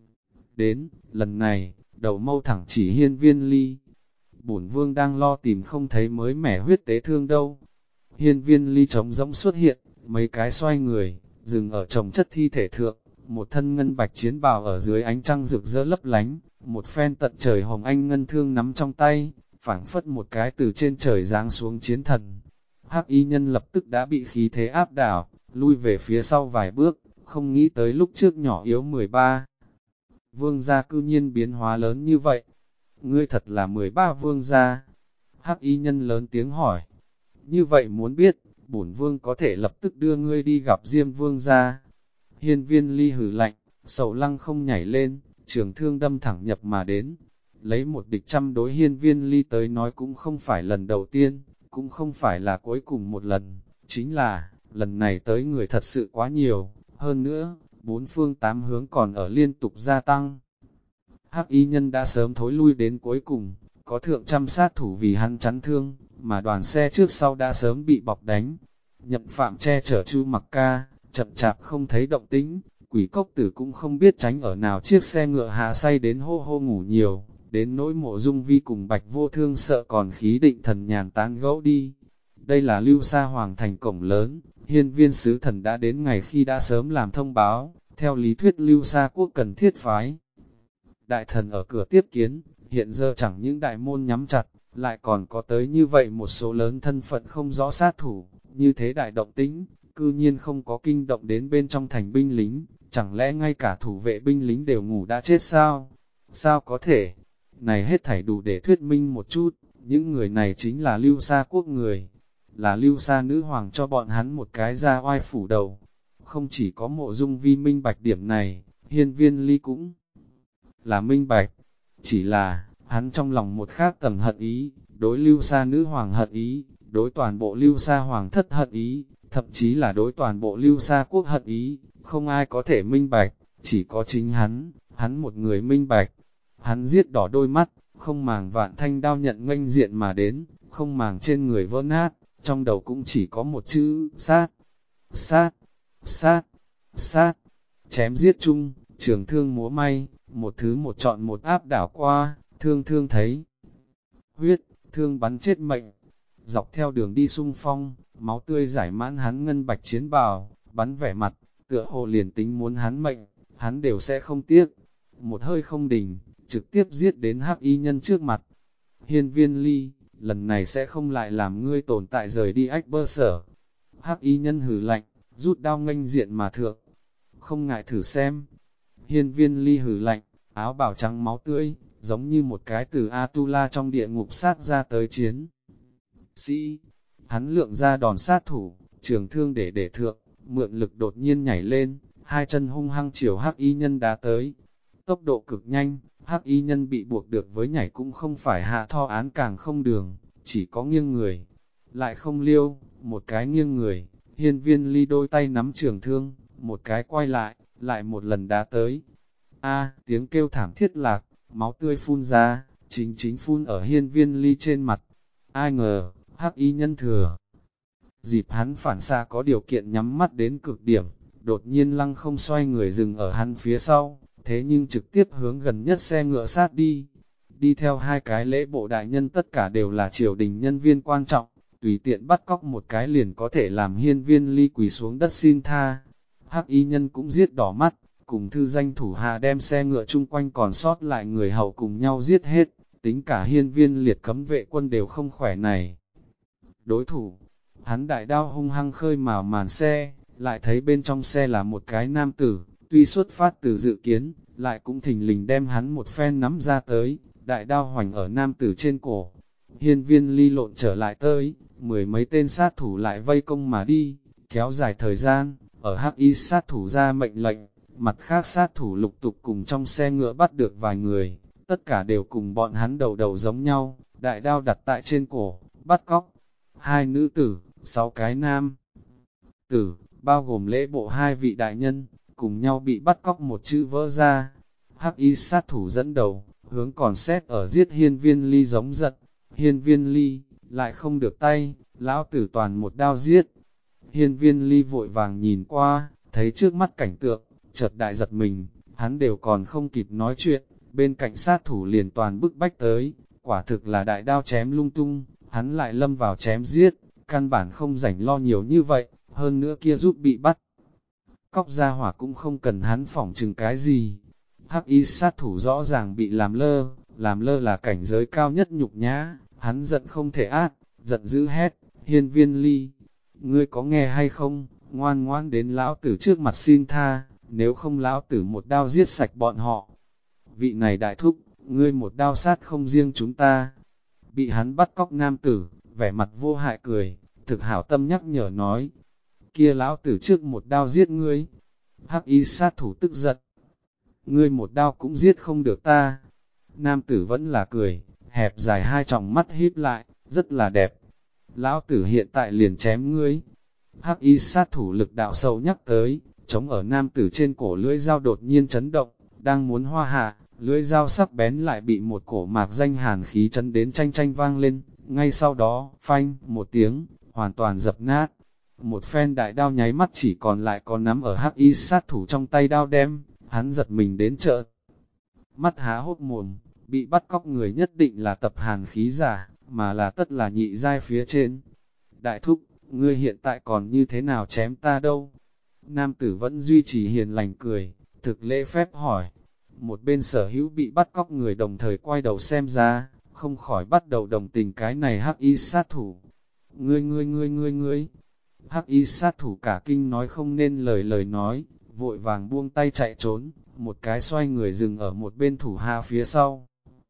Đến, lần này, đầu mâu thẳng chỉ Hiên Viên Ly. Bổn vương đang lo tìm không thấy mới mẻ huyết tế thương đâu. Hiên Viên Ly trống rỗng xuất hiện, mấy cái xoay người, dừng ở chồng chất thi thể thượng, một thân ngân bạch chiến bào ở dưới ánh trăng rực rỡ lấp lánh, một phen tận trời hồng anh ngân thương nắm trong tay, phảng phất một cái từ trên trời giáng xuống chiến thần. Hắc y nhân lập tức đã bị khí thế áp đảo, lui về phía sau vài bước, không nghĩ tới lúc trước nhỏ yếu 13. Vương gia cư nhiên biến hóa lớn như vậy. Ngươi thật là 13 vương gia. Hắc y nhân lớn tiếng hỏi. Như vậy muốn biết, bổn vương có thể lập tức đưa ngươi đi gặp Diêm vương gia. Hiên Viên Ly hử lạnh, sầu lăng không nhảy lên, trường thương đâm thẳng nhập mà đến. Lấy một địch trăm đối Hiên Viên Ly tới nói cũng không phải lần đầu tiên, cũng không phải là cuối cùng một lần, chính là, lần này tới người thật sự quá nhiều, hơn nữa, bốn phương tám hướng còn ở liên tục gia tăng. Hắc y nhân đã sớm thối lui đến cuối cùng, có thượng trăm sát thủ vì hắn chắn thương, mà đoàn xe trước sau đã sớm bị bọc đánh. Nhậm Phạm che chở Chu Mặc Ca, chậm chạp không thấy động tĩnh, Quỷ Cốc Tử cũng không biết tránh ở nào chiếc xe ngựa hạ say đến hô hô ngủ nhiều, đến nỗi Mộ Dung Vi cùng Bạch Vô Thương sợ còn khí định thần nhàn tán gẫu đi. Đây là Lưu Sa Hoàng thành cổng lớn, Hiên Viên sứ thần đã đến ngày khi đã sớm làm thông báo, theo lý thuyết Lưu Sa quốc cần thiết phái. Đại thần ở cửa tiếp kiến, hiện giờ chẳng những đại môn nhắm chặt, lại còn có tới như vậy một số lớn thân phận không rõ sát thủ, như thế đại động tĩnh, cư nhiên không có kinh động đến bên trong thành binh lính, chẳng lẽ ngay cả thủ vệ binh lính đều ngủ đã chết sao? Sao có thể? Này hết thảy đủ để thuyết minh một chút, những người này chính là Lưu Sa quốc người, là Lưu Sa nữ hoàng cho bọn hắn một cái ra oai phủ đầu. Không chỉ có Mộ Dung Vi minh bạch điểm này, Hiên Viên Ly cũng là minh bạch, chỉ là, hắn trong lòng một khác tầng hận ý, đối Lưu Sa nữ hoàng hận ý, đối toàn bộ Lưu Sa hoàng thất hận ý, thậm chí là đối toàn bộ Lưu Sa quốc hận ý, không ai có thể minh bạch, chỉ có chính hắn một người minh bạch. Hắn giết đỏ đôi mắt, không màng vạn thanh đao nhận nghênh diện mà đến, không màng trên người vỡ nát, trong đầu cũng chỉ có một chữ, sát, sát, sát, sát. Chém giết chung, trường thương múa may, một thứ một chọn một áp đảo qua, thương thấy huyết, thương bắn chết mệnh. Dọc theo đường đi xung phong, máu tươi giải mãn hắn ngân bạch chiến bào, bắn vẻ mặt, tựa hồ liền tính muốn hắn mệnh, hắn đều sẽ không tiếc. Một hơi không đình, trực tiếp giết đến hắc y nhân trước mặt. Hiên Viên Ly, lần này sẽ không lại làm ngươi tồn tại rời đi ách bơ sở. Hắc y nhân hừ lạnh, rút đao nghênh diện mà thượng. Không ngại thử xem. Hiên Viên Ly hừ lạnh, áo bào trắng máu tươi, giống như một cái từ Atula trong địa ngục sát ra tới chiến sĩ. Hắn lượng ra đòn sát thủ, trường thương để thượng, mượn lực đột nhiên nhảy lên, hai chân hung hăng chiều hắc y nhân đá tới. Tốc độ cực nhanh, hắc y nhân bị buộc được với nhảy cũng không phải hạ tho án càng không đường, chỉ có nghiêng người. Lại không liêu, một cái nghiêng người, Hiên Viên Ly đôi tay nắm trường thương, một cái quay lại một lần đá tới. Tiếng kêu thảm thiết lạc, máu tươi phun ra, chính phun ở Hiên Viên Ly trên mặt. Ai ngờ, hắc y nhân thừa dịp hắn phản xạ có điều kiện nhắm mắt đến cực điểm, đột nhiên lăng không xoay người dừng ở hắn phía sau, thế nhưng trực tiếp hướng gần nhất xe ngựa sát đi. Đi theo hai cái lễ bộ đại nhân tất cả đều là triều đình nhân viên quan trọng, tùy tiện bắt cóc một cái liền có thể làm Hiên Viên Ly quỳ xuống đất xin tha. Hắc y nhân cũng giết đỏ mắt, cùng thư danh thủ hạ đem xe ngựa chung quanh còn sót lại người hầu cùng nhau giết hết, tính cả Hiên Viên liệt cấm vệ quân đều không khỏe này. Đối thủ, hắn đại đao hung hăng khơi mào màn xe, lại thấy bên trong xe là một cái nam tử, tuy xuất phát từ dự kiến, lại cũng thình lình đem hắn một phen nắm ra tới, đại đao hoành ở nam tử trên cổ. Hiên Viên Ly lộn trở lại tới, mười mấy tên sát thủ lại vây công mà đi, kéo dài thời gian, ở hắc y sát thủ ra mệnh lệnh, mặt khác sát thủ lục tục cùng trong xe ngựa bắt được vài người, tất cả đều cùng bọn hắn đầu giống nhau, đại đao đặt tại trên cổ, bắt cóc. Hai nữ tử, 6 cái nam tử, bao gồm lễ bộ hai vị đại nhân, cùng nhau bị bắt cóc một chữ vỡ ra. Hắc y sát thủ dẫn đầu, hướng còn xét ở giết Hiên Viên Ly giống giận. Hiên Viên Ly, lại không được tay, lão tử toàn một đao giết. Hiên Viên Ly vội vàng nhìn qua, thấy trước mắt cảnh tượng, chợt đại giật mình, hắn đều còn không kịp nói chuyện, bên cạnh sát thủ liền toàn bức bách tới, quả thực là đại đao chém lung tung, hắn lại lâm vào chém giết, căn bản không rảnh lo nhiều như vậy, hơn nữa kia giúp bị bắt. Cóc ra hỏa cũng không cần hắn phỏng chừng cái gì. Hắc y sát thủ rõ ràng bị làm lơ là cảnh giới cao nhất nhục nhã, hắn giận không thể át, giận dữ hét, Hiên Viên Ly, ngươi có nghe hay không, ngoan ngoan đến lão tử trước mặt xin tha, nếu không lão tử một đao giết sạch bọn họ. Vị này đại thúc, ngươi một đao sát không riêng chúng ta. Bị hắn bắt cóc nam tử, vẻ mặt vô hại cười, thực hảo tâm nhắc nhở nói, kia lão tử trước một đao giết ngươi. Hắc y sát thủ tức giận, ngươi một đao cũng giết không được ta. Nam tử vẫn là cười, hẹp dài hai tròng mắt híp lại, rất là đẹp. Lão tử hiện tại liền chém ngươi. Hắc y sát thủ lực đạo sâu nhắc tới, chống ở nam tử trên cổ lưỡi dao đột nhiên chấn động, đang muốn hoa hạ, lưỡi dao sắc bén lại bị một cổ mạc danh hàn khí chấn đến chanh chanh vang lên, ngay sau đó, phanh, một tiếng, hoàn toàn dập nát. Một phen đại đao nháy mắt chỉ còn lại có nắm ở hắc y sát thủ trong tay đao đem, hắn giật mình đến chợ. Mắt há hốt mồm, bị bắt cóc người nhất định là tập hàn khí giả, mà là tất là nhị giai phía trên. Đại thúc, ngươi hiện tại còn như thế nào chém ta đâu? Nam tử vẫn duy trì hiền lành cười, thực lễ phép hỏi. Một bên sở hữu bị bắt cóc người đồng thời quay đầu xem ra, không khỏi bắt đầu đồng tình cái này hắc y sát thủ. Ngươi. Hắc y sát thủ cả kinh nói không nên lời nói, vội vàng buông tay chạy trốn, một cái xoay người dừng ở một bên thủ hạ phía sau.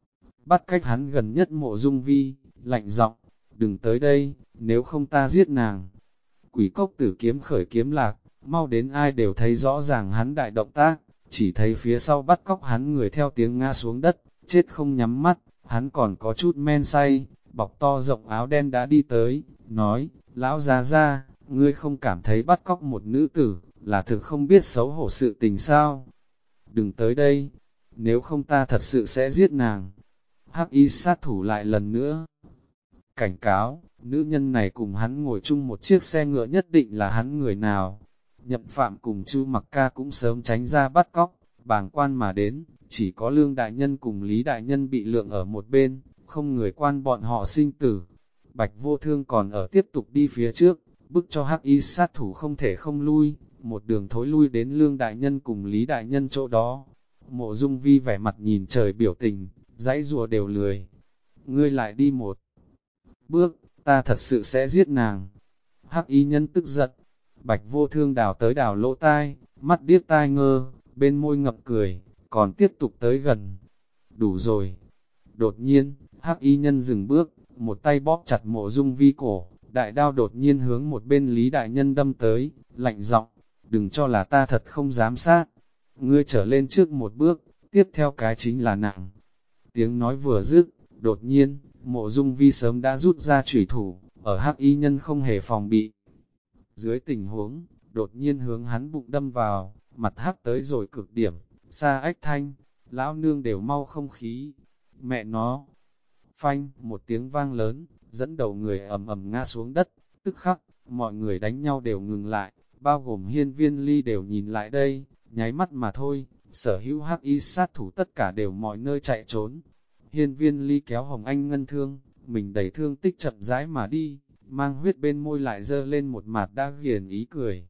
bắt cách hắn gần nhất Mộ Dung Vi, lạnh giọng, đừng tới đây, nếu không ta giết nàng. Quỷ cốc tử kiếm khởi kiếm lạc, mau đến ai đều thấy rõ ràng hắn đại động tác, chỉ thấy phía sau bắt cóc hắn người theo tiếng ngã xuống đất, chết không nhắm mắt, hắn còn có chút men say, bọc to rộng áo đen đã đi tới, nói, lão già ra, ngươi không cảm thấy bắt cóc một nữ tử, là thực không biết xấu hổ sự tình sao? Đừng tới đây, nếu không ta thật sự sẽ giết nàng. Hắc y sát thủ lại lần nữa cảnh cáo, nữ nhân này cùng hắn ngồi chung một chiếc xe ngựa nhất định là hắn người nào. Nhậm Phạm cùng Chu Mặc Ca cũng sớm tránh ra bắt cóc, bàng quan mà đến, chỉ có Lương Đại Nhân cùng Lý Đại Nhân bị lượng ở một bên, không người quan bọn họ sinh tử. Bạch Vô Thương còn ở tiếp tục đi phía trước, bức cho Hắc y sát thủ không thể không lui, một đường thối lui đến Lương Đại Nhân cùng Lý Đại Nhân chỗ đó. Mộ Dung Vi vẻ mặt nhìn trời biểu tình, dãy rùa đều lười. Ngươi lại đi một bước, ta thật sự sẽ giết nàng. Hắc y nhân tức giận, Bạch Vô Thương đào tới đào lỗ tai, mắt điếc tai ngơ, bên môi ngập cười, còn tiếp tục tới gần. Đủ rồi. Đột nhiên, Hắc y nhân dừng bước, một tay bóp chặt Mộ Dung Vi cổ, đại đao đột nhiên hướng một bên Lý Đại Nhân đâm tới, lạnh giọng, đừng cho là ta thật không dám sát. Ngươi trở lên trước một bước, tiếp theo cái chính là nặng. Tiếng nói vừa dứt, đột nhiên, Mộ Dung Vi sớm đã rút ra chủy thủ, ở Hắc y nhân không hề phòng bị. Dưới tình huống, đột nhiên hướng hắn bụng đâm vào, mặt hắc tới rồi cực điểm, xa ách thanh, lão nương đều mau không khí. Mẹ nó, phanh, một tiếng vang lớn, dẫn đầu người ầm ầm ngã xuống đất, tức khắc, mọi người đánh nhau đều ngừng lại, bao gồm Hiên Viên Ly đều nhìn lại đây, nháy mắt mà thôi, sở hữu hắc y sát thủ tất cả đều mọi nơi chạy trốn. Hiên Viên Ly kéo Hồng Anh ngân thương, mình đẩy thương tích chậm rãi mà đi, mang huyết bên môi lại dơ lên một mặt đã ghiền ý cười.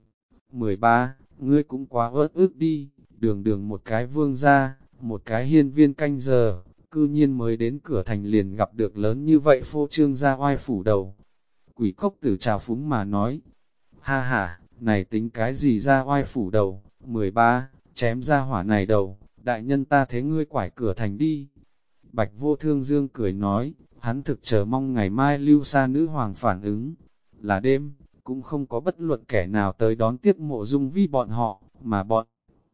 13. Ngươi cũng quá ớt ức đi, đường đường một cái vương gia, một cái hiên viên canh giờ, cư nhiên mới đến cửa thành liền gặp được lớn như vậy phô trương gia oai phủ đầu. Quỷ cốc tử trào phúng mà nói, ha ha, này tính cái gì ra oai phủ đầu, 13, chém ra hỏa này đầu, đại nhân ta thế ngươi quải cửa thành đi. Bạch Vô Thương dương cười nói, hắn thực chờ mong ngày mai Lưu Sa nữ hoàng phản ứng. Là đêm, cũng không có bất luận kẻ nào tới đón tiếp Mộ Dung Vi bọn họ, mà bọn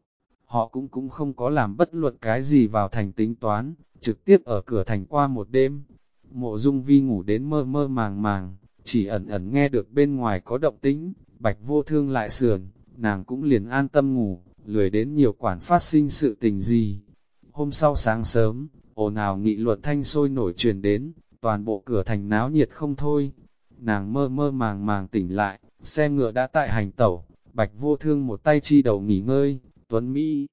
họ cũng không có làm bất luận cái gì vào thành tính toán, trực tiếp ở cửa thành qua một đêm. Mộ Dung Vi ngủ đến mơ mơ màng màng, chỉ ẩn ẩn nghe được bên ngoài có động tĩnh, Bạch Vô Thương lại sườn, nàng cũng liền an tâm ngủ, lười đến nhiều quản phát sinh sự tình gì. Hôm sau sáng sớm, ồn ào nghị luận thanh sôi nổi truyền đến, toàn bộ cửa thành náo nhiệt không thôi. Nàng mơ mơ màng màng tỉnh lại, xe ngựa đã tại hành tẩu, Bạch Vô Thương một tay chi đầu nghỉ ngơi, Tuấn Mỹ.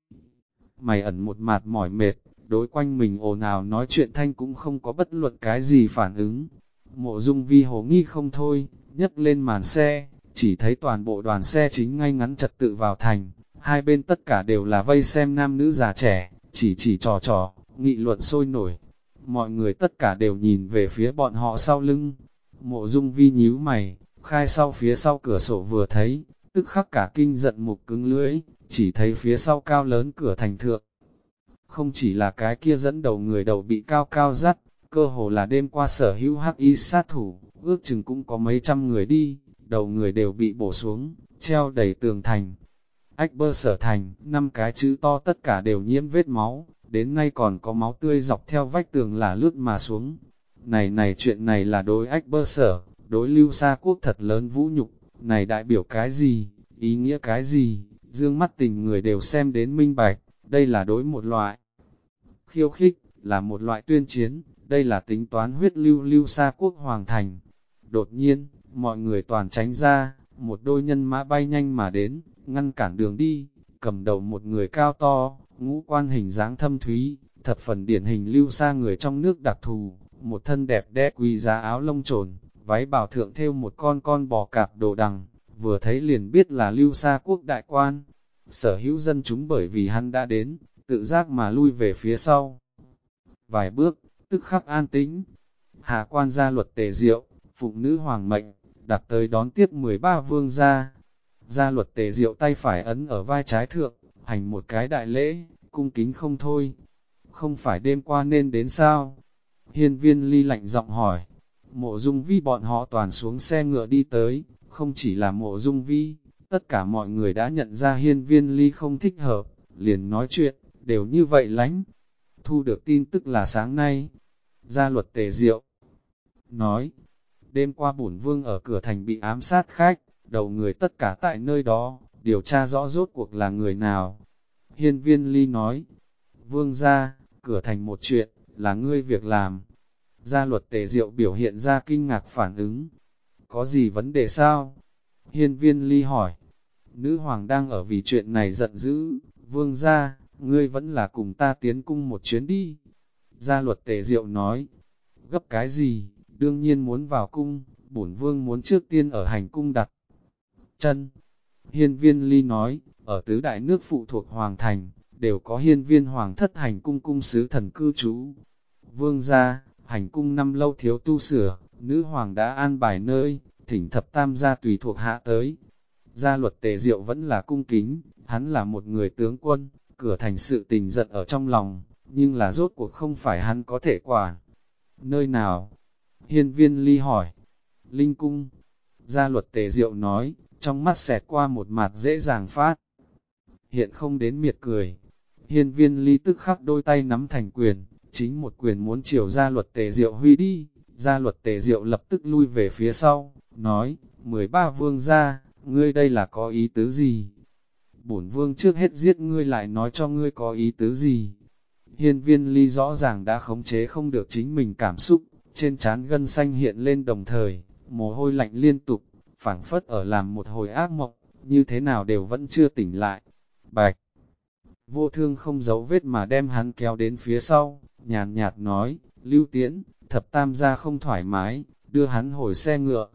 Mày ẩn một mặt mỏi mệt, đối quanh mình ồn ào nói chuyện thanh cũng không có bất luận cái gì phản ứng. Mộ Dung Vi hồ nghi không thôi, nhấc lên màn xe, chỉ thấy toàn bộ đoàn xe chính ngay ngắn trật tự vào thành, hai bên tất cả đều là vây xem nam nữ già trẻ, chỉ trò, nghị luận sôi nổi. Mọi người tất cả đều nhìn về phía bọn họ sau lưng. Mộ Dung Vi nhíu mày, khai sau phía sau cửa sổ vừa thấy, tức khắc cả kinh giận mục cứng lưỡi, chỉ thấy phía sau cao lớn cửa thành thượng. Không chỉ là cái kia dẫn đầu người đầu bị cao cao dắt, cơ hồ là đêm qua sở hữu hắc y sát thủ, ước chừng cũng có mấy trăm người đi, đầu người đều bị bổ xuống, treo đầy tường thành. Ách Bơ Sở Thành, 5 cái chữ to tất cả đều nhiễm vết máu, đến nay còn có máu tươi dọc theo vách tường là lướt mà xuống. Này chuyện này là đối Ách Bơ Sở, đối Lưu Sa Quốc thật lớn vũ nhục, này đại biểu cái gì, ý nghĩa cái gì, dương mắt tình người đều xem đến minh bạch, đây là đối một loại khiêu khích, là một loại tuyên chiến, đây là tính toán huyết Lưu Sa Quốc hoàng thành. Đột nhiên, mọi người toàn tránh ra, một đôi nhân mã bay nhanh mà đến, ngăn cản đường đi, cầm đầu một người cao to, ngũ quan hình dáng thâm thúy, thập phần điển hình Lưu Sa người trong nước đặc thù, một thân đẹp đẽ quý giá áo lông trồn, váy bào thượng thêu một con bò cạp đồ đằng, vừa thấy liền biết là Lưu Sa Quốc đại quan. Sở hữu dân chúng bởi vì hắn đã đến, tự giác mà lui về phía sau. Vài bước, tức khắc an tĩnh. Hà quan gia luật tề diệu, phụng nữ hoàng mệnh, đặt tới đón tiếp 13 vương gia. Gia luật tề diệu tay phải ấn ở vai trái thượng, hành một cái đại lễ, cung kính không thôi. không phải đêm qua nên đến sao? Hiên Viên Ly lạnh giọng hỏi. Mộ Dung Vi bọn họ toàn xuống xe ngựa đi tới, không chỉ là Mộ Dung Vi, tất cả mọi người đã nhận ra Hiên Viên Ly không thích hợp, liền nói chuyện, đều như vậy lánh. Thu được tin tức là sáng nay, Gia Luật Tề Diệu nói, đêm qua bổn vương ở cửa thành bị ám sát khách, đầu người tất cả tại nơi đó, điều tra rõ rốt cuộc là người nào. Hiên Viên Ly nói, vương gia, cửa thành một chuyện, là ngươi việc làm. Gia Luật Tề Diệu biểu hiện ra kinh ngạc phản ứng. Có gì vấn đề sao? Hiên Viên Ly hỏi. Nữ hoàng đang ở vì chuyện này giận dữ, vương gia, ngươi vẫn là cùng ta tiến cung một chuyến đi. Gia Luật Tề Diệu nói, gấp cái gì, đương nhiên muốn vào cung, bổn vương muốn trước tiên ở hành cung đặt chân. Hiên Viên Ly nói, ở tứ đại nước phụ thuộc hoàng thành, đều có hiên viên hoàng thất hành cung cung sứ thần cư trú. Vương gia, hành cung năm lâu thiếu tu sửa, nữ hoàng đã an bài nơi, thỉnh thập tam gia tùy thuộc hạ tới. Gia Luật Tề Diệu vẫn là cung kính, hắn là một người tướng quân, cửa thành sự tình giận ở trong lòng, nhưng là rốt cuộc không phải hắn có thể quản. Nơi nào? Hiên Viên Ly hỏi. Linh cung. Gia Luật Tề Diệu nói, trong mắt xẹt qua một mặt dễ dàng phát. Hiện không đến miệt cười. Hiên Viên Ly tức khắc đôi tay nắm thành quyền, chính một quyền muốn chiều Gia Luật Tề Diệu huy đi. Gia Luật Tề Diệu lập tức lui về phía sau, nói, 13 vương gia, ngươi đây là có ý tứ gì? Bổn vương trước hết giết ngươi lại nói cho ngươi có ý tứ gì? Hiên Viên Ly rõ ràng đã khống chế không được chính mình cảm xúc, trên trán gân xanh hiện lên đồng thời, mồ hôi lạnh liên tục, phảng phất ở làm một hồi ác mộng, như thế nào đều vẫn chưa tỉnh lại. Bạch! Vô Thương không giấu vết mà đem hắn kéo đến phía sau, nhàn nhạt nói, Lưu Tiễn, thập tam gia không thoải mái, đưa hắn hồi xe ngựa.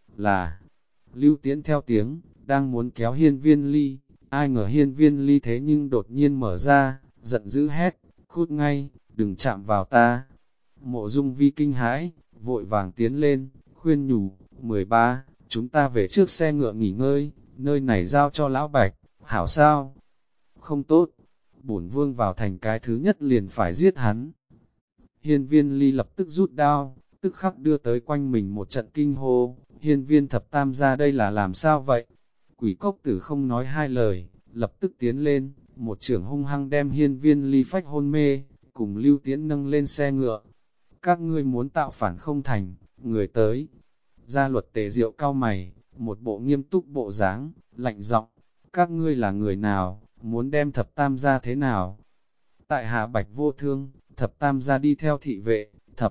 Là, Lưu Tiễn theo tiếng, đang muốn kéo Hiên Viên Ly, ai ngờ Hiên Viên Ly thế nhưng đột nhiên mở ra, giận dữ hét, cút ngay, đừng chạm vào ta. Mộ Dung Vi kinh hãi, vội vàng tiến lên, khuyên nhủ, 13, chúng ta về trước xe ngựa nghỉ ngơi, nơi này giao cho lão Bạch, hảo sao? Không tốt, bổn vương vào thành cái thứ nhất liền phải giết hắn. Hiên Viên Ly lập tức rút đao, tức khắc đưa tới quanh mình một trận kinh hô, Hiên Viên thập tam gia đây là làm sao vậy? Quỷ cốc tử không nói hai lời, lập tức tiến lên, một trưởng hung hăng đem Hiên Viên Ly phách hôn mê, cùng Lưu Tiễn nâng lên xe ngựa. Các ngươi muốn tạo phản không thành, người tới. Gia Luật Tề Diệu cao mày, một bộ nghiêm túc bộ dáng, lạnh giọng, các ngươi là người nào, muốn đem thập tam gia thế nào? Tại hạ Bạch Vô Thương, thập tam gia đi theo thị vệ, thập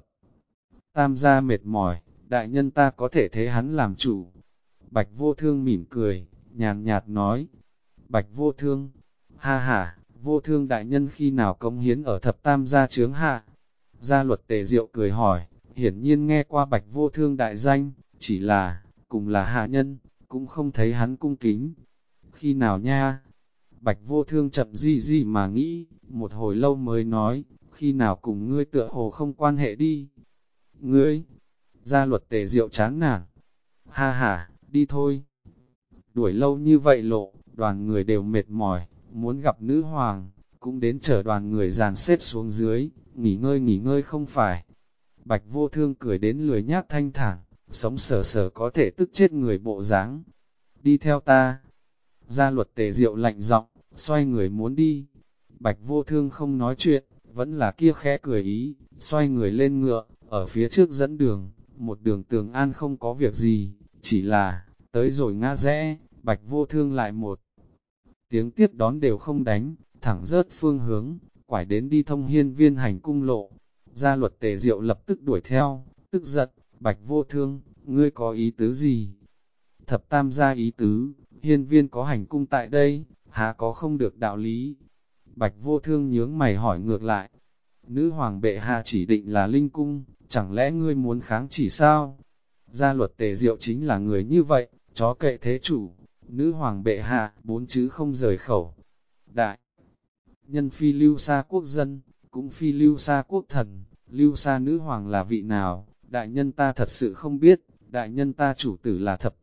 tam gia mệt mỏi, đại nhân ta có thể thế hắn làm chủ. Bạch Vô Thương mỉm cười, nhàn nhạt nói, Bạch Vô Thương, ha ha, Vô Thương đại nhân khi nào cống hiến ở thập tam gia chướng hạ? Gia Luật Tề Diệu cười hỏi, hiển nhiên nghe qua Bạch Vô Thương đại danh, chỉ là, cùng là hạ nhân, cũng không thấy hắn cung kính. Khi nào nha? Bạch Vô Thương chậm gì mà nghĩ, một hồi lâu mới nói, khi nào cùng ngươi tựa hồ không quan hệ đi. Ngươi, Gia Luật Tề Diệu chán nản, ha ha, đi thôi. Đuổi lâu như vậy lộ, đoàn người đều mệt mỏi, muốn gặp nữ hoàng, cũng đến chở đoàn người dàn xếp xuống dưới, nghỉ ngơi không phải. Bạch Vô Thương cười đến lười nhác thanh thản, sống sờ sờ có thể tức chết người bộ dáng. Đi theo ta. Gia Luật Tề Diệu lạnh giọng, xoay người muốn đi. Bạch Vô Thương không nói chuyện, vẫn là kia khẽ cười ý, xoay người lên ngựa, ở phía trước dẫn đường, một đường tường an không có việc gì, chỉ là, tới rồi ngã rẽ, Bạch Vô Thương lại một tiếng tiếp đón đều không đánh, thẳng rớt phương hướng, quải đến đi thông hiên viên hành cung lộ. Gia Luật Tề Diệu lập tức đuổi theo, tức giận, Bạch Vô Thương, ngươi có ý tứ gì? Thập tam gia ý tứ, hiên viên có hành cung tại đây, há có không được đạo lý? Bạch Vô Thương nhướng mày hỏi ngược lại, nữ hoàng bệ hạ chỉ định là linh cung, chẳng lẽ ngươi muốn kháng chỉ sao? Gia Luật Tề Diệu chính là người như vậy, chó kệ thế chủ, nữ hoàng bệ hạ, 4 chữ không rời khẩu. Đại nhân phi lưu xa quốc dân, cũng phi lưu xa quốc thần, lưu xa nữ hoàng là vị nào, đại nhân ta thật sự không biết, đại nhân ta chủ tử là thập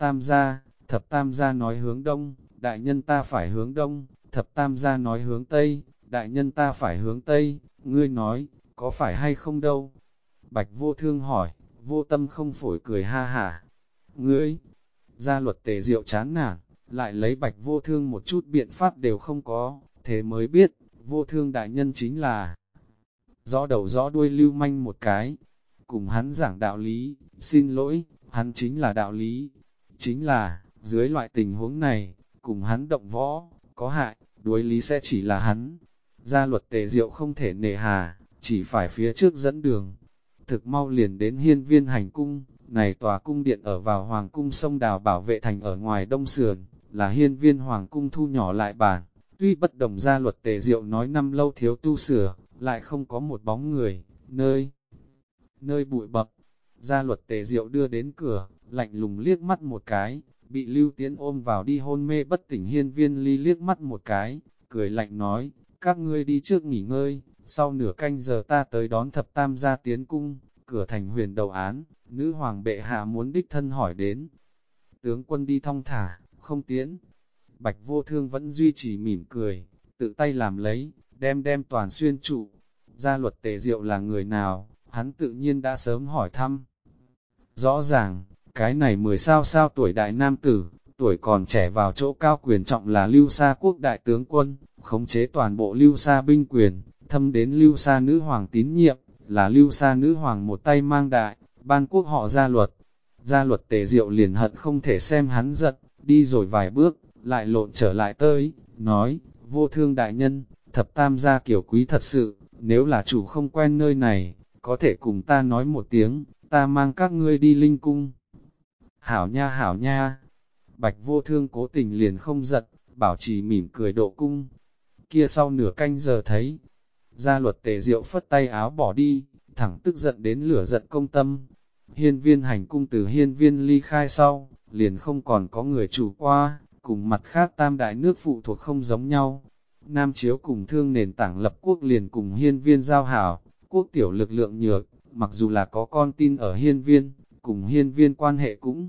tam gia nói hướng đông, đại nhân ta phải hướng đông, thập tam gia nói hướng tây, đại nhân ta phải hướng tây, Ngươi nói, có phải hay không đâu? Bạch Vô Thương hỏi, Vô Tâm không phổi cười ha hả. Ngươi, gia luật Tề Diệu chán nản, lại lấy Bạch Vô Thương một chút biện pháp đều không có, thế mới biết, Vô Thương đại nhân chính là rõ đầu rõ đuôi lưu manh một cái. Cùng hắn giảng đạo lý, xin lỗi, hắn chính là đạo lý. Chính là, dưới loại tình huống này, cùng hắn động võ, có hại, đối lý sẽ chỉ là hắn. Gia luật Tề Diệu không thể nề hà, chỉ phải phía trước dẫn đường. Thực mau liền đến hiên viên hành cung, này tòa cung điện ở vào hoàng cung sông đào bảo vệ thành ở ngoài đông sườn, là hiên viên hoàng cung thu nhỏ lại bản. Tuy bất đồng gia luật Tề Diệu nói năm lâu thiếu tu sửa, lại không có một bóng người, nơi bụi bập. Gia luật Tề Diệu đưa đến cửa, lạnh lùng liếc mắt một cái, bị Lưu Tiễn ôm vào đi hôn mê bất tỉnh hiên viên ly liếc mắt một cái, cười lạnh nói, các ngươi đi trước nghỉ ngơi, sau nửa canh giờ ta tới đón thập tam gia tiến cung, cửa thành huyền đầu án, nữ hoàng bệ hạ muốn đích thân hỏi đến. Tướng quân đi thong thả, không tiễn. Bạch Vô Thương vẫn duy trì mỉm cười, tự tay làm lấy, đem toàn xuyên trụ. Gia luật Tề Diệu là người nào, hắn tự nhiên đã sớm hỏi thăm. Rõ ràng, cái này 10 sao tuổi đại nam tử, tuổi còn trẻ vào chỗ cao quyền trọng là Lưu Sa quốc đại tướng quân, khống chế toàn bộ Lưu Sa binh quyền, thâm đến Lưu Sa nữ hoàng tín nhiệm, là Lưu Sa nữ hoàng một tay mang đại, ban quốc họ Gia luật. Gia luật Tề Diệu liền hận không thể xem hắn giận, đi rồi vài bước, lại lộn trở lại tới, nói, Vô Thương đại nhân, thập tam gia kiểu quý thật sự, nếu là chủ không quen nơi này, có thể cùng ta nói một tiếng, ta mang các ngươi đi linh cung. Hảo nha, Bạch Vô Thương cố tình liền không giận, bảo trì mỉm cười độ cung. Kia sau nửa canh giờ thấy, gia luật Tề Diệu phất tay áo bỏ đi, thẳng tức giận đến lửa giận công tâm. Hiên viên hành cung từ hiên viên ly khai sau, liền không còn có người chủ qua, cùng mặt khác tam đại nước phụ thuộc không giống nhau. Nam Chiếu cùng thương nền tảng lập quốc liền cùng hiên viên giao hảo, quốc tiểu lực lượng nhược, mặc dù là có con tin ở hiên viên, cùng hiên viên quan hệ cũng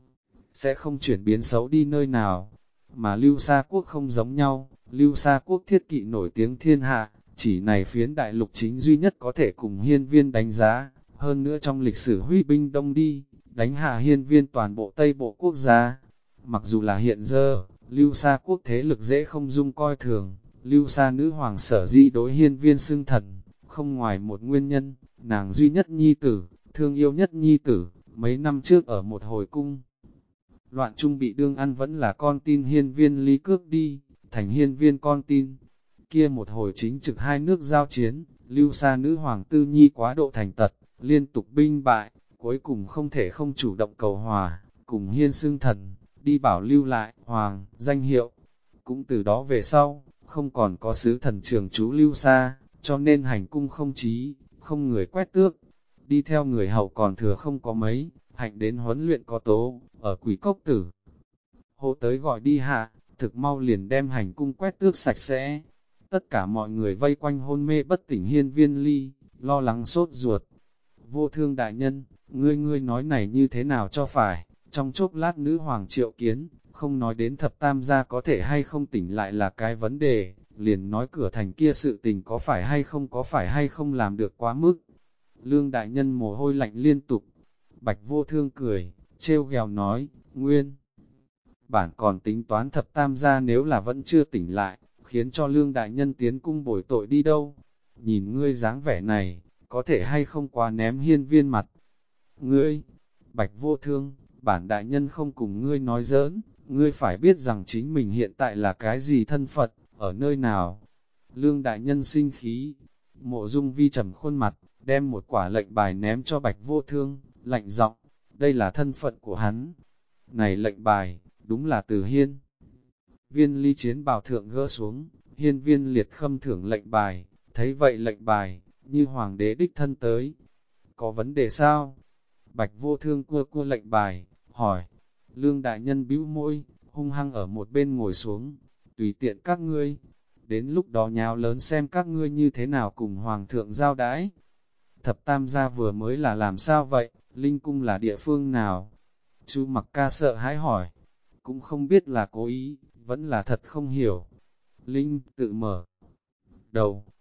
sẽ không chuyển biến xấu đi nơi nào. Mà Lưu Sa quốc không giống nhau, Lưu Sa quốc thiết kỵ nổi tiếng thiên hạ, chỉ này phiến đại lục chính duy nhất có thể cùng hiên viên đánh giá, hơn nữa trong lịch sử huy binh đông đi, đánh hạ hiên viên toàn bộ Tây Bộ quốc gia. Mặc dù là hiện giờ, Lưu Sa quốc thế lực dễ không dung coi thường, Lưu Sa nữ hoàng sở dĩ đối hiên viên xưng thần, không ngoài một nguyên nhân, nàng duy nhất nhi tử, thương yêu nhất nhi tử, mấy năm trước ở một hồi cung. Loạn trung bị đương ăn vẫn là con tin hiên viên ly cước đi, thành hiên viên con tin. Kia một hồi chính trực hai nước giao chiến, Lưu Sa nữ hoàng tư nhi quá độ thành tật, liên tục binh bại, cuối cùng không thể không chủ động cầu hòa, cùng hiên xưng thần, đi bảo lưu lại hoàng, danh hiệu. Cũng từ đó về sau, không còn có sứ thần trường trú Lưu Sa, cho nên hành cung không chí, không người quét tước. Đi theo người hậu còn thừa không có mấy, hạnh đến huấn luyện có tố, ở quỷ cốc tử. Hô tới gọi đi hạ, thực mau liền đem hành cung quét tước sạch sẽ. Tất cả mọi người vây quanh hôn mê bất tỉnh hiên viên ly, lo lắng sốt ruột. Vô Thương đại nhân, ngươi nói này như thế nào cho phải, trong chốc lát nữ hoàng triệu kiến, không nói đến thập tam gia có thể hay không tỉnh lại là cái vấn đề, liền nói cửa thành kia sự tình có phải hay không làm được quá mức. Lương đại nhân mồ hôi lạnh liên tục, Bạch Vô Thương cười, trêu ghèo nói, nguyên. Bản còn tính toán thập tam gia nếu là vẫn chưa tỉnh lại, khiến cho Lương đại nhân tiến cung bồi tội đi đâu. Nhìn ngươi dáng vẻ này, có thể hay không quá ném hiên viên mặt. Ngươi, Bạch Vô Thương, bản đại nhân không cùng ngươi nói giỡn, ngươi phải biết rằng chính mình hiện tại là cái gì thân phận, ở nơi nào. Lương đại nhân sinh khí, Mộ Dung Vi trầm khuôn mặt, đem một quả lệnh bài ném cho Bạch Vô Thương, lạnh giọng, đây là thân phận của hắn. Này lệnh bài, đúng là từ hiên viên ly chiến bào thượng gỡ xuống, hiên viên liệt khâm thưởng lệnh bài, thấy vậy lệnh bài, như hoàng đế đích thân tới. Có vấn đề sao? Bạch Vô Thương cua lệnh bài, hỏi. Lương đại nhân bĩu môi, hung hăng ở một bên ngồi xuống, tùy tiện các ngươi. Đến lúc đó nháo lớn xem các ngươi như thế nào cùng hoàng thượng giao đãi. Thập tam gia vừa mới là làm sao vậy, Linh cung là địa phương nào? Chú Mặc Ca sợ hãi hỏi, cũng không biết là cố ý, vẫn là thật không hiểu. Linh tự mở đầu,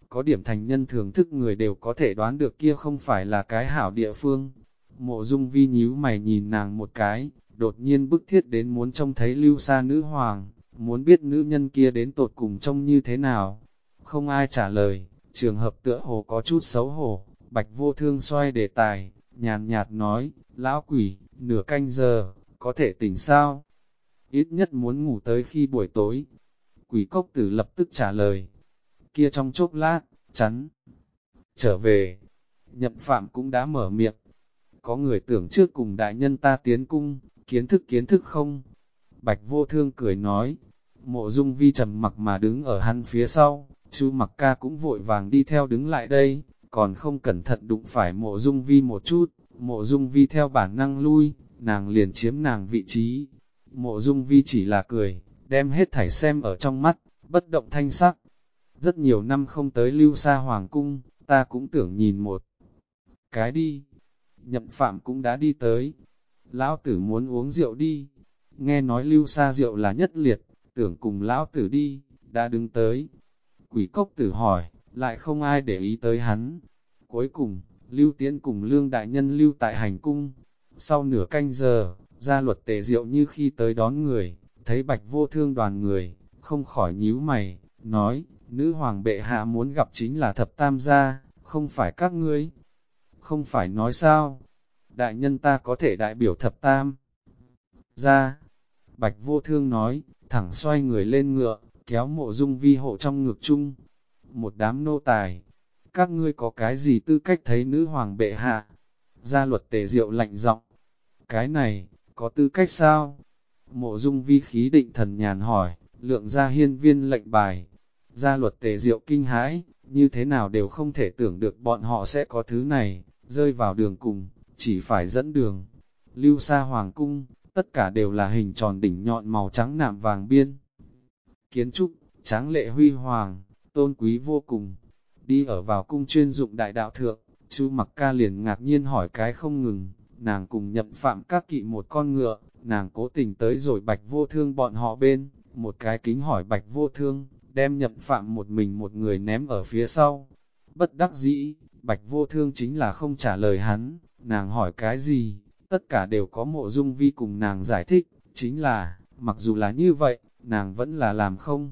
có điểm thành nhân thưởng thức người đều có thể đoán được kia không phải là cái hảo địa phương. Mộ Dung Vi nhíu mày nhìn nàng một cái, đột nhiên bức thiết đến muốn trông thấy Lưu Sa nữ hoàng, muốn biết nữ nhân kia đến tột cùng trông như thế nào. Không ai trả lời, trường hợp tựa hồ có chút xấu hổ, Bạch Vô Thương xoay đề tài, nhàn nhạt nói, lão quỷ, nửa canh giờ, có thể tỉnh sao? Ít nhất muốn ngủ tới khi buổi tối. Quỷ cốc tử lập tức trả lời, kia trong chốc lát, chắn. Trở về, Nhậm Phạm cũng đã mở miệng, có người tưởng trước cùng đại nhân ta tiến cung, kiến thức không? Bạch Vô Thương cười nói, Mộ Dung Vi trầm mặc mà đứng ở hắn phía sau, Chu Mặc Ca cũng vội vàng đi theo đứng lại đây, còn không cẩn thận đụng phải Mộ Dung Vi một chút, Mộ Dung Vi theo bản năng lui, nàng liền chiếm nàng vị trí. Mộ Dung Vi chỉ là cười, đem hết thảy xem ở trong mắt, bất động thanh sắc. Rất nhiều năm không tới Lưu Sa Hoàng cung, ta cũng tưởng nhìn một cái đi. Nhậm Phạm cũng đã đi tới. Lão tử muốn uống rượu đi. Nghe nói Lưu Sa rượu là nhất liệt, tưởng cùng lão tử đi, đã đứng tới. Quỷ cốc tử hỏi, lại không ai để ý tới hắn. Cuối cùng, Lưu Tiễn cùng Lương Đại Nhân lưu tại hành cung. Sau nửa canh giờ, gia luật tề rượu như khi tới đón người, thấy Bạch Vô Thương đoàn người, không khỏi nhíu mày, nói, nữ hoàng bệ hạ muốn gặp chính là thập tam gia, không phải các ngươi. Không phải nói sao, đại nhân ta có thể đại biểu thập tam gia. Bạch Vô Thương nói, thẳng xoay người lên ngựa, kéo Mộ Dung Vi hộ trong ngực chung. Một đám nô tài, các ngươi có cái gì tư cách thấy nữ hoàng bệ hạ? Gia luật tề diệu lạnh giọng, cái này, có tư cách sao? Mộ Dung Vi khí định thần nhàn hỏi, lượng ra hiên viên lệnh bài. Gia luật tề diệu kinh hãi, như thế nào đều không thể tưởng được bọn họ sẽ có thứ này, rơi vào đường cùng, chỉ phải dẫn đường. Lưu Sa Hoàng cung, tất cả đều là hình tròn đỉnh nhọn màu trắng nạm vàng biên. Kiến trúc, tráng lệ huy hoàng, tôn quý vô cùng. Đi ở vào cung chuyên dụng đại đạo thượng, Chu Mặc Ca liền ngạc nhiên hỏi cái không ngừng, nàng cùng Nhậm Phạm các kỵ một con ngựa, nàng cố tình tới rồi Bạch Vô Thương bọn họ bên, một cái kính hỏi Bạch Vô Thương, đem Nhậm Phạm một mình một người ném ở phía sau. Bất đắc dĩ, Bạch Vô Thương chính là không trả lời hắn, nàng hỏi cái gì, tất cả đều có Mộ Dung Vi cùng nàng giải thích, chính là, mặc dù là như vậy, nàng vẫn là làm không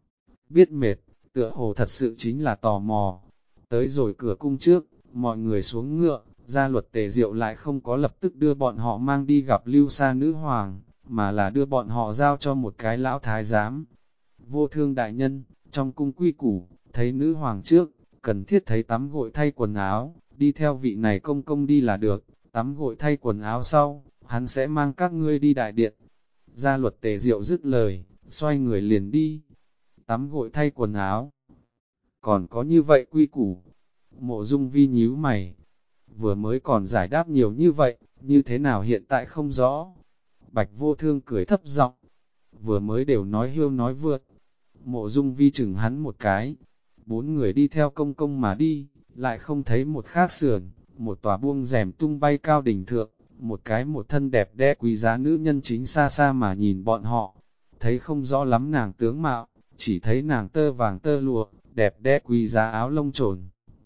biết mệt, tựa hồ thật sự chính là tò mò. Tới rồi cửa cung trước, mọi người xuống ngựa, gia luật tề diệu lại không có lập tức đưa bọn họ mang đi gặp Lưu Sa nữ hoàng, mà là đưa bọn họ giao cho một cái lão thái giám. Vô Thương đại nhân, trong cung quy củ, thấy nữ hoàng trước, cần thiết thấy tắm gội thay quần áo, đi theo vị này công công đi là được, tắm gội thay quần áo sau, hắn sẽ mang các ngươi đi đại điện. Gia luật tề diệu dứt lời, xoay người liền đi. Tắm gội thay quần áo. Còn có như vậy quy củ. Mộ Dung Vi nhíu mày. Vừa mới còn giải đáp nhiều như vậy, như thế nào hiện tại không rõ. Bạch Vô Thương cười thấp giọng. Vừa mới đều nói hiêu nói vượt. Mộ Dung Vi chừng hắn một cái. 4 người đi theo công công mà đi, lại không thấy một khác sườn, một tòa buông rèm tung bay cao đỉnh thượng, một cái một thân đẹp đẽ quý giá nữ nhân chính xa xa mà nhìn bọn họ. Thấy không rõ lắm nàng tướng mạo, chỉ thấy nàng tơ vàng tơ lụa, đẹp đẽ quý giá áo lông trồn.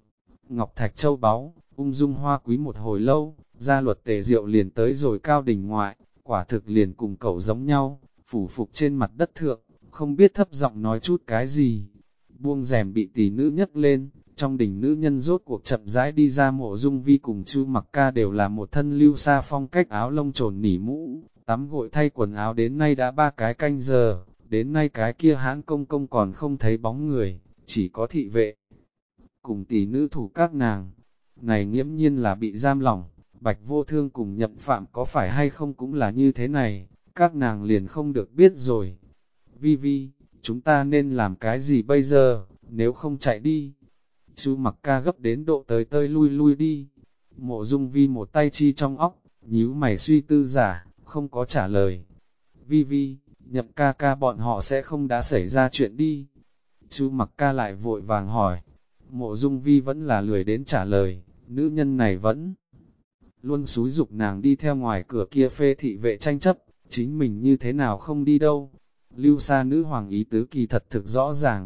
Ngọc thạch châu báu, ung dung hoa quý một hồi lâu, gia luật tề diệu liền tới rồi cao đỉnh ngoại, quả thực liền cùng cậu giống nhau, phủ phục trên mặt đất thượng, không biết thấp giọng nói chút cái gì. Buông rèm bị tỷ nữ nhấc lên, trong đỉnh nữ nhân rốt cuộc chậm rãi đi ra. Mộ Dung Vi cùng Chu Mặc Ca đều là một thân Lưu Sa phong cách áo lông trồn nỉ mũ, tắm gội thay quần áo đến nay đã 3 cái canh giờ, đến nay cái kia hãn công công còn không thấy bóng người, chỉ có thị vệ cùng tỷ nữ thủ các nàng. Này nghiễm nhiên là bị giam lỏng, Bạch Vô Thương cùng Nhậm Phạm có phải hay không cũng là như thế này, các nàng liền không được biết rồi. Vi Vi, chúng ta nên làm cái gì bây giờ, nếu không chạy đi? Chu Mặc Ca gấp đến độ tới tơi lui đi. Mộ Dung Vi một tay chi trong óc, nhíu mày suy tư giả, không có trả lời. Vi Vi, Nhậm ca ca bọn họ sẽ không đã xảy ra chuyện đi. Chu Mặc Ca lại vội vàng hỏi. Mộ Dung Vi vẫn là lười đến trả lời, nữ nhân này vẫn luôn xúi dục nàng đi theo ngoài cửa kia phê thị vệ tranh chấp, chính mình như thế nào không đi đâu. Lưu Sa nữ hoàng ý tứ kỳ thật thực rõ ràng,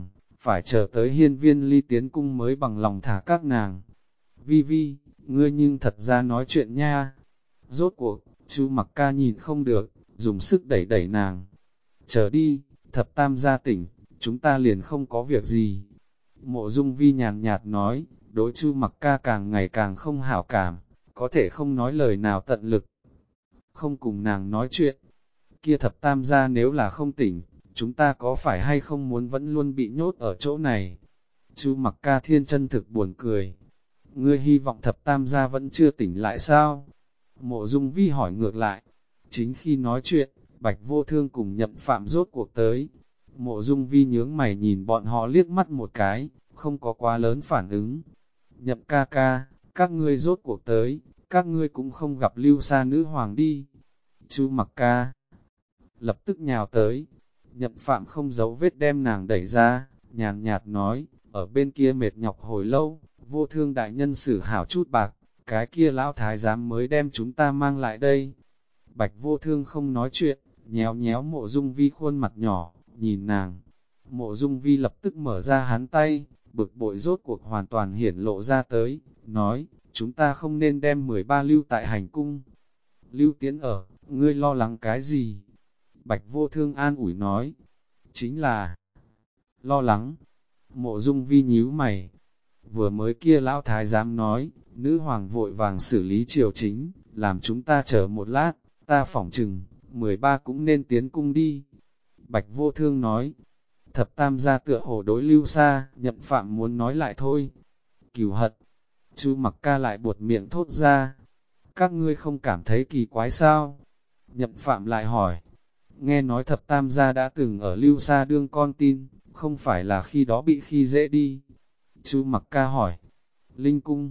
phải chờ tới hiên viên ly tiến cung mới bằng lòng thả các nàng. Vi Vi, ngươi nhưng thật ra nói chuyện nha. Rốt cuộc, Chu Mặc Ca nhìn không được, dùng sức đẩy đẩy nàng. Chờ đi, thập tam gia tỉnh, chúng ta liền không có việc gì. Mộ Dung Vi nhàn nhạt nói, đối Chu Mặc Ca càng ngày càng không hảo cảm, có thể không nói lời nào tận lực. Không cùng nàng nói chuyện, kia thập tam gia nếu là không tỉnh, chúng ta có phải hay không muốn vẫn luôn bị nhốt ở chỗ này? Chu Mặc Ca thiên chân thực buồn cười. Ngươi hy vọng thập tam gia vẫn chưa tỉnh lại sao? Mộ Dung Vi hỏi ngược lại. Chính khi nói chuyện, Bạch Vô Thương cùng Nhậm Phạm rốt cuộc tới. Mộ Dung Vi nhướng mày nhìn bọn họ liếc mắt một cái, không có quá lớn phản ứng. Nhậm ca ca, các ngươi rốt cuộc tới, các ngươi cũng không gặp Lưu Sa nữ hoàng đi. Chu Mặc Ca lập tức nhào tới. Nhậm Phạm không giấu vết đem nàng đẩy ra, nhàn nhạt nói, ở bên kia mệt nhọc hồi lâu, Vô Thương đại nhân xử hảo chút bạc, cái kia lão thái giám mới đem chúng ta mang lại đây. Bạch Vô Thương không nói chuyện, nhéo nhéo Mộ Dung Vi khuôn mặt nhỏ, nhìn nàng. Mộ Dung Vi lập tức mở ra hắn tay, bực bội rốt cuộc hoàn toàn hiển lộ ra tới, nói, chúng ta không nên đem 13 lưu tại hành cung. Lưu Tiến ở, ngươi lo lắng cái gì? Bạch Vô Thương an ủi nói, chính là lo lắng. Mộ Dung Vi nhíu mày, vừa mới kia lão thái giám nói, nữ hoàng vội vàng xử lý triều chính, làm chúng ta chờ một lát, ta phỏng chừng, 13 cũng nên tiến cung đi. Bạch Vô Thương nói, thập tam gia tựa hồ đối Lưu Sa, Nhậm Phạm muốn nói lại thôi. Cửu hận, Chu Mặc Ca lại buột miệng thốt ra, các ngươi không cảm thấy kỳ quái sao? Nhậm Phạm lại hỏi, nghe nói thập tam gia đã từng ở Lưu Sa đương con tin, không phải là khi đó bị khi dễ đi. Chu Mặc Ca hỏi, Linh Cung,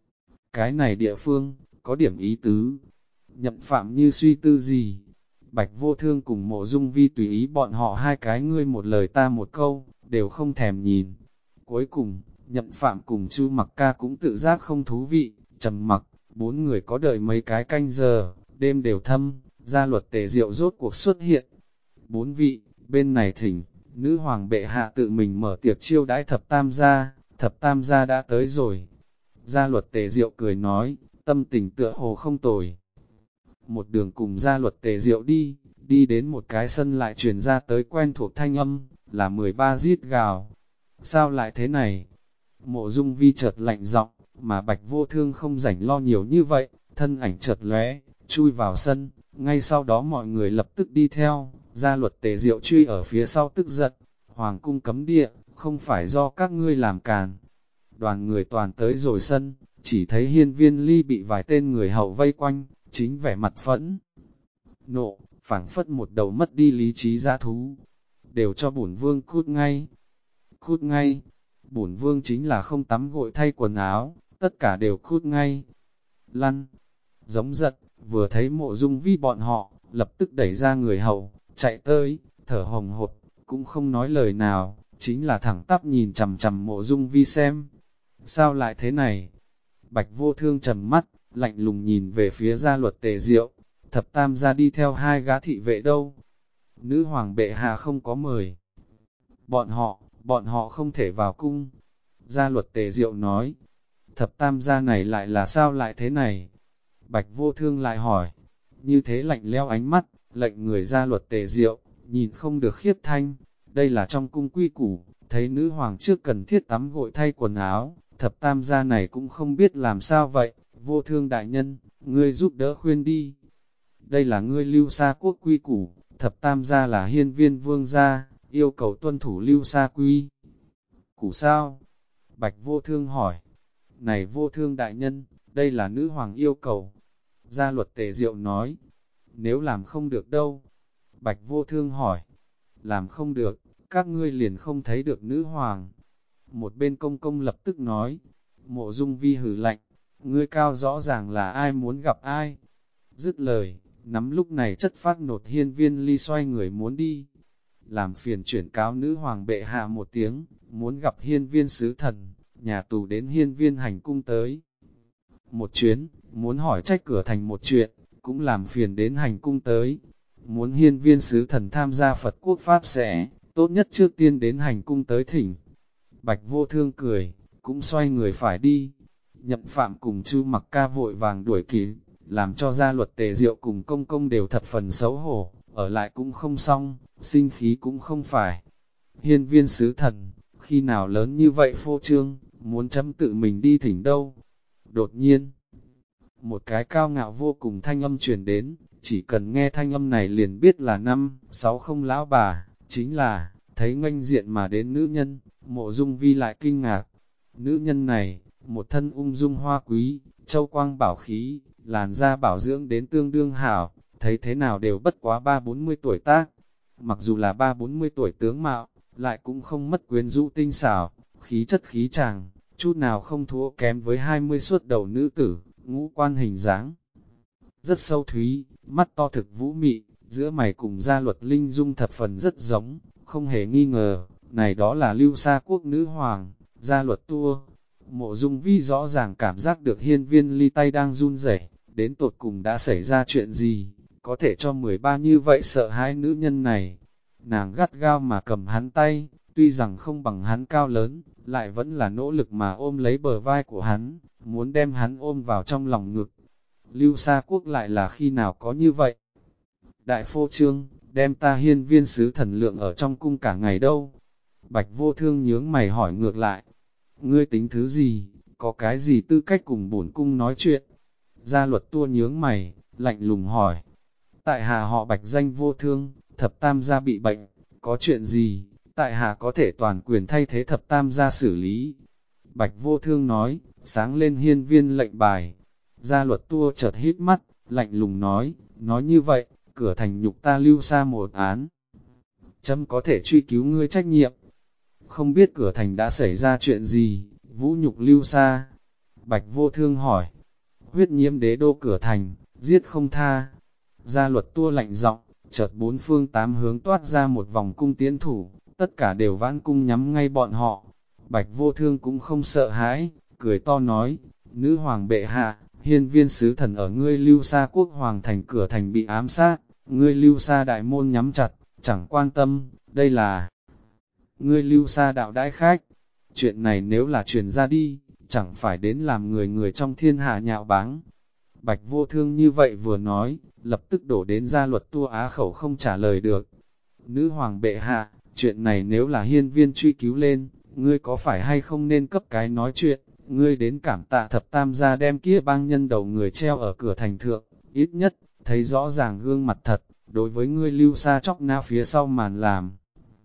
cái này địa phương, có điểm ý tứ. Nhậm Phạm như suy tư gì? Bạch Vô Thương cùng Mộ Dung Vi tùy ý bọn họ hai cái ngươi một lời ta một câu, đều không thèm nhìn. Cuối cùng, Nhậm Phạm cùng Chu Mặc Ca cũng tự giác không thú vị, trầm mặc, bốn người có đợi mấy cái canh giờ, đêm đều thâm, gia luật tề diệu rốt cuộc xuất hiện. Bốn vị, bên này thỉnh, nữ hoàng bệ hạ tự mình mở tiệc chiêu đãi thập tam gia đã tới rồi. Gia luật tề diệu cười nói, tâm tình tựa hồ không tồi. Một đường cùng gia luật tề diệu đi đến một cái sân lại truyền ra tới quen thuộc thanh âm, là 13 giết gào. Sao lại thế này? Mộ Dung Vi chợt lạnh giọng, mà Bạch Vô Thương không rảnh lo nhiều như vậy, thân ảnh chợt lóe, chui vào sân, ngay sau đó mọi người lập tức đi theo, gia luật tề diệu truy ở phía sau tức giận, hoàng cung cấm địa, không phải do các ngươi làm càn. Đoàn người toàn tới rồi sân, chỉ thấy hiên viên ly bị vài tên người hậu vây quanh, chính vẻ mặt phẫn nộ, phảng phất một đầu mất đi lý trí dã thú. Đều cho bổn vương cút ngay. Cút ngay. Bổn vương chính là không tắm gội thay quần áo, tất cả đều cút ngay. Lăn. Giống giận, vừa thấy Mộ Dung Vi bọn họ, lập tức đẩy ra người hậu, chạy tới, thở hồng hộc, cũng không nói lời nào, chính là thẳng tắp nhìn chằm chằm Mộ Dung Vi xem. Sao lại thế này? Bạch Vô Thương trầm mắt, lạnh lùng nhìn về phía gia luật tề diệu, thập tam gia đi theo hai gã thị vệ đâu? Nữ hoàng bệ hạ không có mời. Bọn họ không thể vào cung. Gia luật tề diệu nói, thập tam gia này lại là sao lại thế này? Bạch Vô Thương lại hỏi, như thế lạnh leo ánh mắt, lệnh người gia luật tề diệu, nhìn không được khiếp thanh, đây là trong cung quy củ, thấy nữ hoàng trước cần thiết tắm gội thay quần áo, thập tam gia này cũng không biết làm sao vậy, Vô Thương đại nhân, ngươi giúp đỡ khuyên đi. Đây là ngươi Lưu Sa quốc quy củ, thập tam gia là hiên viên vương gia, yêu cầu tuân thủ Lưu Sa quy củ sao? Bạch Vô Thương hỏi, này Vô Thương đại nhân, đây là nữ hoàng yêu cầu. Gia luật tề diệu nói, nếu làm không được đâu? Bạch Vô Thương hỏi, làm không được, các ngươi liền không thấy được nữ hoàng. Một bên công công lập tức nói, Mộ Dung Vi hử lạnh, ngươi cao rõ ràng là ai muốn gặp ai. Dứt lời, nắm lúc này chất phát nột hiên viên ly xoay người muốn đi. Làm phiền chuyển cáo nữ hoàng bệ hạ một tiếng, muốn gặp hiên viên sứ thần, nhà tù đến hiên viên hành cung tới. Một chuyến, muốn hỏi trách cửa thành một chuyện, cũng làm phiền đến hành cung tới. Muốn hiên viên sứ thần tham gia Phật quốc Pháp sẽ, tốt nhất trước tiên đến hành cung tới thỉnh. Bạch Vô Thương cười, cũng xoay người phải đi. Nhậm Phạm cùng Chu Mặc Ca vội vàng đuổi kịp, làm cho Gia Luật Tề Diệu cùng công công đều thật phần xấu hổ, ở lại cũng không xong, sinh khí cũng không phải. Hiên Viên sứ thần, khi nào lớn như vậy phô trương, muốn chấm tự mình đi thỉnh đâu. Đột nhiên, một cái cao ngạo vô cùng thanh âm truyền đến, chỉ cần nghe thanh âm này liền biết là 5-6 lão bà, chính là, thấy nghênh diện mà đến nữ nhân, Mộ Dung Vi lại kinh ngạc. Nữ nhân này, một thân ung dung hoa quý, châu quang bảo khí, làn da bảo dưỡng đến tương đương hảo, thấy thế nào đều bất quá 30-40 tuổi tác. Mặc dù là 30-40 tuổi tướng mạo, lại cũng không mất quyến rũ tinh xảo, khí chất khí chàng, chút nào không thua kém với 20 suốt đầu nữ tử, ngũ quan hình dáng. Rất sâu thúy, mắt to thực vũ mị, giữa mày cùng Gia Luật Linh dung thập phần rất giống, không hề nghi ngờ, này đó là Lưu Sa Quốc nữ hoàng, Gia Luật Tua. Mộ Dung Vi rõ ràng cảm giác được Hiên Viên Ly tay đang run rẩy, đến tột cùng đã xảy ra chuyện gì, có thể cho 13 như vậy sợ hãi nữ nhân này. Nàng gắt gao mà cầm hắn tay, tuy rằng không bằng hắn cao lớn, lại vẫn là nỗ lực mà ôm lấy bờ vai của hắn, muốn đem hắn ôm vào trong lòng ngực. Lưu Sa Quốc lại là khi nào có như vậy? Đại phô trương, đem ta Hiên Viên sứ thần lượng ở trong cung cả ngày đâu? Bạch Vô Thương nhướng mày hỏi ngược lại, ngươi tính thứ gì, có cái gì tư cách cùng bổn cung nói chuyện? Gia Luật Tua nhướng mày, lạnh lùng hỏi, tại hạ họ Bạch danh Vô Thương, thập tam gia bị bệnh, có chuyện gì, tại hạ có thể toàn quyền thay thế thập tam gia xử lý. Bạch Vô Thương nói, sáng lên hiên viên lệnh bài. Gia Luật Tua chợt hít mắt, lạnh lùng nói như vậy, cửa thành nhục ta Lưu Sa một án. Chấm có thể truy cứu ngươi trách nhiệm. Không biết cửa thành đã xảy ra chuyện gì, vũ nhục Lưu Sa. Bạch Vô Thương hỏi, huyết nhiễm đế đô cửa thành, giết không tha. Gia Luật Tua lạnh giọng, chợt bốn phương tám hướng toát ra một vòng cung tiễn thủ, tất cả đều vãn cung nhắm ngay bọn họ. Bạch Vô Thương cũng không sợ hãi, cười to nói, nữ hoàng bệ hạ, hiên viên sứ thần ở ngươi Lưu Sa Quốc hoàng thành cửa thành bị ám sát, ngươi Lưu Sa đại môn nhắm chặt, chẳng quan tâm, đây là ngươi Lưu Sa đạo đãi khách. Chuyện này nếu là truyền ra đi, chẳng phải đến làm người người trong thiên hạ nhạo báng. Bạch Vô Thương như vậy vừa nói, lập tức đổ đến Gia Luật Tua á khẩu không trả lời được. Nữ hoàng bệ hạ, chuyện này nếu là hiên viên truy cứu lên, ngươi có phải hay không nên cấp cái nói chuyện, ngươi đến cảm tạ thập tam gia đem kia bang nhân đầu người treo ở cửa thành thượng, ít nhất, thấy rõ ràng gương mặt thật, đối với ngươi Lưu Sa chóc nao phía sau màn làm.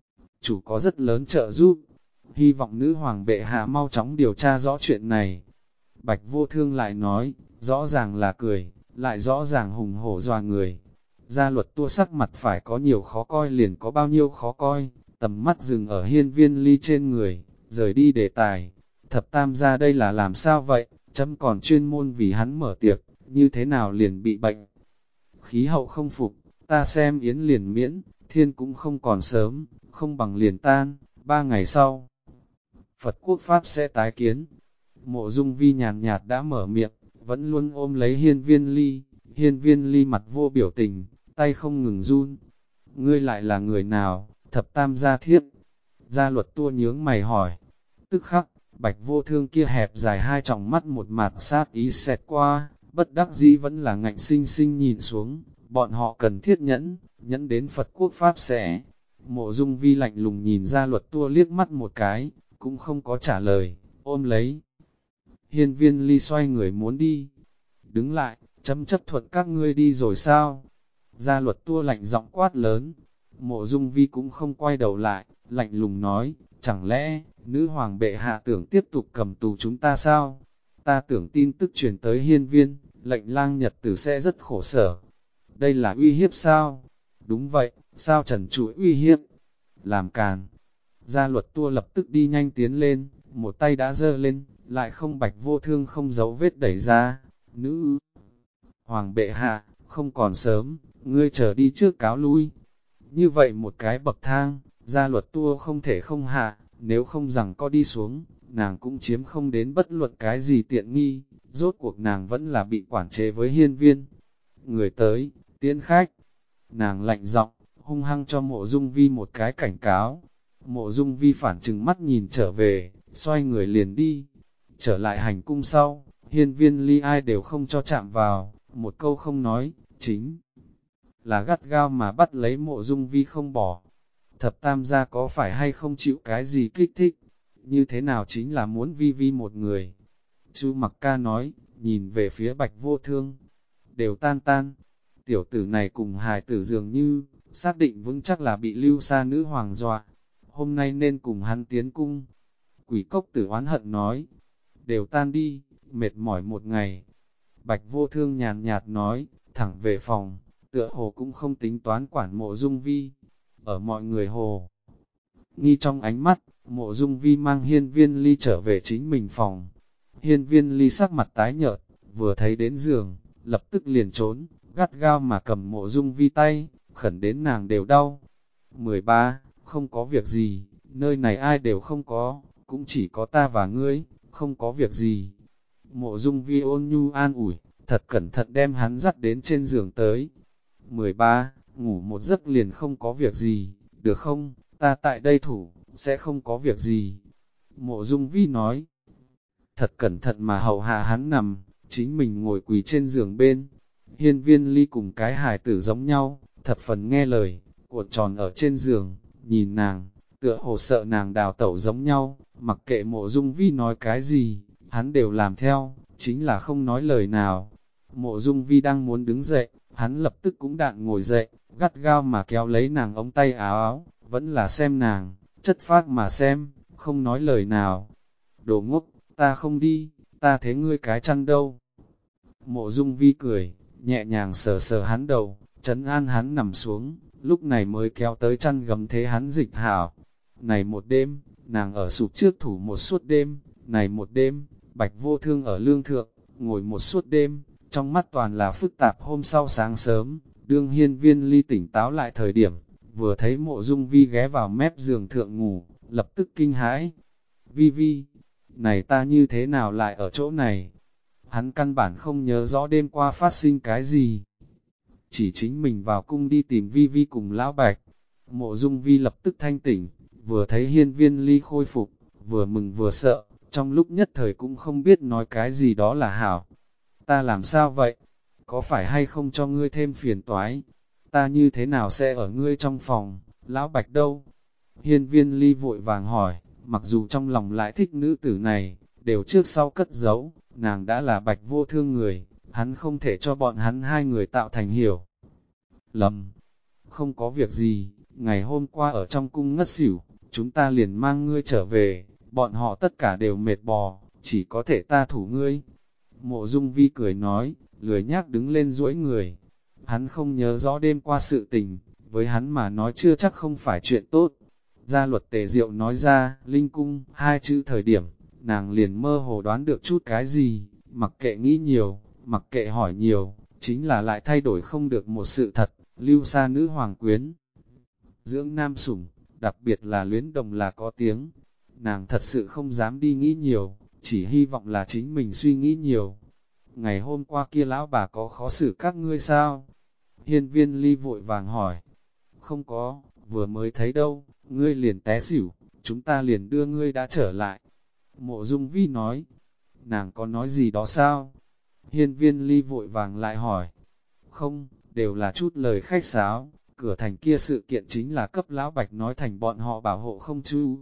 Chủ có rất lớn trợ giúp, hy vọng nữ hoàng bệ hạ mau chóng điều tra rõ chuyện này. Bạch Vô Thương lại nói, rõ ràng là cười, lại rõ ràng hùng hổ dọa người. Gia Luật Tua sắc mặt phải có nhiều khó coi liền có bao nhiêu khó coi, tầm mắt dừng ở hiên viên ly trên người, rời đi đề tài. Thập tam gia đây là làm sao vậy, chấm còn chuyên môn vì hắn mở tiệc, như thế nào liền bị bệnh. Khí hậu không phục, ta xem yến liền miễn, thiên cũng không còn sớm, không bằng liền tan, 3 ngày sau. Phật quốc Pháp sẽ tái kiến. Mộ Dung Vi nhàn nhạt đã mở miệng, vẫn luôn ôm lấy hiên viên ly mặt vô biểu tình, tay không ngừng run. Ngươi lại là người nào, thập tam gia thiếp? Gia Luật Tua nhướng mày hỏi. Tức khắc, Bạch Vô Thương kia hẹp dài hai tròng mắt một mặt sát ý xẹt qua, bất đắc dĩ vẫn là ngạnh sinh sinh nhìn xuống, bọn họ cần thiết nhẫn đến Phật quốc Pháp sẽ. Mộ Dung Vi lạnh lùng nhìn Gia Luật Tua liếc mắt một cái, cũng không có trả lời, ôm lấy. Hiên viên ly xoay người muốn đi. Đứng lại, chấm chấp thuận các ngươi đi rồi sao? Gia Luật Tua lạnh giọng quát lớn. Mộ Dung Vi cũng không quay đầu lại, lạnh lùng nói, chẳng lẽ, nữ hoàng bệ hạ tưởng tiếp tục cầm tù chúng ta sao? Ta tưởng tin tức truyền tới hiên viên, lệnh lang nhật tử sẽ rất khổ sở. Đây là uy hiếp sao? Đúng vậy, sao trần trụi uy hiếp? Làm càn. Gia Luật Tua lập tức đi nhanh tiến lên, một tay đã giơ lên, lại không Bạch Vô Thương không giấu vết đẩy ra. Nữ hoàng bệ hạ, không còn sớm, ngươi chờ đi trước cáo lui. Như vậy một cái bậc thang, Gia Luật Tua không thể không hạ, nếu không rằng có đi xuống, nàng cũng chiếm không đến bất luận cái gì tiện nghi, rốt cuộc nàng vẫn là bị quản chế với hiên viên. Người tới, tiễn khách, nàng lạnh giọng, hung hăng cho Mộ Dung Vi một cái cảnh cáo. Mộ Dung Vi phản trừng mắt nhìn trở về, xoay người liền đi. Trở lại hành cung sau, hiên viên ly ai đều không cho chạm vào, một câu không nói, chính là gắt gao mà bắt lấy Mộ Dung Vi không bỏ. Thập tam gia có phải hay không chịu cái gì kích thích, như thế nào chính là muốn Vi Vi một người. Chu Mặc Ca nói, nhìn về phía Bạch Vô Thương, đều tan tan. Tiểu tử này cùng hài tử dường như, xác định vững chắc là bị Lưu Sa nữ hoàng dọa. Hôm nay nên cùng hắn tiến cung. Quỷ cốc tử oán hận nói, đều tan đi, mệt mỏi một ngày. Bạch Vô Thương nhàn nhạt nói, thẳng về phòng, tựa hồ cũng không tính toán quản Mộ Dung Vi. Ở mọi người hồ nghi trong ánh mắt, Mộ Dung Vi mang hiên viên ly trở về chính mình phòng. Hiên viên ly sắc mặt tái nhợt, vừa thấy đến giường, lập tức liền trốn, gắt gao mà cầm Mộ Dung Vi tay, khẩn đến nàng đều đau. 13. Không có việc gì, nơi này ai đều không có, cũng chỉ có ta và ngươi, không có việc gì. Mộ Dung Vi ôn nhu an ủi, thật cẩn thận đem hắn dắt đến trên giường tới. 13. Ngủ một giấc liền không có việc gì, được không, ta tại đây thủ, sẽ không có việc gì. Mộ Dung Vi nói, thật cẩn thận mà hầu hạ hắn nằm, chính mình ngồi quỳ trên giường bên. Hiên viên ly cùng cái hài tử giống nhau, thập phần nghe lời, cuộn tròn ở trên giường, nhìn nàng, tựa hồ sợ nàng đào tẩu giống nhau, mặc kệ Mộ Dung Vi nói cái gì, hắn đều làm theo, chính là không nói lời nào. Mộ Dung Vi đang muốn đứng dậy, hắn lập tức cũng đạn ngồi dậy, gắt gao mà kéo lấy nàng ống tay áo áo, vẫn là xem nàng, chất phác mà xem, không nói lời nào. Đồ ngốc, ta không đi, ta thế ngươi cái chăn đâu. Mộ Dung Vi cười, nhẹ nhàng sờ sờ hắn đầu, trấn an hắn nằm xuống, lúc này mới kéo tới chăn gấm thế hắn dịch hảo. Này một đêm, nàng ở sụp trước thủ một suốt đêm, này một đêm, Bạch Vô Thương ở lương thượng, ngồi một suốt đêm, trong mắt toàn là phức tạp. Hôm sau sáng sớm, đương hiên viên ly tỉnh táo lại thời điểm, vừa thấy Mộ Dung Vi ghé vào mép giường thượng ngủ, lập tức kinh hãi. Vi Vi, này ta như thế nào lại ở chỗ này? Hắn căn bản không nhớ rõ đêm qua phát sinh cái gì. Chỉ chính mình vào cung đi tìm Vi Vi cùng Lão Bạch. Mộ Dung Vi lập tức thanh tỉnh, vừa thấy hiên viên ly khôi phục, vừa mừng vừa sợ, trong lúc nhất thời cũng không biết nói cái gì đó là hảo. Ta làm sao vậy? Có phải hay không cho ngươi thêm phiền toái? Ta như thế nào sẽ ở ngươi trong phòng? Lão Bạch đâu? Hiên viên ly vội vàng hỏi, mặc dù trong lòng lại thích nữ tử này, đều trước sau cất giấu, nàng đã là Bạch Vô Thương người, hắn không thể cho bọn hắn hai người tạo thành hiểu lầm. Không có việc gì, ngày hôm qua ở trong cung ngất xỉu, chúng ta liền mang ngươi trở về, bọn họ tất cả đều mệt bò, chỉ có thể ta thủ ngươi. Mộ Dung Vi cười nói, lười nhác đứng lên duỗi người. Hắn không nhớ rõ đêm qua sự tình, với hắn mà nói chưa chắc không phải chuyện tốt. Gia Luật Tề Diệu nói ra, Linh Cung, hai chữ thời điểm, nàng liền mơ hồ đoán được chút cái gì, mặc kệ nghĩ nhiều, mặc kệ hỏi nhiều, chính là lại thay đổi không được một sự thật, Lưu Sa nữ hoàng quyến. Dưỡng nam sủng, đặc biệt là Luyến Đồng là có tiếng, nàng thật sự không dám đi nghĩ nhiều, chỉ hy vọng là chính mình suy nghĩ nhiều. Ngày hôm qua kia lão bà có khó xử các ngươi sao? Hiên viên ly vội vàng hỏi. Không có, vừa mới thấy đâu, ngươi liền té xỉu, chúng ta liền đưa ngươi đã trở lại. Mộ Dung Vi nói, nàng có nói gì đó sao? Hiên viên ly vội vàng lại hỏi. Không, đều là chút lời khách sáo, cửa thành kia sự kiện chính là cấp lão Bạch nói thành bọn họ bảo hộ không chu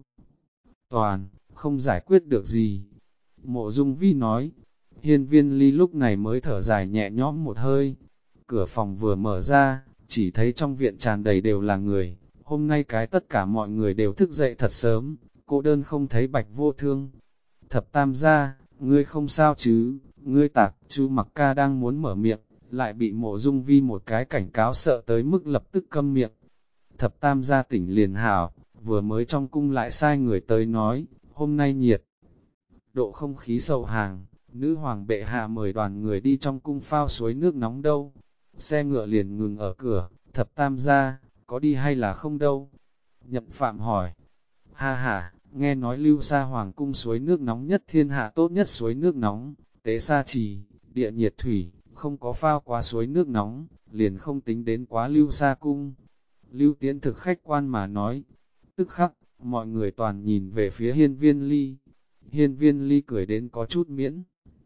toàn, không giải quyết được gì. Mộ Dung Vi nói, hiên viên ly lúc này mới thở dài nhẹ nhõm một hơi. Cửa phòng vừa mở ra, chỉ thấy trong viện tràn đầy đều là người, hôm nay cái tất cả mọi người đều thức dậy thật sớm, cô đơn không thấy Bạch Vô Thương. Thập tam gia, ngươi không sao chứ, ngươi tạc, Chu Mặc Ca đang muốn mở miệng, lại bị Mộ Dung Vi một cái cảnh cáo sợ tới mức lập tức câm miệng. Thập tam gia tỉnh liền hảo, vừa mới trong cung lại sai người tới nói, hôm nay nhiệt độ không khí sầu hàng, nữ hoàng bệ hạ mời đoàn người đi trong cung phao suối nước nóng đâu. Xe ngựa liền ngừng ở cửa, thập tam gia, có đi hay là không đâu? Nhậm Phạm hỏi, ha ha, nghe nói Lưu Sa Hoàng cung suối nước nóng nhất thiên hạ tốt nhất suối nước nóng, tế sa trì, địa nhiệt thủy, không có phao qua suối nước nóng, liền không tính đến quá Lưu Sa cung. Lưu Tiễn thực khách quan mà nói, tức khắc, Mọi người toàn nhìn về phía Hiên Viên Ly. Hiên Viên Ly cười đến có chút miễn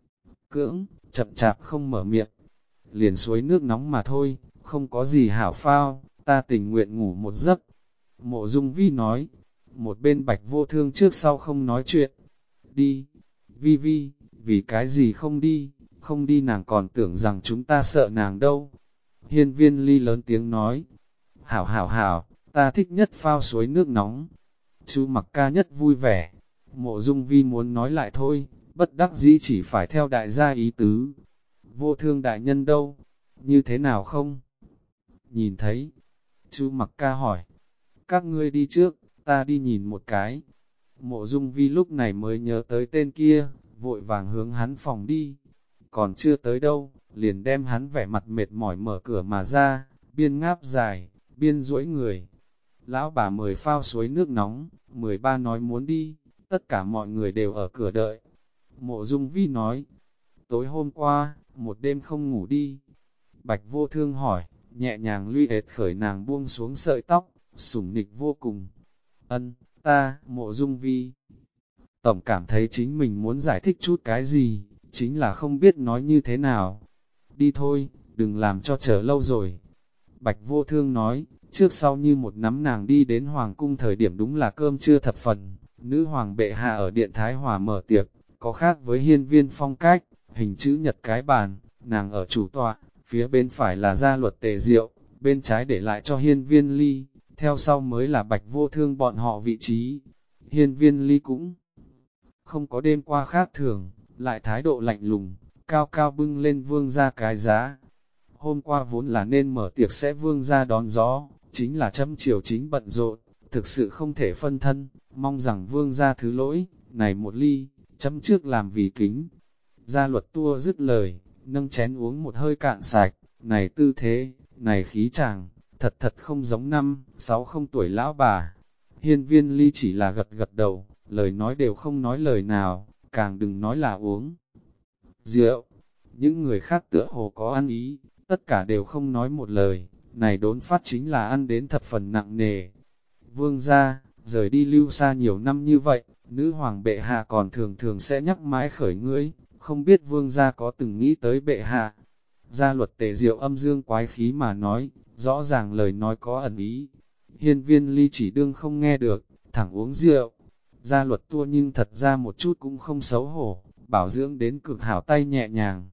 cưỡng, chậm chạp không mở miệng. Liền suối nước nóng mà thôi, không có gì hảo phao, ta tình nguyện ngủ một giấc. Mộ Dung Vi nói, một bên Bạch Vô Thương trước sau không nói chuyện. Đi, Vi Vi, vì cái gì không đi, không đi nàng còn tưởng rằng chúng ta sợ nàng đâu. Hiên Viên Ly lớn tiếng nói, hảo hảo hảo, ta thích nhất phao suối nước nóng. Chú Mặc Ca nhất vui vẻ. Mộ Dung Vi muốn nói lại thôi, bất đắc dĩ chỉ phải theo đại gia ý tứ. Vô Thương đại nhân đâu? Như thế nào không? Nhìn thấy. Chú Mặc Ca hỏi. Các ngươi đi trước, ta đi nhìn một cái. Mộ Dung Vi lúc này mới nhớ tới tên kia, vội vàng hướng hắn phòng đi. Còn chưa tới đâu, liền đem hắn vẻ mặt mệt mỏi mở cửa mà ra, biên ngáp dài, biên duỗi người. Lão bà mời phao suối nước nóng, 13 nói muốn đi, tất cả mọi người đều ở cửa đợi. Mộ Dung Vi nói, tối hôm qua, một đêm không ngủ đi. Bạch Vô Thương hỏi, nhẹ nhàng luy ệt khởi nàng buông xuống sợi tóc, sủng nịch vô cùng. Ân, ta, Mộ Dung Vi. Tổng cảm thấy chính mình muốn giải thích chút cái gì, chính là không biết nói như thế nào. Đi thôi, đừng làm cho chờ lâu rồi. Bạch Vô Thương nói, trước sau như một nắm nàng đi đến Hoàng cung thời điểm đúng là cơm trưa thập phần. Nữ Hoàng bệ hạ ở Điện Thái Hòa mở tiệc, có khác với hiên viên phong cách, hình chữ nhật cái bàn, nàng ở chủ tọa, phía bên phải là gia luật Tề Diệu, bên trái để lại cho hiên viên Ly, theo sau mới là Bạch Vô Thương bọn họ vị trí. Hiên viên Ly cũng không có đêm qua khác thường, lại thái độ lạnh lùng, cao cao bưng lên vương ra cái giá. Hôm qua vốn là nên mở tiệc sẽ vương ra đón gió, chính là châm chiều chính bận rộn, thực sự không thể phân thân, mong rằng vương ra thứ lỗi, này một ly, châm trước làm vì kính. Gia luật tua dứt lời, nâng chén uống một hơi cạn sạch, này tư thế, này khí chàng, thật thật không giống 5, 6 tuổi lão bà. Hiên viên Ly chỉ là gật gật đầu, lời nói đều không nói lời nào, càng đừng nói là uống rượu. Những người khác tựa hồ có ăn ý, tất cả đều không nói một lời, này đốn phát chính là ăn đến thập phần nặng nề. Vương gia, rời đi lưu xa nhiều năm như vậy, nữ hoàng bệ hạ còn thường thường sẽ nhắc mãi khởi ngươi, không biết vương gia có từng nghĩ tới bệ hạ. Gia luật Tề Diệu âm dương quái khí mà nói, rõ ràng lời nói có ẩn ý. Hiên viên Ly chỉ đương không nghe được, thẳng uống rượu. Gia luật tua nhưng thật ra một chút cũng không xấu hổ, bảo dưỡng đến cực hảo tay nhẹ nhàng.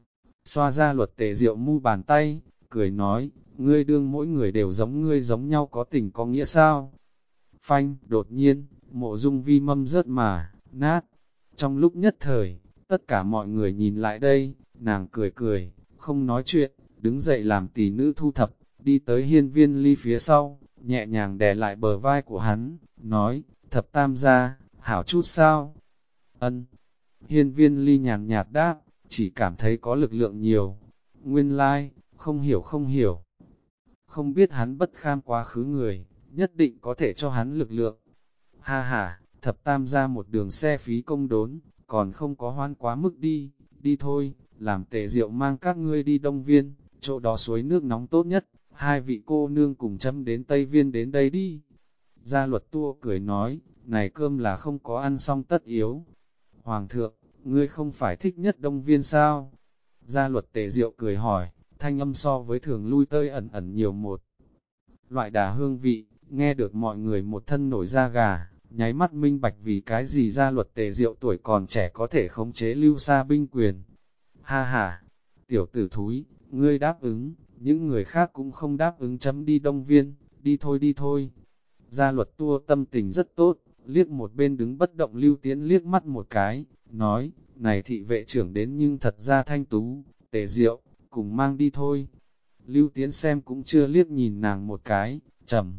Xoa Gia luật Tề Diệu mu bàn tay, cười nói, ngươi đương mỗi người đều giống ngươi giống nhau có tình có nghĩa sao? Phanh, đột nhiên, Mộ Dung Vi mâm rớt mà, nát. Trong lúc nhất thời, tất cả mọi người nhìn lại đây, nàng cười cười, không nói chuyện, đứng dậy làm tỷ nữ thu thập, đi tới hiên viên Ly phía sau, nhẹ nhàng đè lại bờ vai của hắn, nói, thập tam gia, hảo chút sao? Ân. Hiên viên Ly nhàn nhạt đáp, chỉ cảm thấy có lực lượng nhiều. Nguyên lai, không hiểu không hiểu. Không biết hắn bất kham quá khứ người, nhất định có thể cho hắn lực lượng. Ha ha, thập tam ra một đường xe phí công đốn, còn không có hoan quá mức đi, đi thôi, làm Tề Diệu mang các ngươi đi Đông Viên, chỗ đó suối nước nóng tốt nhất, hai vị cô nương cùng châm đến Tây Viên đến đây đi. Gia luật tua cười nói, này cơm là không có ăn xong tất yếu. Hoàng thượng, ngươi không phải thích nhất Đông Viên sao? Gia luật Tề Diệu cười hỏi, thanh âm so với thường lui tơi ẩn ẩn nhiều một loại đà hương vị, nghe được mọi người một thân nổi da gà, nháy mắt minh bạch vì cái gì Gia luật Tề Diệu tuổi còn trẻ có thể khống chế lưu xa binh quyền. Ha ha, tiểu tử thúi, ngươi đáp ứng, những người khác cũng không đáp ứng chấm đi Đông Viên, đi thôi đi thôi. Gia luật tua tâm tình rất tốt, liếc một bên đứng bất động Lưu Tiễn liếc mắt một cái, nói, này thị vệ trưởng đến nhưng thật ra thanh tú, Tề Diệu, cùng mang đi thôi. Lưu Tiễn xem cũng chưa liếc nhìn nàng một cái, trầm.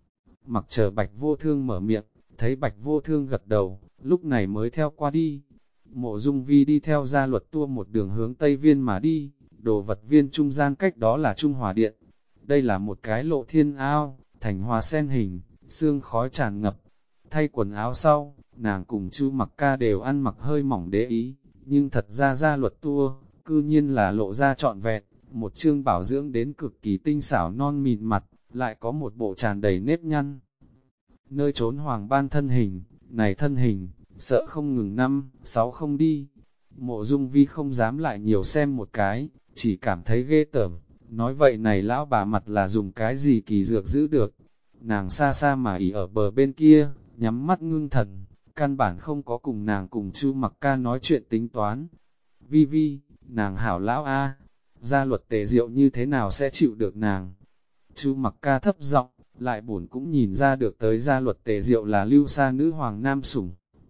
Mặc chờ Bạch Vô Thương mở miệng, thấy Bạch Vô Thương gật đầu, lúc này mới theo qua đi. Mộ Dung Vi đi theo Gia luật tua một đường hướng Tây Viên mà đi, đồ vật viên trung gian cách đó là Trung Hòa Điện. Đây là một cái lộ thiên ao, thành hoa sen hình, sương khói tràn ngập. Thay quần áo sau, nàng cùng Chu Mặc Ca đều ăn mặc hơi mỏng đế ý, nhưng thật ra Gia luật tua, cư nhiên là lộ ra trọn vẹn, một chương bảo dưỡng đến cực kỳ tinh xảo non mịn mặt, lại có một bộ tràn đầy nếp nhăn. nơi trốn hoàng ban thân hình, này thân hình, sợ không ngừng 5, 6 không đi. Mộ Dung Vi không dám lại nhiều xem một cái, chỉ cảm thấy ghê tởm, nói vậy này lão bà mặt là dùng cái gì kỳ dược giữ được. Nàng xa xa mà ỉ ở bờ bên kia, nhắm mắt ngưng thần, căn bản không có cùng nàng cùng Chu Mặc Ca nói chuyện tính toán. Vi Vi, nàng hảo lão a, gia luật tề diệu như thế nào sẽ chịu được nàng. Chu Mặc Ca thấp giọng, lại buồn cũng nhìn ra được tới gia luật tề diệu là lưu sa nữ hoàng nam sủng.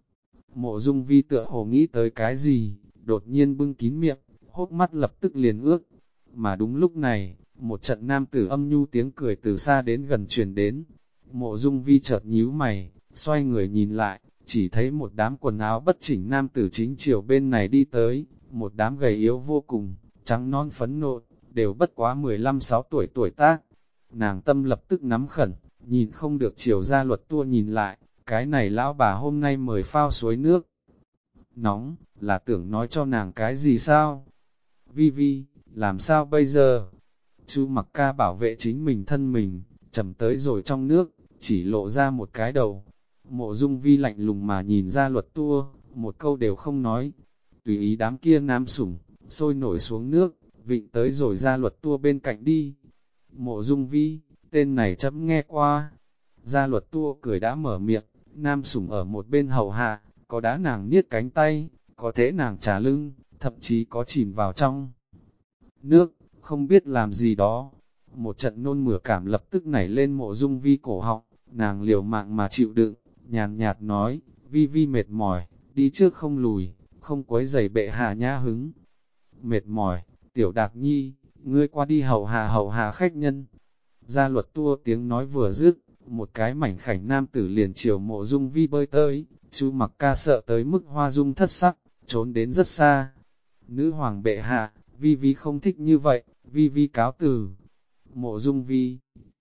Mộ Dung Vi tựa hồ nghĩ tới cái gì, đột nhiên bưng kín miệng, hốt mắt lập tức liền ước. Mà đúng lúc này, một trận nam tử âm nhu tiếng cười từ xa đến gần truyền đến. Mộ Dung Vi chợt nhíu mày, xoay người nhìn lại, chỉ thấy một đám quần áo bất chỉnh nam tử chính chiều bên này đi tới, một đám gầy yếu vô cùng, trắng non phấn nộn, đều bất quá 15-6 tuổi tuổi tác. Nàng tâm lập tức nắm khẩn, nhìn không được chiều ra luật tua nhìn lại, cái này lão bà hôm nay mời phao suối nước. Nóng, là tưởng nói cho nàng cái gì sao? Vi Vi, làm sao bây giờ? Chu Mặc Ca bảo vệ chính mình thân mình, chầm tới rồi trong nước, chỉ lộ ra một cái đầu. Mộ Dung Vi lạnh lùng mà nhìn ra luật tua, một câu đều không nói. Tùy ý đám kia nam sủng, sôi nổi xuống nước, vịnh tới rồi ra luật tua bên cạnh đi. Mộ Dung Vi, tên này chấm nghe qua. Gia luật tua cười đã mở miệng, nam sủng ở một bên hầu hạ, có đá nàng niết cánh tay, có thế nàng trả lưng, thậm chí có chìm vào trong nước, không biết làm gì đó. Một trận nôn mửa cảm lập tức nảy lên Mộ Dung Vi cổ họng, nàng liều mạng mà chịu đựng, nhàn nhạt nói, Vi Vi mệt mỏi, đi trước không lùi, không quấy giày bệ hạ nhã hứng. Mệt mỏi, tiểu Đạc Nhi, ngươi qua đi hầu hạ khách nhân. Gia luật tua tiếng nói vừa dứt, một cái mảnh khảnh nam tử liền chiều Mộ Dung Vi bơi tới, Chu Mặc Ca sợ tới mức hoa dung thất sắc, trốn đến rất xa. Nữ hoàng bệ hạ, Vi Vi không thích như vậy, Vi Vi cáo từ. Mộ Dung Vi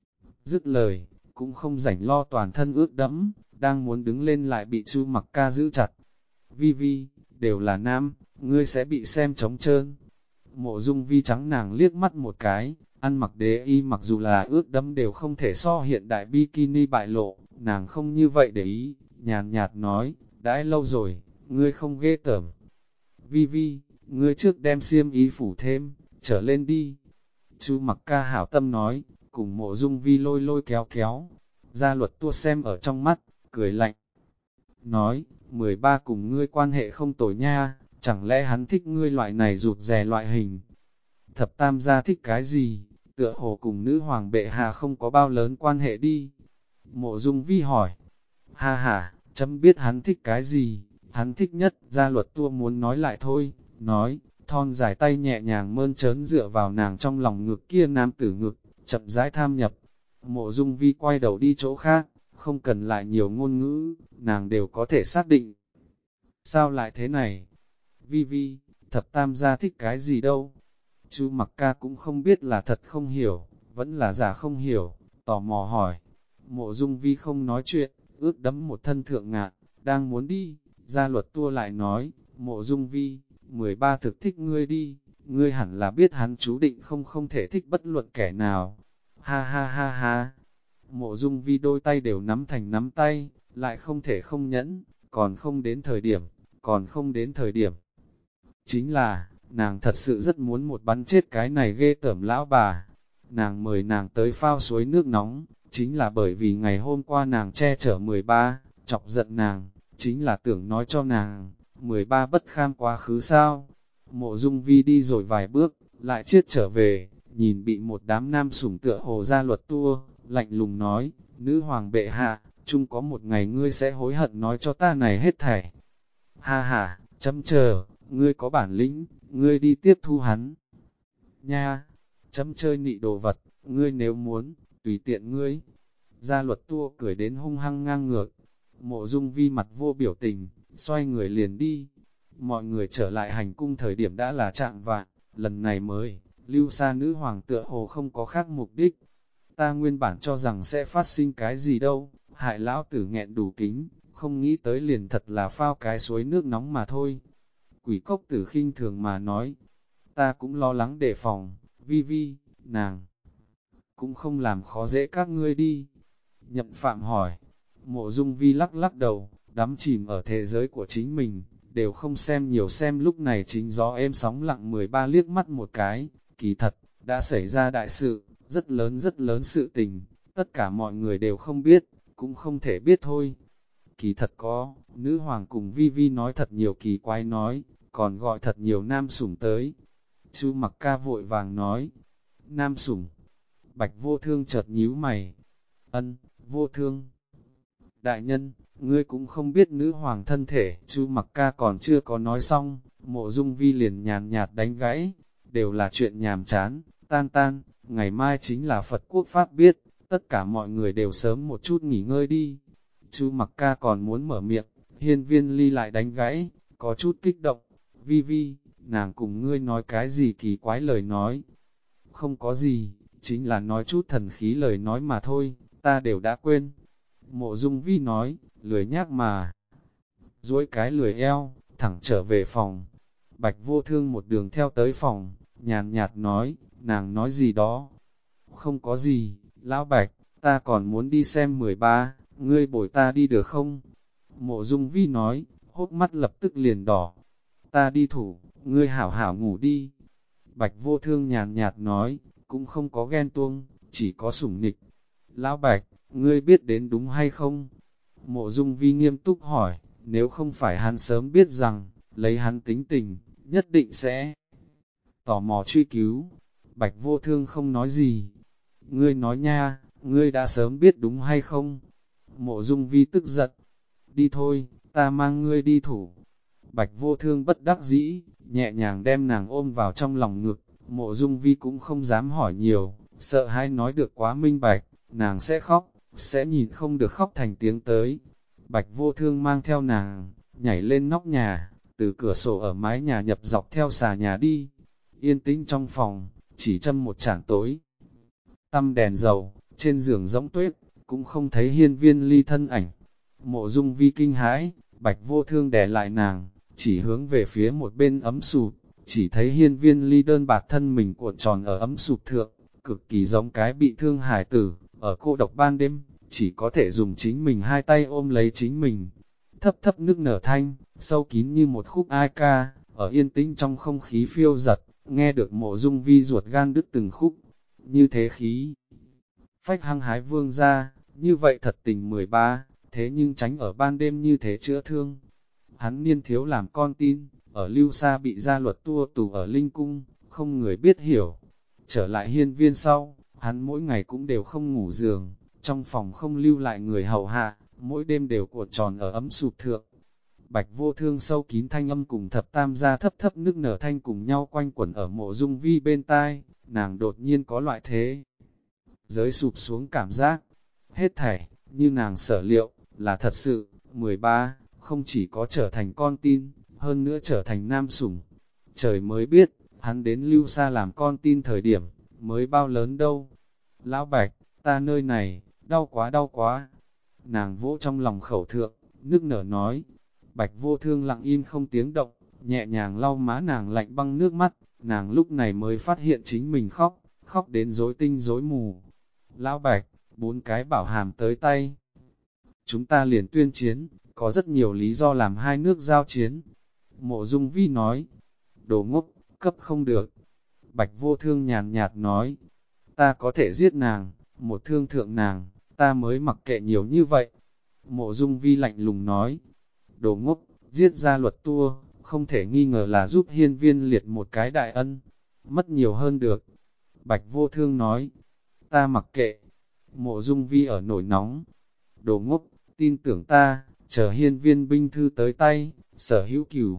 dứt lời, cũng không rảnh lo toàn thân ướt đẫm, đang muốn đứng lên lại bị Chu Mặc Ca giữ chặt. Vi Vi, đều là nam, ngươi sẽ bị xem trống trơn. Mộ Dung Vi trắng nàng liếc mắt một cái, ăn mặc đế y mặc dù là ướt đẫm đều không thể so hiện đại bikini bại lộ, nàng không như vậy để ý, nhàn nhạt nói, đãi lâu rồi, ngươi không ghê tởm. Vi Vi, ngươi trước đem xiêm y phủ thêm, trở lên đi. Chu Mặc Ca hảo tâm nói, cùng Mộ Dung Vi lôi lôi kéo kéo. Gia luật tua xem ở trong mắt, cười lạnh. Nói, 13 cùng ngươi quan hệ không tồi nha, chẳng lẽ hắn thích ngươi loại này rụt rè loại hình. Thập tam gia thích cái gì, tựa hồ cùng nữ hoàng bệ hạ không có bao lớn quan hệ đi. Mộ Dung Vi hỏi, ha ha, chấm biết hắn thích cái gì, hắn thích nhất, gia luật tua muốn nói lại thôi, nói, thon dài tay nhẹ nhàng mơn trớn dựa vào nàng trong lòng ngực kia nam tử ngực, chậm rãi tham nhập. Mộ Dung Vi quay đầu đi chỗ khác, không cần lại nhiều ngôn ngữ, nàng đều có thể xác định. Sao lại thế này? Vi Vi, thập tam gia thích cái gì đâu? Chu Mặc Ca cũng không biết là thật không hiểu, vẫn là giả không hiểu, tò mò hỏi. Mộ Dung Vi không nói chuyện, ướt đẫm một thân thượng ngạn, đang muốn đi, gia luật tua lại nói, Mộ Dung Vi, 13 thực thích ngươi đi, ngươi hẳn là biết hắn chú định không thể thích bất luận kẻ nào. Ha ha ha ha. Mộ Dung Vi đôi tay đều nắm thành nắm tay, lại không thể không nhẫn, còn không đến thời điểm, còn không đến thời điểm. Chính là, nàng thật sự rất muốn một bắn chết cái này ghê tởm lão bà. Nàng mời nàng tới phao suối nước nóng, chính là bởi vì ngày hôm qua nàng che chở 13, chọc giận nàng, chính là tưởng nói cho nàng, 13 bất kham quá khứ sao. Mộ Dung Vi đi rồi vài bước, lại chiết trở về, nhìn bị một đám nam sủng tựa hồ ra luật tua, lạnh lùng nói, nữ hoàng bệ hạ, chung có một ngày ngươi sẽ hối hận nói cho ta này hết thảy. Ha ha, chấm chờ, ngươi có bản lĩnh, ngươi đi tiếp thu hắn. Nha, chấm chơi nị đồ vật, ngươi nếu muốn, tùy tiện ngươi. Gia luật tua cười đến hung hăng ngang ngược. Mộ Dung Vi mặt vô biểu tình, xoay người liền đi. Mọi người trở lại hành cung thời điểm đã là trạng vạng, lần này mới, lưu sa nữ hoàng tựa hồ không có khác mục đích. Ta nguyên bản cho rằng sẽ phát sinh cái gì đâu, hại lão tử nghẹn đủ kính, không nghĩ tới liền thật là phao cái suối nước nóng mà thôi. Quỷ cốc tử khinh thường mà nói, ta cũng lo lắng đề phòng, Vi Vi, nàng cũng không làm khó dễ các ngươi đi. Nhậm Phạm hỏi, Mộ Dung Vi lắc lắc đầu, đắm chìm ở thế giới của chính mình, đều không xem nhiều xem lúc này chính gió êm sóng lặng 13 liếc mắt một cái, kỳ thật, đã xảy ra đại sự, rất lớn sự tình, tất cả mọi người đều không biết, cũng không thể biết thôi. Kỳ thật có, nữ hoàng cùng Vi Vi nói thật nhiều kỳ quái nói, còn gọi thật nhiều nam sủng tới. Chu Mặc Ca vội vàng nói, nam sủng. Bạch Vô Thương chợt nhíu mày. Ân, Vô Thương. Đại nhân, ngươi cũng không biết nữ hoàng thân thể. Chu Mặc Ca còn chưa có nói xong, Mộ Dung Vi liền nhàn nhạt đánh gãy. Đều là chuyện nhàm chán, tan, ngày mai chính là Phật quốc Pháp biết, tất cả mọi người đều sớm một chút nghỉ ngơi đi. Chu Mặc Ca còn muốn mở miệng, Hiên Viên Ly lại đánh gãy, có chút kích động. Vi Vi, nàng cùng ngươi nói cái gì kỳ quái lời nói? Không có gì, chính là nói chút thần khí lời nói mà thôi, ta đều đã quên. Mộ Dung Vi nói, lười nhác mà. Duỗi cái lười eo, thẳng trở về phòng. Bạch Vô Thương một đường theo tới phòng, nhàn nhạt nói, nàng nói gì đó. Không có gì, lão Bạch, ta còn muốn đi xem 13, ngươi bồi ta đi được không? Mộ Dung Vi nói, hốc mắt lập tức liền đỏ. Ta đi thủ, ngươi hảo hảo ngủ đi. Bạch Vô Thương nhàn nhạt nói, cũng không có ghen tuông, chỉ có sủng nịch. Lão Bạch, ngươi biết đến đúng hay không? Mộ Dung Vi nghiêm túc hỏi, nếu không phải hắn sớm biết rằng, lấy hắn tính tình, nhất định sẽ tò mò truy cứu. Bạch Vô Thương không nói gì. Ngươi nói nha, ngươi đã sớm biết đúng hay không? Mộ Dung Vi tức giận. Đi thôi, ta mang ngươi đi thủ. Bạch Vô Thương bất đắc dĩ, nhẹ nhàng đem nàng ôm vào trong lòng ngực. Mộ Dung Vi cũng không dám hỏi nhiều, sợ hãi nói được quá minh bạch, nàng sẽ khóc, sẽ nhìn không được khóc thành tiếng tới. Bạch Vô Thương mang theo nàng, nhảy lên nóc nhà, từ cửa sổ ở mái nhà nhập dọc theo xà nhà đi. Yên tĩnh trong phòng, chỉ châm một chản tối. Tăm đèn dầu, trên giường rỗng tuyết, cũng không thấy Hiên Viên Ly thân ảnh. Mộ Dung Vi kinh hãi, Bạch Vô Thương đè lại nàng, chỉ hướng về phía một bên ấm sụp, chỉ thấy Hiên Viên Ly đơn bạc thân mình cuộn tròn ở ấm sụp thượng, cực kỳ giống cái bị thương hải tử, ở cô độc ban đêm, chỉ có thể dùng chính mình hai tay ôm lấy chính mình. Thấp thấp nức nở thanh, sâu kín như một khúc ai ca, ở yên tĩnh trong không khí phiêu giật, nghe được Mộ Dung Vi ruột gan đứt từng khúc, như thế khí. Phách hăng hái vương ra, như vậy thật tình 13, thế nhưng tránh ở ban đêm như thế chữa thương. Hắn niên thiếu làm con tin, ở Lưu Sa bị gia luật tua tù ở Linh Cung, không người biết hiểu. Trở lại hiên viên sau, hắn mỗi ngày cũng đều không ngủ giường, trong phòng không lưu lại người hầu hạ, mỗi đêm đều cuộn tròn ở ấm sụp thượng. Bạch Vô Thương sâu kín thanh âm cùng thập tam gia thấp thấp nức nở thanh cùng nhau quanh quẩn ở Mộ Dung Vi bên tai, nàng đột nhiên có loại thế. Giới sụp xuống cảm giác, hết thảy, như nàng sở liệu, là thật sự, 13, không chỉ có trở thành con tin, hơn nữa trở thành nam sủng. Trời mới biết, hắn đến Lưu Sa làm con tin thời điểm, mới bao lớn đâu. Lão Bạch, ta nơi này, đau quá. Nàng vỗ trong lòng khẩu thượng, nức nở nói. Bạch Vô Thương lặng im không tiếng động, nhẹ nhàng lau má nàng lạnh băng nước mắt, nàng lúc này mới phát hiện chính mình khóc đến rối tinh rối mù. Lão Bạch, 4 cái bảo hàm tới tay. Chúng ta liền tuyên chiến, có rất nhiều lý do làm hai nước giao chiến. Mộ Dung Vi nói, đồ ngốc, cấp không được. Bạch Vô Thương nhàn nhạt nói, ta có thể giết nàng, một thương thượng nàng, ta mới mặc kệ nhiều như vậy. Mộ Dung Vi lạnh lùng nói, đồ ngốc, giết ra luật tua, không thể nghi ngờ là giúp hiên viên liệt một cái đại ân, mất nhiều hơn được. Bạch Vô Thương nói, ta mặc kệ. Mộ Dung Vi ở nổi nóng, đồ ngốc, tin tưởng ta, chờ hiên viên binh thư tới tay, sở hữu cửu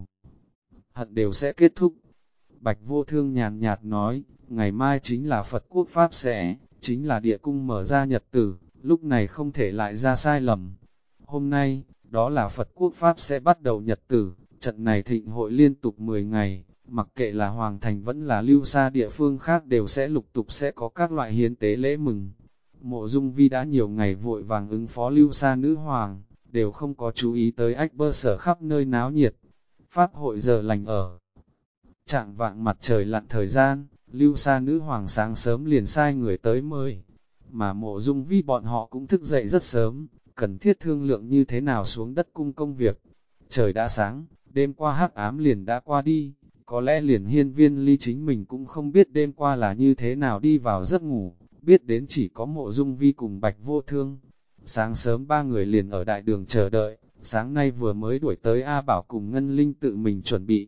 hận đều sẽ kết thúc. Bạch Vô Thương nhàn nhạt nói, ngày mai chính là Phật quốc Pháp sẽ, chính là địa cung mở ra nhật tử, lúc này không thể lại ra sai lầm. Hôm nay, đó là Phật quốc Pháp sẽ bắt đầu nhật tử, trận này thịnh hội liên tục 10 ngày, mặc kệ là Hoàng Thành vẫn là Lưu Sa địa phương khác đều sẽ lục tục sẽ có các loại hiến tế lễ mừng. Mộ Dung Vi đã nhiều ngày vội vàng ứng phó Lưu Sa nữ hoàng, đều không có chú ý tới ách bơ sở khắp nơi náo nhiệt. Pháp hội giờ lành ở. Trạng vạng mặt trời lặn thời gian, Lưu Sa nữ hoàng sáng sớm liền sai người tới mời. Mà Mộ Dung Vi bọn họ cũng thức dậy rất sớm, cần thiết thương lượng như thế nào xuống đất cung công việc. Trời đã sáng, đêm qua hắc ám liền đã qua đi, có lẽ liền Hiên Viên Ly chính mình cũng không biết đêm qua là như thế nào đi vào giấc ngủ, biết đến chỉ có Mộ Dung Vi cùng Bạch Vô Thương. Sáng sớm ba người liền ở đại đường chờ đợi, sáng nay vừa mới đuổi tới A Bảo cùng Ngân Linh tự mình chuẩn bị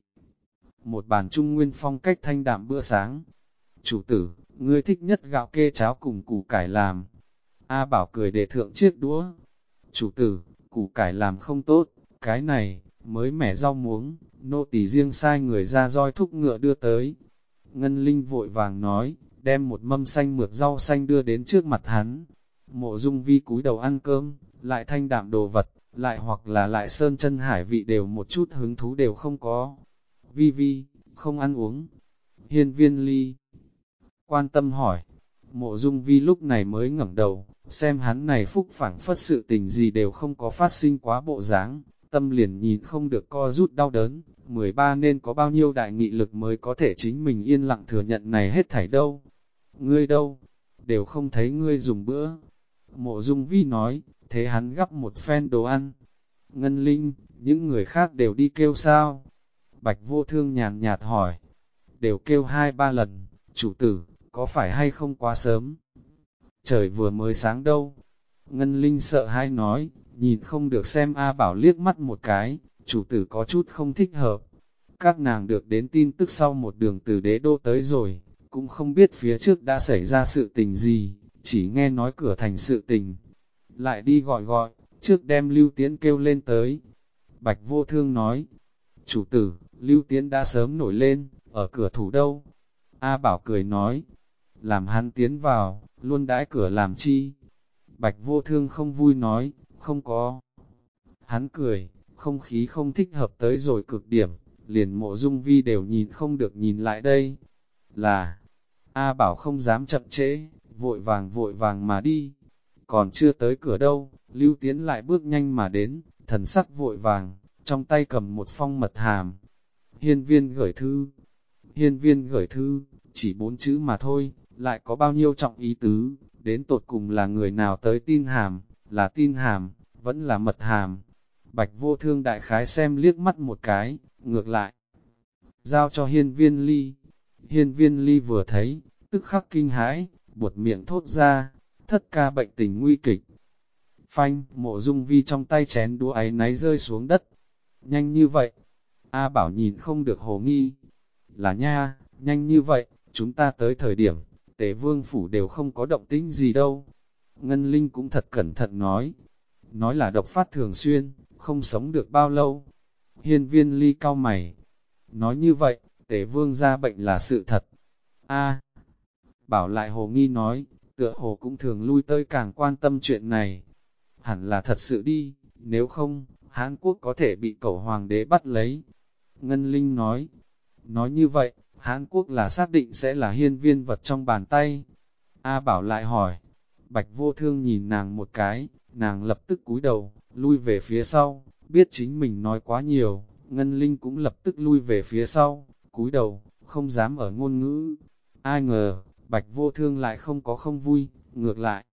một bàn trung nguyên phong cách thanh đạm bữa sáng. Chủ tử, ngươi thích nhất gạo kê cháo cùng củ cải làm. A Bảo cười để thượng chiếc đũa. Chủ tử, củ cải làm không tốt, cái này, mới mẻ rau muống, nô tỳ riêng sai người ra roi thúc ngựa đưa tới. Ngân Linh vội vàng nói, đem một mâm xanh mượt rau xanh đưa đến trước mặt hắn. Mộ Dung Vi cúi đầu ăn cơm, lại thanh đạm đồ vật, lại hoặc là lại sơn chân hải vị đều một chút hứng thú đều không có. Vi Vi, không ăn uống. Hiên Viên Ly quan tâm hỏi. Mộ Dung Vi lúc này mới ngẩng đầu, xem hắn này phúc phảng phất sự tình gì đều không có phát sinh quá bộ dáng, tâm liền nhìn không được co rút đau đớn. 13 nên có bao nhiêu đại nghị lực mới có thể chính mình yên lặng thừa nhận này hết thảy đâu. Ngươi đâu? Đều không thấy ngươi dùng bữa. Mộ Dung Vi nói, thế hắn gắp một phen đồ ăn. Ngân Linh, những người khác đều đi kêu sao? Bạch Vô Thương nhàn nhạt hỏi. Đều kêu 2-3 lần, chủ tử, có phải hay không quá sớm? Trời vừa mới sáng đâu. Ngân Linh sợ hãi nói, nhìn không được xem A Bảo liếc mắt một cái, chủ tử có chút không thích hợp. Các nàng được đến tin tức sau một đường từ đế đô tới rồi, cũng không biết phía trước đã xảy ra sự tình gì, chỉ nghe nói cửa thành sự tình. Lại đi gọi, trước đem Lưu Tiễn kêu lên tới. Bạch Vô Thương nói, chủ tử, Lưu Tiễn đã sớm nổi lên, ở cửa thủ đâu. A Bảo cười nói, làm hắn tiến vào, luôn đãi cửa làm chi. Bạch Vô Thương không vui nói, không có. Hắn cười, không khí không thích hợp tới rồi cực điểm, liền Mộ Dung Vi đều nhìn không được nhìn lại đây. Là, A Bảo không dám chậm trễ, vội vàng mà đi. Còn chưa tới cửa đâu, Lưu Tiễn lại bước nhanh mà đến, thần sắc vội vàng, trong tay cầm một phong mật hàm. Hiên Viên gửi thư. Hiên Viên gửi thư, chỉ 4 chữ mà thôi, lại có bao nhiêu trọng ý tứ, đến tột cùng là người nào tới tin hàm, là tin hàm, vẫn là mật hàm. Bạch Vô Thương đại khái xem liếc mắt một cái, ngược lại, giao cho Hiên Viên Ly. Hiên Viên Ly vừa thấy, tức khắc kinh hãi, buột miệng thốt ra, thất ca bệnh tình nguy kịch. Phanh, Mộ Dung Vi trong tay chén đũa áy náy rơi xuống đất. Nhanh như vậy, A Bảo nhìn không được hồ nghi. Là nha, nhanh như vậy, chúng ta tới thời điểm, Tề Vương Phủ đều không có động tĩnh gì đâu. Ngân Linh cũng thật cẩn thận nói là độc phát thường xuyên, không sống được bao lâu. Hiên Viên Ly cau mày, nói như vậy, Tề Vương ra bệnh là sự thật. A Bảo lại hồ nghi nói, tựa hồ cũng thường lui tới càng quan tâm chuyện này. Hẳn là thật sự đi, nếu không, Hán Quốc có thể bị cẩu hoàng đế bắt lấy. Ngân Linh nói như vậy, Hán Quốc là xác định sẽ là hiên viên vật trong bàn tay. A Bảo lại hỏi, Bạch Vô Thương nhìn nàng một cái, nàng lập tức cúi đầu, lui về phía sau, biết chính mình nói quá nhiều, Ngân Linh cũng lập tức lui về phía sau, cúi đầu, không dám ở ngôn ngữ. Ai ngờ, Bạch Vô Thương lại không có không vui, ngược lại.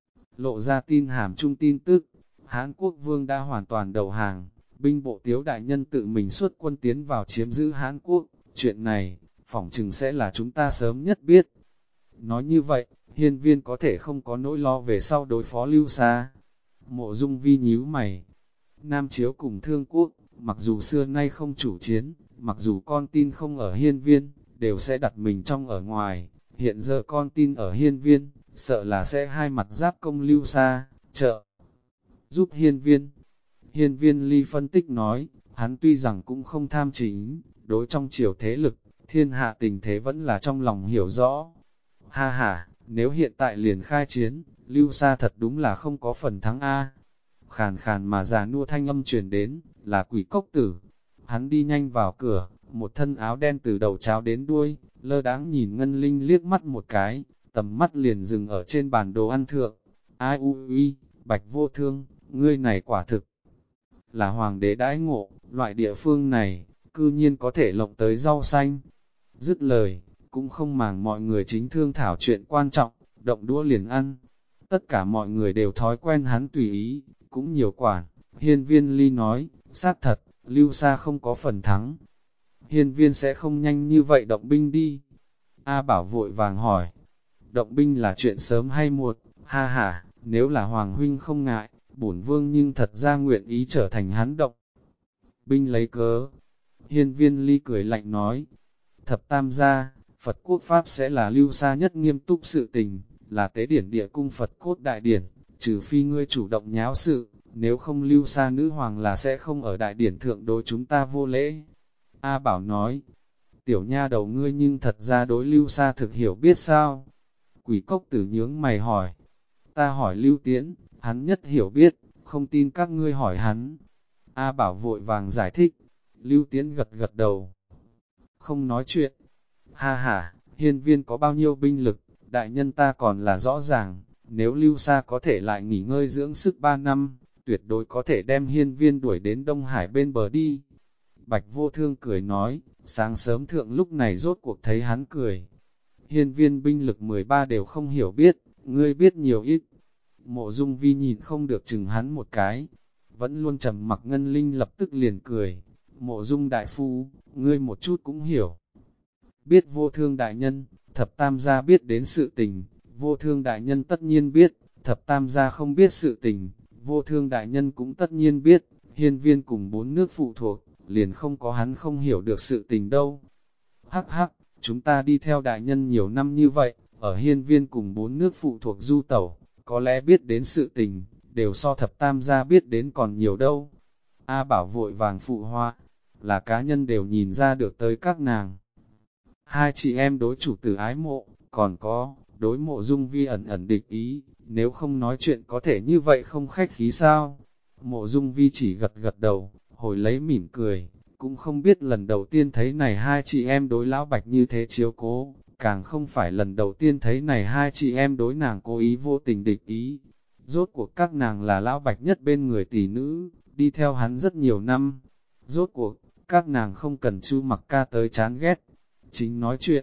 Lộ ra tin hàm trung tin tức, Hán Quốc Vương đã hoàn toàn đầu hàng, binh bộ Tiếu đại nhân tự mình xuất quân tiến vào chiếm giữ Hán Quốc, chuyện này, phỏng chừng sẽ là chúng ta sớm nhất biết. Nói như vậy, hiên viên có thể không có nỗi lo về sau đối phó Lưu Sa. Mộ Dung Vi nhíu mày. Nam Chiếu cùng Thương Quốc, mặc dù xưa nay không chủ chiến, mặc dù con tin không ở hiên viên, đều sẽ đặt mình trong ở ngoài. Hiện giờ con tin ở hiên viên, sợ là sẽ hai mặt giáp công Lưu Sa, trợ giúp hiên viên. Hiên Viên Ly phân tích nói, hắn tuy rằng cũng không tham chính, đối trong triều thế lực, thiên hạ tình thế vẫn là trong lòng hiểu rõ. Ha ha, nếu hiện tại liền khai chiến, Lưu Sa thật đúng là không có phần thắng A. Khàn khàn mà già nua thanh âm truyền đến, là Quỷ Cốc Tử. Hắn đi nhanh vào cửa, một thân áo đen từ đầu cháo đến đuôi, lơ đãng nhìn Ngân Linh liếc mắt một cái, tầm mắt liền dừng ở trên bàn đồ ăn thượng. Ai ui, Bạch Vô Thương, ngươi này quả thực là hoàng đế đãi ngộ, loại địa phương này, cư nhiên có thể lộng tới rau xanh. Dứt lời, cũng không màng mọi người chính thương thảo chuyện quan trọng, động đũa liền ăn. Tất cả mọi người đều thói quen hắn tùy ý, cũng nhiều quản. Hiên Viên Ly nói, xác thật, Lưu Sa không có phần thắng. Hiên Viên sẽ không nhanh như vậy động binh đi. A Bảo vội vàng hỏi, động binh là chuyện sớm hay muộn, ha ha, nếu là Hoàng huynh không ngại, bổn vương nhưng thật ra nguyện ý trở thành hắn động binh lấy cớ. Hiên Viên Ly cười lạnh nói, thập tam gia, Phật quốc Pháp sẽ là Lưu Sa nhất nghiêm túc sự tình, là tế điển địa cung Phật cốt đại điển, trừ phi ngươi chủ động nháo sự, nếu không Lưu Sa nữ hoàng là sẽ không ở đại điển thượng đối chúng ta vô lễ. A Bảo nói, tiểu nha đầu ngươi nhưng thật ra đối Lưu Sa thực hiểu biết sao? Quỷ cốc tử nhướng mày hỏi, ta hỏi Lưu Tiễn, hắn nhất hiểu biết, không tin các ngươi hỏi hắn. A Bảo vội vàng giải thích, Lưu Tiễn gật gật đầu, không nói chuyện. Ha ha, Hiên Viên có bao nhiêu binh lực, đại nhân ta còn là rõ ràng, nếu Lưu Sa có thể lại nghỉ ngơi dưỡng sức 3 năm, tuyệt đối có thể đem Hiên Viên đuổi đến Đông Hải bên bờ đi. Bạch Vô Thương cười nói, sáng sớm thượng lúc này rốt cuộc thấy hắn cười. Hiên Viên binh lực 13 đều không hiểu biết, ngươi biết nhiều ít. Mộ Dung Vi nhìn không được chừng hắn một cái, vẫn luôn trầm mặc Ngân Linh lập tức liền cười. Mộ Dung đại phu, ngươi một chút cũng hiểu. Biết Vô Thương đại nhân, thập tam gia biết đến sự tình, Vô Thương đại nhân tất nhiên biết, thập tam gia không biết sự tình, Vô Thương đại nhân cũng tất nhiên biết, Hiên Viên cùng 4 nước phụ thuộc, liền không có hắn không hiểu được sự tình đâu. Hắc hắc, chúng ta đi theo đại nhân nhiều năm như vậy, ở Hiên Viên cùng 4 nước phụ thuộc du tẩu, có lẽ biết đến sự tình, đều so thập tam gia biết đến còn nhiều đâu. A Bảo vội vàng phụ hoa, là cá nhân đều nhìn ra được tới các nàng. Hai chị em đối chủ tử ái mộ, còn có, đối Mộ Dung Vi ẩn ẩn địch ý, nếu không nói chuyện có thể như vậy không khách khí sao? Mộ Dung Vi chỉ gật gật đầu, hồi lấy mỉm cười, cũng không biết lần đầu tiên thấy này hai chị em đối Lão Bạch như thế chiếu cố, càng không phải lần đầu tiên thấy này hai chị em đối nàng cố ý vô tình địch ý. Rốt cuộc các nàng là Lão Bạch nhất bên người tỷ nữ, đi theo hắn rất nhiều năm. Rốt cuộc, các nàng không cần Chu Mặc Ca tới chán ghét. Chính nói chuyện,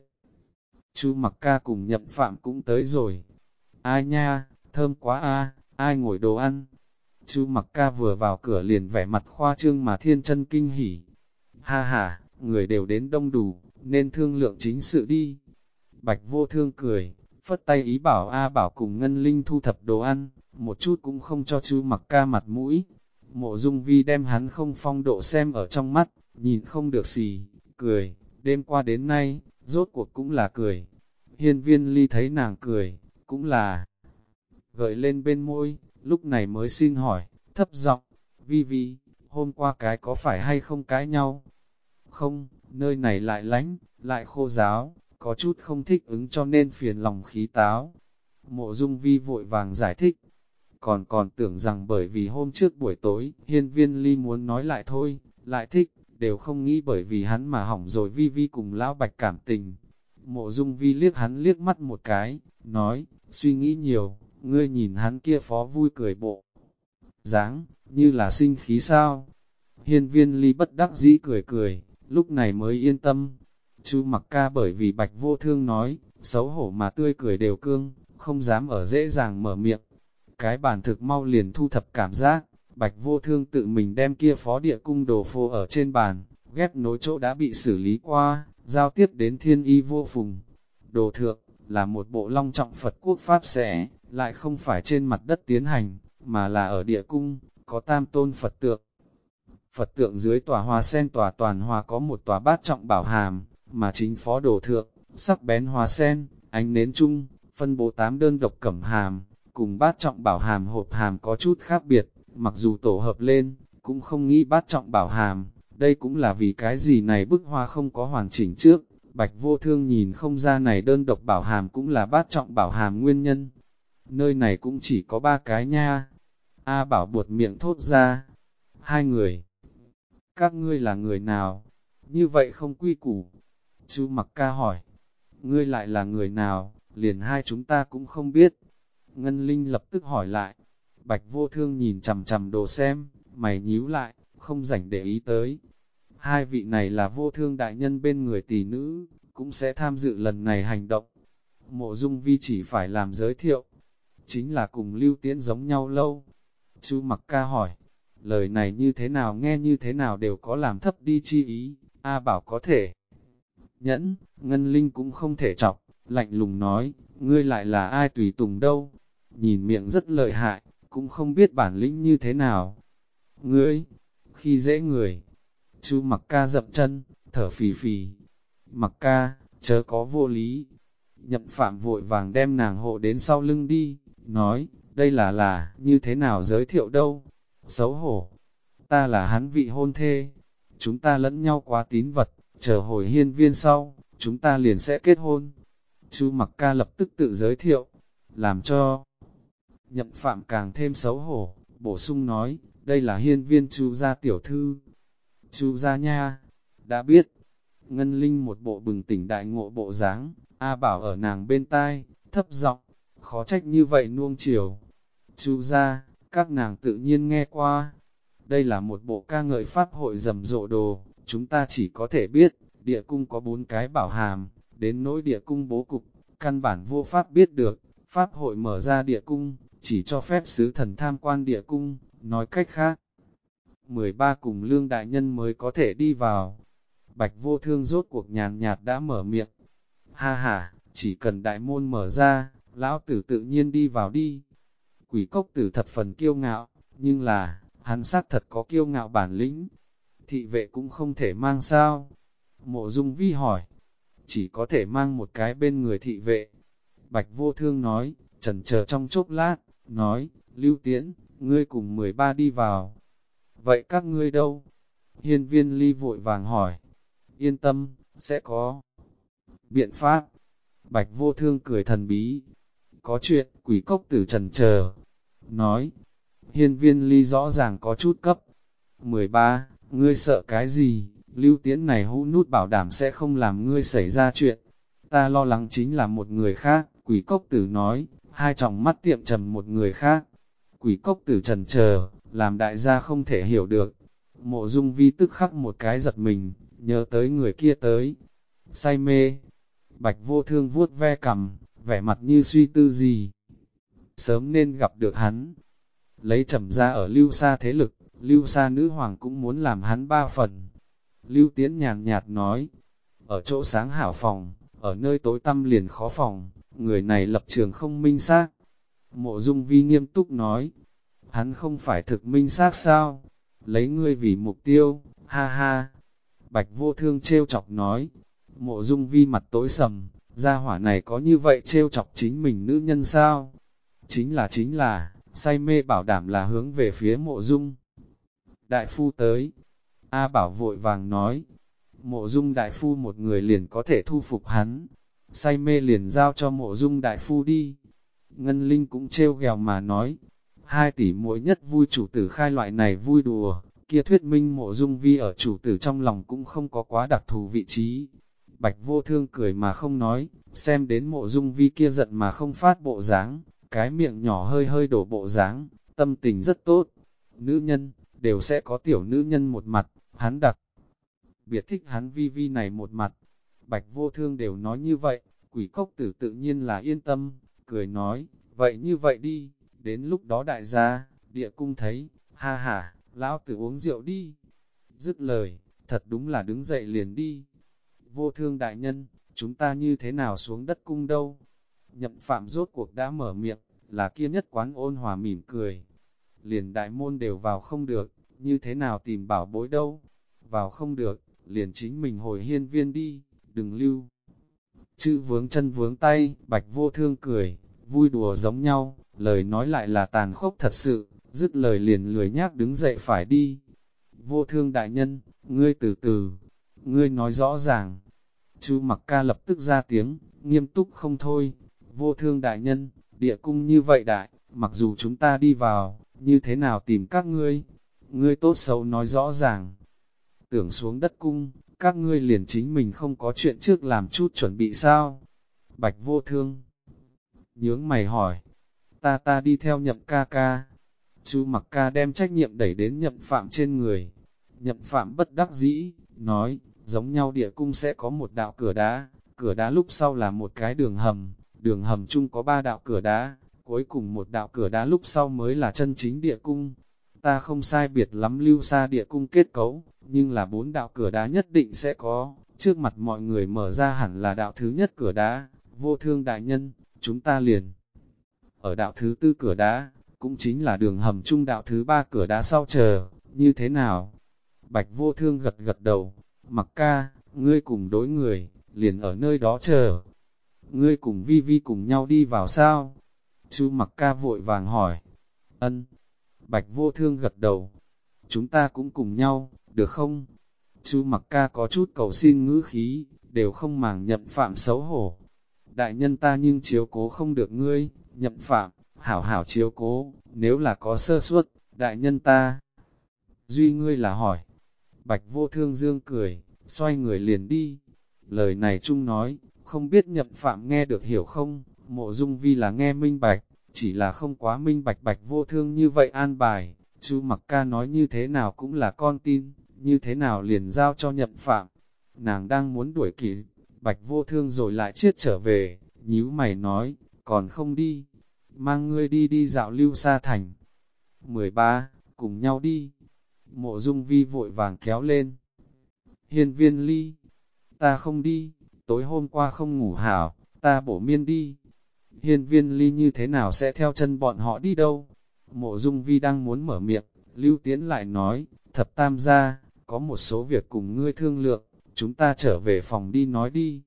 Chu Mặc Ca cùng Nhậm Phạm cũng tới rồi. Ai nha, thơm quá a, ai ngồi đồ ăn. Chu Mặc Ca vừa vào cửa liền vẻ mặt khoa trương mà thiên chân kinh hỉ. Ha ha, người đều đến đông đủ, nên thương lượng chính sự đi. Bạch Vô Thương cười, phất tay ý bảo A Bảo cùng Ngân Linh thu thập đồ ăn, một chút cũng không cho Chu Mặc Ca mặt mũi. Mộ Dung Vi đem hắn không phong độ xem ở trong mắt, nhìn không được gì, cười, đêm qua đến nay, rốt cuộc cũng là cười. Hiên Viên Ly thấy nàng cười, cũng là gợi lên bên môi, lúc này mới xin hỏi, thấp giọng, Vi Vi, hôm qua cái có phải hay không cãi nhau? Không, nơi này lại lánh, lại khô ráo, có chút không thích ứng cho nên phiền lòng khí táo. Mộ Dung Vi vội vàng giải thích, còn tưởng rằng bởi vì hôm trước buổi tối, Hiên Viên Ly muốn nói lại thôi, lại thích, đều không nghĩ bởi vì hắn mà hỏng rồi Vi Vi cùng Lão Bạch cảm tình. Mộ Dung Vi liếc hắn liếc mắt một cái, nói, suy nghĩ nhiều, ngươi nhìn hắn kia phó vui cười bộ. Dáng, như là sinh khí sao? Hiên Viên Ly bất đắc dĩ cười cười, lúc này mới yên tâm. Chu Mặc Ca bởi vì Bạch Vô Thương nói, xấu hổ mà tươi cười đều cương, không dám ở dễ dàng mở miệng. Cái bàn thực mau liền thu thập cảm giác, Bạch Vô Thương tự mình đem kia phó địa cung đồ phô ở trên bàn, ghép nối chỗ đã bị xử lý qua, giao tiếp đến Thiên Y Vô Phùng. Đồ thượng, là một bộ long trọng Phật quốc Pháp sẽ, lại không phải trên mặt đất tiến hành, mà là ở địa cung, có tam tôn Phật tượng. Phật tượng dưới tòa hoa sen tòa toàn hoa có một tòa bát trọng bảo hàm, mà chính phó đồ thượng, sắc bén hoa sen, ánh nến chung, phân bố 8 đơn độc cẩm hàm, cùng bát trọng bảo hàm hộp hàm có chút khác biệt, mặc dù tổ hợp lên, cũng không nghĩ bát trọng bảo hàm, đây cũng là vì cái gì này bức hoa không có hoàn chỉnh trước, Bạch Vô Thương nhìn không ra này đơn độc bảo hàm cũng là bát trọng bảo hàm nguyên nhân. Nơi này cũng chỉ có 3 cái nha. A Bảo buột miệng thốt ra. 2 người. Các ngươi là người nào? Như vậy không quy củ. Chu Mặc Ca hỏi. Ngươi lại là người nào? Liền hai chúng ta cũng không biết. Ngân Linh lập tức hỏi lại. Bạch Vô Thương nhìn chằm chằm đồ xem, mày nhíu lại, không rảnh để ý tới. Hai vị này là Vô Thương đại nhân bên người tỷ nữ, cũng sẽ tham dự lần này hành động. Mộ Dung Vi chỉ phải làm giới thiệu, chính là cùng Lưu Tiễn giống nhau lâu. Chu Mặc Ca hỏi, lời này như thế nào nghe như thế nào đều có làm thấp đi chi ý, A Bảo có thể nhẫn, Ngân Linh cũng không thể chọc, lạnh lùng nói, ngươi lại là ai tùy tùng đâu, nhìn miệng rất lợi hại, cũng không biết bản lĩnh như thế nào. Ngươi, khi dễ người, Chu Mặc Ca dậm chân, thở phì phì, Mặc Ca, chớ có vô lý. Nhậm Phạm vội vàng đem nàng hộ đến sau lưng đi, nói, đây là như thế nào giới thiệu đâu, xấu hổ, ta là hắn vị hôn thê, chúng ta lẫn nhau quá tín vật, chờ hồi hiên viên sau, chúng ta liền sẽ kết hôn. Chu Mặc Ca lập tức tự giới thiệu, làm cho Nhậm Phạm càng thêm xấu hổ, bổ sung nói, đây là hiên viên Chu gia tiểu thư. Chu gia nha, đã biết. Ngân Linh một bộ bừng tỉnh đại ngộ bộ dáng, A Bảo ở nàng bên tai, thấp giọng, khó trách như vậy nuông chiều. Chu gia, các nàng tự nhiên nghe qua. Đây là một bộ ca ngợi pháp hội rầm rộ đồ, chúng ta chỉ có thể biết, địa cung có 4 cái bảo hàm, đến nỗi địa cung bố cục, căn bản vô pháp biết được, pháp hội mở ra địa cung, chỉ cho phép sứ thần tham quan địa cung, nói cách khác. 13 cùng lương đại nhân mới có thể đi vào. Bạch Vô Thương rốt cuộc nhàn nhạt đã mở miệng. Ha ha, chỉ cần đại môn mở ra, lão tử tự nhiên đi vào đi. Quỷ cốc tử thật phần kiêu ngạo, nhưng là, hắn xác thật có kiêu ngạo bản lĩnh. Thị vệ cũng không thể mang sao. Mộ Dung Vi hỏi, chỉ có thể mang một cái bên người thị vệ. Bạch Vô Thương nói, chần chờ trong chốc lát, nói, Lưu Tiễn, ngươi cùng 13 đi vào. Vậy các ngươi đâu? Hiên viên Ly vội vàng hỏi. Yên tâm, sẽ có biện pháp. Bạch Vô Thương cười thần bí. Có chuyện, quỷ cốc tử chần chờ. Nói, hiên viên Ly rõ ràng có chút cấp. 13, ngươi sợ cái gì? Lưu Tiễn này hũ nút bảo đảm sẽ không làm ngươi xảy ra chuyện. Ta lo lắng chính là một người khác, quỷ cốc tử nói, hai tròng mắt tiệm trầm một người khác. Quỷ cốc tử chần chờ, làm đại gia không thể hiểu được. Mộ Dung Vi tức khắc một cái giật mình, nhớ tới người kia tới. Say mê, Bạch Vô Thương vuốt ve cằm, vẻ mặt như suy tư gì. Sớm nên gặp được hắn. Lấy trầm ra ở Lưu Sa thế lực, Lưu Sa nữ hoàng cũng muốn làm hắn 3 phần. Lưu Tiễn nhàn nhạt nói, ở chỗ sáng hảo phòng, ở nơi tối tăm liền khó phòng, người này lập trường không minh xác. Mộ Dung Vi nghiêm túc nói, hắn không phải thực minh xác sao? Lấy ngươi vì mục tiêu, ha ha. Bạch Vô Thương trêu chọc nói, Mộ Dung Vi mặt tối sầm, gia hỏa này có như vậy trêu chọc chính mình nữ nhân sao? Chính là, say mê bảo đảm là hướng về phía Mộ Dung đại phu tới. A Bảo vội vàng nói, Mộ Dung đại phu một người liền có thể thu phục hắn, say mê liền giao cho Mộ Dung đại phu đi. Ngân Linh cũng trêu ghẹo mà nói, 2 tỷ muội nhất vui chủ tử khai loại này vui đùa, kia thuyết minh Mộ Dung Vi ở chủ tử trong lòng cũng không có quá đặc thù vị trí. Bạch Vô Thương cười mà không nói, xem đến Mộ Dung Vi kia giận mà không phát bộ dáng, cái miệng nhỏ hơi hơi đổ bộ dáng, tâm tình rất tốt. Nữ nhân, đều sẽ có tiểu nữ nhân một mặt, hắn đặc biệt thích hắn Vi Vi này một mặt. Bạch Vô Thương đều nói như vậy, quỷ cốc tử tự nhiên là yên tâm, cười nói, vậy như vậy đi, đến lúc đó đại gia, địa cung thấy, ha ha, lão tử uống rượu đi. Dứt lời, thật đúng là đứng dậy liền đi. Vô Thương đại nhân, chúng ta như thế nào xuống đất cung đâu? Nhậm Phạm rốt cuộc đã mở miệng, là kia nhất quán ôn hòa mỉm cười. Liền đại môn đều vào không được, như thế nào tìm bảo bối đâu? Vào không được, liền chính mình hồi hiên viên đi, đừng lưu. Chữ vướng chân vướng tay, Bạch Vô Thương cười, vui đùa giống nhau, lời nói lại là tàn khốc thật sự, dứt lời liền lười nhác đứng dậy phải đi. Vô Thương đại nhân, ngươi từ từ, ngươi nói rõ ràng. Chu Mặc Ca lập tức ra tiếng, nghiêm túc không thôi. Vô Thương đại nhân, địa cung như vậy đại, mặc dù chúng ta đi vào, như thế nào tìm các ngươi? Ngươi tốt xấu nói rõ ràng. Tưởng xuống đất cung, các ngươi liền chính mình không có chuyện trước làm chút chuẩn bị sao? Bạch Vô Thương nhướng mày hỏi, ta đi theo Nhậm ca ca. Chu Mặc Ca đem trách nhiệm đẩy đến Nhậm Phạm trên người. Nhậm Phạm bất đắc dĩ, nói, giống nhau địa cung sẽ có một đạo cửa đá lúc sau là một cái đường hầm chung có 3 đạo cửa đá, cuối cùng một đạo cửa đá lúc sau mới là chân chính địa cung. Ta không sai biệt lắm lưu xa địa cung kết cấu, nhưng là 4 đạo cửa đá nhất định sẽ có, trước mặt mọi người mở ra hẳn là đạo thứ nhất cửa đá, Vô Thương đại nhân, chúng ta liền. Ở đạo thứ tư cửa đá, cũng chính là đường hầm trung đạo thứ 3 cửa đá sau chờ, như thế nào? Bạch Vô Thương gật gật đầu, Mặc ca, ngươi cùng đối người, liền ở nơi đó chờ. Ngươi cùng Vi Vi cùng nhau đi vào sao? Chu Mặc ca vội vàng hỏi. Ân. Bạch Vô Thương gật đầu. Chúng ta cũng cùng nhau, được không? Chu Mặc ca có chút cầu xin ngữ khí, đều không màng Nhậm Phạm xấu hổ. Đại nhân ta nhưng chiếu cố không được ngươi, Nhậm Phạm, hảo hảo chiếu cố, nếu là có sơ suất, đại nhân ta. Duy ngươi là hỏi. Bạch Vô Thương dương cười, xoay người liền đi. Lời này chung nói, không biết Nhậm Phạm nghe được hiểu không, Mộ Dung Vi là nghe minh bạch, chỉ là không quá minh bạch. Bạch Vô Thương như vậy an bài, Chu Mặc ca nói như thế nào cũng là con tin, như thế nào liền giao cho Nhậm Phạm. Nàng đang muốn đuổi kịp, Bạch Vô Thương rồi lại chiết trở về, nhíu mày nói, còn không đi, mang ngươi đi đi dạo Lưu Sa Thành. 13. Cùng nhau đi. Mộ Dung Vi vội vàng kéo lên. Hiên Viên Ly, ta không đi, tối hôm qua không ngủ hảo, ta bổ miên đi. Hiên Viên Ly như thế nào sẽ theo chân bọn họ đi đâu? Mộ Dung Vi đang muốn mở miệng, Lưu Tiễn lại nói, Thập Tam gia, có một số việc cùng ngươi thương lượng, chúng ta trở về phòng đi nói đi.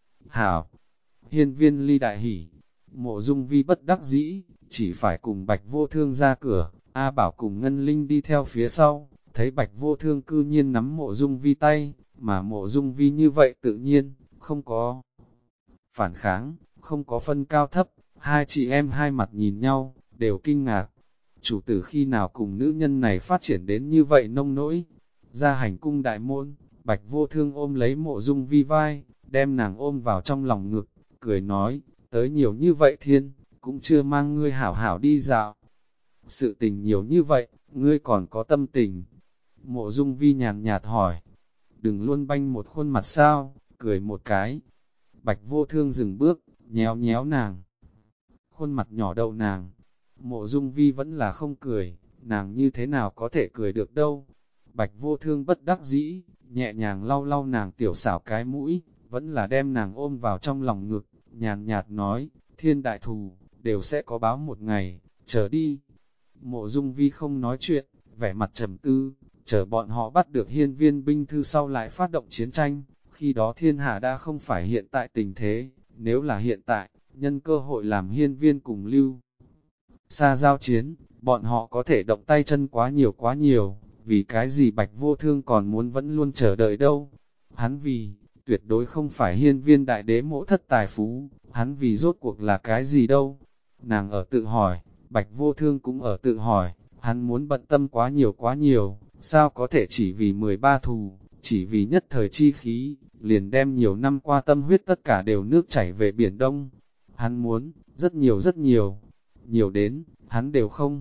Hảo, Hiên Viên Ly đại hỉ, Mộ Dung Vi bất đắc dĩ, chỉ phải cùng Bạch Vô Thương ra cửa, A Bảo cùng Ngân Linh đi theo phía sau, thấy Bạch Vô Thương cư nhiên nắm Mộ Dung Vi tay, mà Mộ Dung Vi như vậy tự nhiên, không có phản kháng, không có phân cao thấp, hai chị em hai mặt nhìn nhau, đều kinh ngạc. Chủ tử khi nào cùng nữ nhân này phát triển đến như vậy nông nỗi. Ra hành cung đại môn, Bạch Vô Thương ôm lấy Mộ Dung Vi vai, đem nàng ôm vào trong lòng ngực, cười nói, tới nhiều như vậy thiên, cũng chưa mang ngươi hảo hảo đi dạo. Sự tình nhiều như vậy, ngươi còn có tâm tình. Mộ Dung Vi nhàn nhạt hỏi, đừng luôn banh một khuôn mặt sao, cười một cái. Bạch Vô Thương dừng bước, nhéo nhéo nàng. Khuôn mặt nhỏ đậu nàng. Mộ Dung Vi vẫn là không cười, nàng như thế nào có thể cười được đâu. Bạch Vô Thương bất đắc dĩ, nhẹ nhàng lau lau nàng tiểu xảo cái mũi, vẫn là đem nàng ôm vào trong lòng ngực, nhàn nhạt nói, thiên đại thù, đều sẽ có báo một ngày, chờ đi. Mộ Dung Vi không nói chuyện, vẻ mặt trầm tư, chờ bọn họ bắt được hiên viên binh thư sau lại phát động chiến tranh, khi đó thiên hạ đã không phải hiện tại tình thế, nếu là hiện tại, nhân cơ hội làm hiên viên cùng lưu. Xa giao chiến, bọn họ có thể động tay chân quá nhiều, vì cái gì Bạch Vô Thương còn muốn vẫn luôn chờ đợi đâu. Hắn vì, tuyệt đối không phải hiên viên đại đế mỗ thất tài phú, hắn vì rốt cuộc là cái gì đâu. Nàng ở tự hỏi, Bạch Vô Thương cũng ở tự hỏi, hắn muốn bận tâm quá nhiều, sao có thể chỉ vì 13 thù, chỉ vì nhất thời chi khí, liền đem nhiều năm qua tâm huyết tất cả đều nước chảy về Biển Đông. Hắn muốn, rất nhiều, nhiều đến, hắn đều không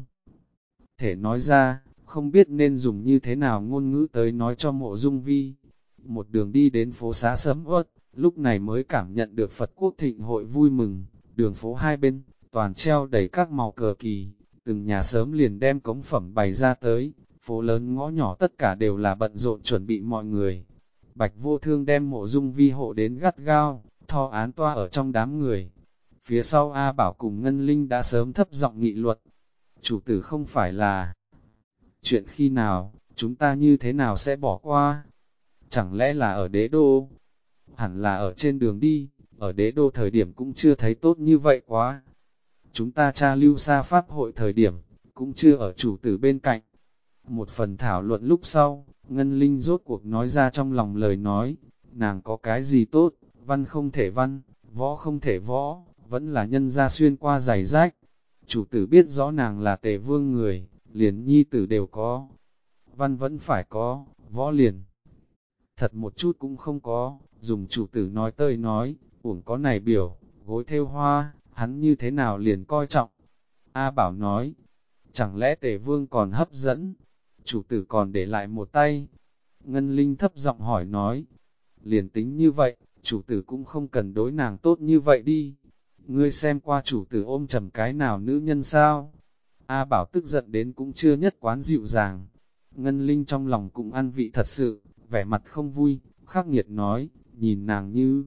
thể nói ra, không biết nên dùng như thế nào ngôn ngữ tới nói cho Mộ Dung Vi. Một đường đi đến phố xá sẫm uất, lúc này mới cảm nhận được Phật quốc thịnh hội vui mừng, đường phố hai bên, toàn treo đầy các màu cờ kỳ, từng nhà sớm liền đem cống phẩm bày ra tới, phố lớn ngõ nhỏ tất cả đều là bận rộn chuẩn bị mọi người. Bạch Vô Thương đem Mộ Dung Vi hộ đến gắt gao, tho án toa ở trong đám người. Phía sau A Bảo cùng Ngân Linh đã sớm thấp giọng nghị luật. Chủ tử không phải là chuyện khi nào, chúng ta như thế nào sẽ bỏ qua? Chẳng lẽ là ở đế đô? Hẳn là ở trên đường đi, ở đế đô thời điểm cũng chưa thấy tốt như vậy quá. Chúng ta tra lưu xa pháp hội thời điểm, cũng chưa ở chủ tử bên cạnh. Một phần thảo luận lúc sau, Ngân Linh rốt cuộc nói ra trong lòng lời nói, nàng có cái gì tốt, văn không thể văn, võ không thể võ, vẫn là nhân gia xuyên qua giày rách. Chủ tử biết rõ nàng là Tề Vương người, liền nhi tử đều có. Văn vẫn phải có, võ liền. Thật một chút cũng không có, dùng chủ tử nói tơi nói, uổng có này biểu, gối thêu hoa, hắn như thế nào liền coi trọng. A Bảo nói, chẳng lẽ Tề Vương còn hấp dẫn, chủ tử còn để lại một tay. Ngân Linh thấp giọng hỏi nói, liền tính như vậy, chủ tử cũng không cần đối nàng tốt như vậy đi. ngươi xem qua chủ tử ôm chầm cái nào nữ nhân sao? A Bảo tức giận đến cũng chưa nhất quán dịu dàng. Ngân Linh trong lòng cũng ăn vị thật sự, vẻ mặt không vui, khắc nghiệt nói, nhìn nàng như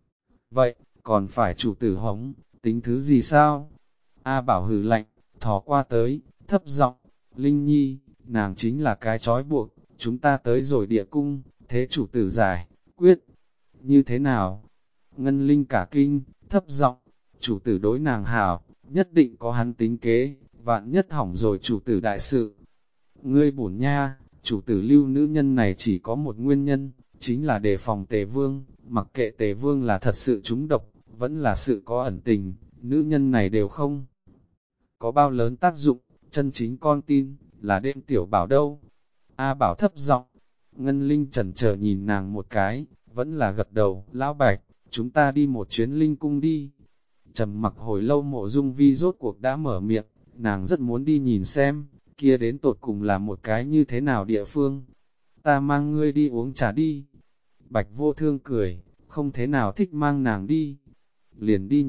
vậy, còn phải chủ tử hống, tính thứ gì sao? A Bảo hừ lạnh, thò qua tới, thấp giọng, Linh Nhi, nàng chính là cái trói buộc, chúng ta tới rồi địa cung, thế chủ tử giải, quyết, như thế nào? Ngân Linh cả kinh, thấp giọng, chủ tử đối nàng hảo, nhất định có hắn tính kế, vạn nhất hỏng rồi chủ tử đại sự. Ngươi bổn nha, chủ tử lưu nữ nhân này chỉ có một nguyên nhân, chính là đề phòng Tề Vương, mặc kệ Tề Vương là thật sự trúng độc, vẫn là sự có ẩn tình, nữ nhân này đều không có bao lớn tác dụng, chân chính con tin, là đêm tiểu bảo đâu. A Bảo thấp giọng, Ngân Linh chần chờ nhìn nàng một cái, vẫn là gật đầu, lão Bạch, chúng ta đi một chuyến linh cung đi. Trầm mặc hồi lâu Mộ Dung Vi rốt cuộc đã mở miệng, nàng rất muốn đi nhìn xem, kia đến tột cùng là một cái như thế nào địa phương. Ta mang ngươi đi uống trà đi. Bạch Vô Thương cười, không thế nào thích mang nàng đi. Liền đi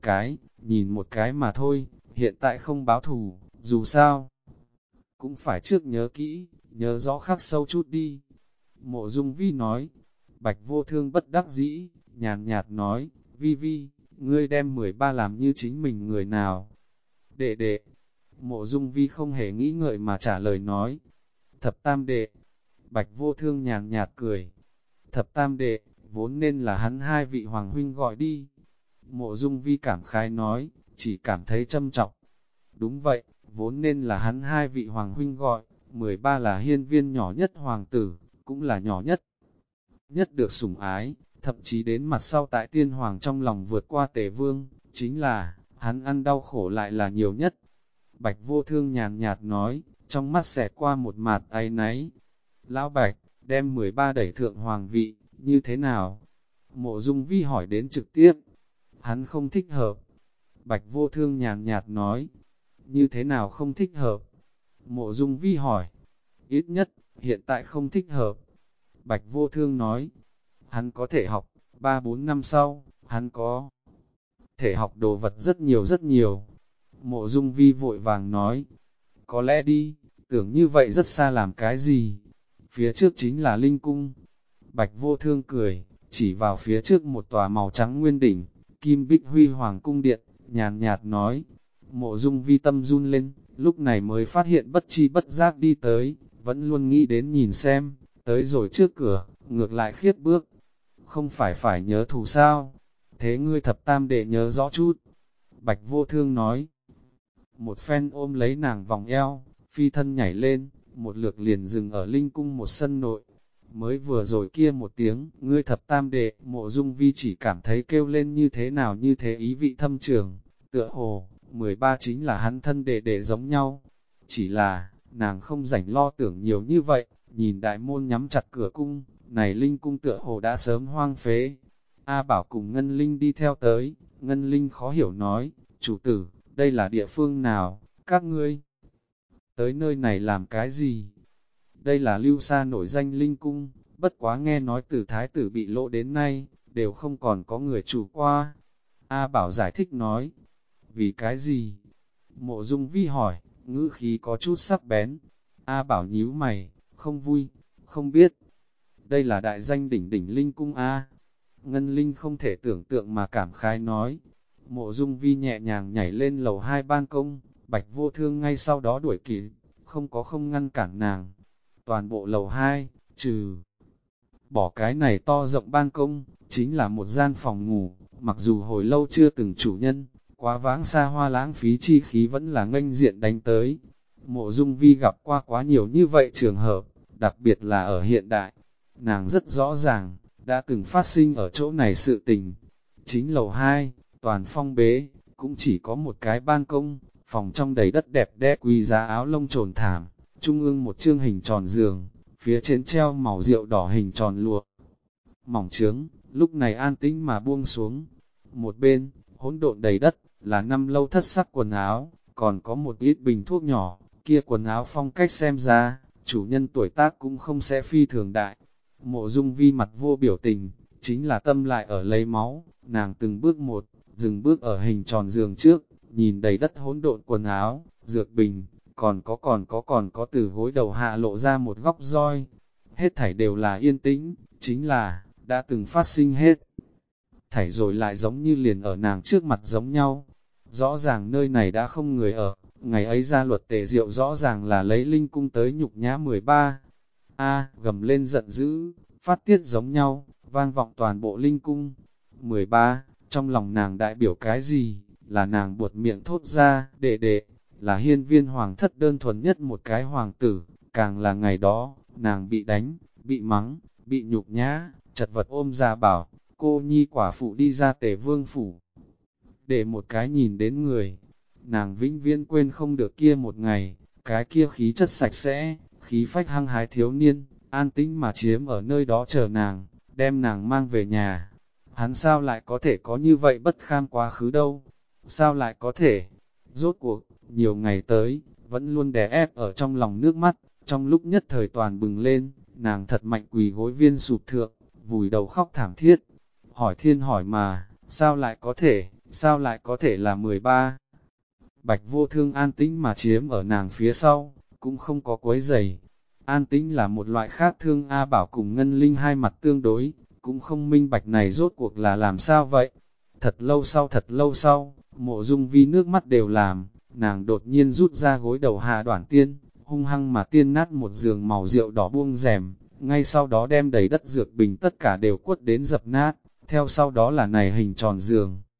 nhìn một cái mà thôi, hiện tại không báo thù, dù sao. Cũng phải trước nhớ kỹ, nhớ rõ khắc sâu chút đi. Mộ Dung Vi nói, Bạch Vô Thương bất đắc dĩ, nhàn nhạt nói, Vi Vi, ngươi đem 13 làm như chính mình người nào. Đệ đệ, Mộ Dung Vi không hề nghĩ ngợi mà trả lời nói, thập tam đệ. Bạch Vô Thương nhàn nhạt cười, thập tam đệ, vốn nên là hắn hai vị hoàng huynh gọi đi. Mộ Dung Vi cảm khái nói, chỉ cảm thấy châm trọng. Đúng vậy, vốn nên là hắn hai vị hoàng huynh gọi, 13 là hiên viên nhỏ nhất hoàng tử, cũng là nhỏ nhất. Nhất được sủng ái, thậm chí đến mặt sau tại tiên hoàng trong lòng vượt qua Tề Vương, chính là, hắn ăn đau khổ lại là nhiều nhất. Bạch Vô Thương nhàn nhạt nói, trong mắt xẹt qua một mạt áy náy. Lão Bạch, đem 13 đẩy thượng hoàng vị, như thế nào? Mộ Dung Vi hỏi đến trực tiếp. Hắn không thích hợp. Bạch Vô Thương nhàn nhạt nói. Như thế nào không thích hợp? Mộ Dung Vi hỏi. Ít nhất, hiện tại không thích hợp. Bạch Vô Thương nói. Hắn có thể học, 3-4 năm sau, hắn có thể học đồ vật rất nhiều rất nhiều. Mộ Dung Vi vội vàng nói. Có lẽ đi, tưởng như vậy rất xa làm cái gì? Phía trước chính là Linh Cung. Bạch Vô Thương cười, chỉ vào phía trước một tòa màu trắng nguyên đỉnh, kim bích huy hoàng cung điện, nhàn nhạt nói. Mộ Dung Vi tâm run lên, lúc này mới phát hiện bất chi bất giác đi tới, vẫn luôn nghĩ đến nhìn xem, tới rồi trước cửa, ngược lại khiếp bước. Không phải nhớ thù sao? Thế ngươi thập tam đệ nhớ rõ chút. Bạch Vô Thương nói. Một phen ôm lấy nàng vòng eo, phi thân nhảy lên, một lượt liền dừng ở Linh Cung một sân nội. Mới vừa rồi kia một tiếng, ngươi thập tam đệ, Mộ Dung Vi chỉ cảm thấy kêu lên như thế nào như thế ý vị thâm trường, tựa hồ, 13 chính là hắn thân đệ giống nhau. Chỉ là, nàng không rảnh lo tưởng nhiều như vậy, nhìn đại môn nhắm chặt cửa cung, này Linh Cung tựa hồ đã sớm hoang phế. A Bảo cùng Ngân Linh đi theo tới, Ngân Linh khó hiểu nói, chủ tử, đây là địa phương nào, các ngươi tới nơi này làm cái gì? Đây là Lưu Sa nổi danh Linh Cung, bất quá nghe nói từ thái tử bị lộ đến nay, đều không còn có người chủ qua. A Bảo giải thích nói, vì cái gì? Mộ Dung Vi hỏi, ngữ khí có chút sắc bén. A Bảo nhíu mày, không vui, không biết. Đây là đại danh đỉnh đỉnh Linh Cung A. Ngân Linh không thể tưởng tượng mà cảm khái nói. Mộ Dung Vi nhẹ nhàng nhảy lên lầu 2 ban công, Bạch Vô Thương ngay sau đó đuổi kịp, không ngăn cản nàng. Toàn bộ lầu 2, trừ bỏ cái này to rộng ban công, chính là một gian phòng ngủ, mặc dù hồi lâu chưa từng chủ nhân, quá vãng xa hoa lãng phí chi khí vẫn là nghênh diện đánh tới. Mộ Dung Vi gặp qua quá nhiều như vậy trường hợp, đặc biệt là ở hiện đại. Nàng rất rõ ràng, đã từng phát sinh ở chỗ này sự tình. Chính lầu 2, toàn phong bế, cũng chỉ có một cái ban công, phòng trong đầy đất đẹp đẽ quý giá áo lông trồn thảm, trung ương một chương hình tròn giường, phía trên treo màu rượu đỏ hình tròn lụa. Mỏng trướng, lúc này an tĩnh mà buông xuống. Một bên, hỗn độn đầy đất, là 5 lâu thất sắc quần áo, còn có một ít bình thuốc nhỏ, kia quần áo phong cách xem ra, chủ nhân tuổi tác cũng không sẽ phi thường đại. Mộ Dung Vi mặt vô biểu tình, chính là tâm lại ở lấy máu, nàng từng bước một, dừng bước ở hình tròn giường trước, nhìn đầy đất hỗn độn quần áo, dược bình, còn có từ gối đầu hạ lộ ra một góc roi. Hết thảy đều là yên tĩnh, chính là, đã từng phát sinh hết. Thảy rồi lại giống như liền ở nàng trước mặt giống nhau. Rõ ràng nơi này đã không người ở, ngày ấy ra luật tề diệu rõ ràng là lấy linh cung tới nhục nhã 13. Gầm lên giận dữ, phát tiết giống nhau, vang vọng toàn bộ linh cung. 13, trong lòng nàng đại biểu cái gì, là nàng buột miệng thốt ra, đệ, là hiên viên hoàng thất đơn thuần nhất một cái hoàng tử, càng là ngày đó, nàng bị đánh, bị mắng, bị nhục nhã, chật vật ôm ra bảo, cô nhi quả phụ đi ra Tề vương phủ. Để một cái nhìn đến người, nàng vĩnh viễn quên không được kia một ngày, cái kia khí chất sạch sẽ, khí phách hăng hái thiếu niên, an tĩnh mà chiếm ở nơi đó chờ nàng, đem nàng mang về nhà. Hắn sao lại có thể có như vậy bất kham quá khứ đâu? Sao lại có thể? Rốt cuộc, nhiều ngày tới, vẫn luôn đè ép ở trong lòng nước mắt, trong lúc nhất thời toàn bừng lên, nàng thật mạnh quỳ gối viên sụp thượng, vùi đầu khóc thảm thiết. Hỏi thiên hỏi mà, sao lại có thể là 13? Bạch vô thương an tĩnh mà chiếm ở nàng phía sau, cũng không có quấy giày. An tĩnh là một loại khác thương A Bảo cùng Ngân Linh hai mặt tương đối, cũng không minh bạch này rốt cuộc là làm sao vậy. Thật lâu sau, Mộ Dung Vi nước mắt đều làm, nàng đột nhiên rút ra gối đầu hạ Đoản Tiên, hung hăng mà tiên nát một giường màu rượu đỏ buông rèm, ngay sau đó đem đầy đất dược bình tất cả đều quất đến dập nát, theo sau đó là này hình tròn giường.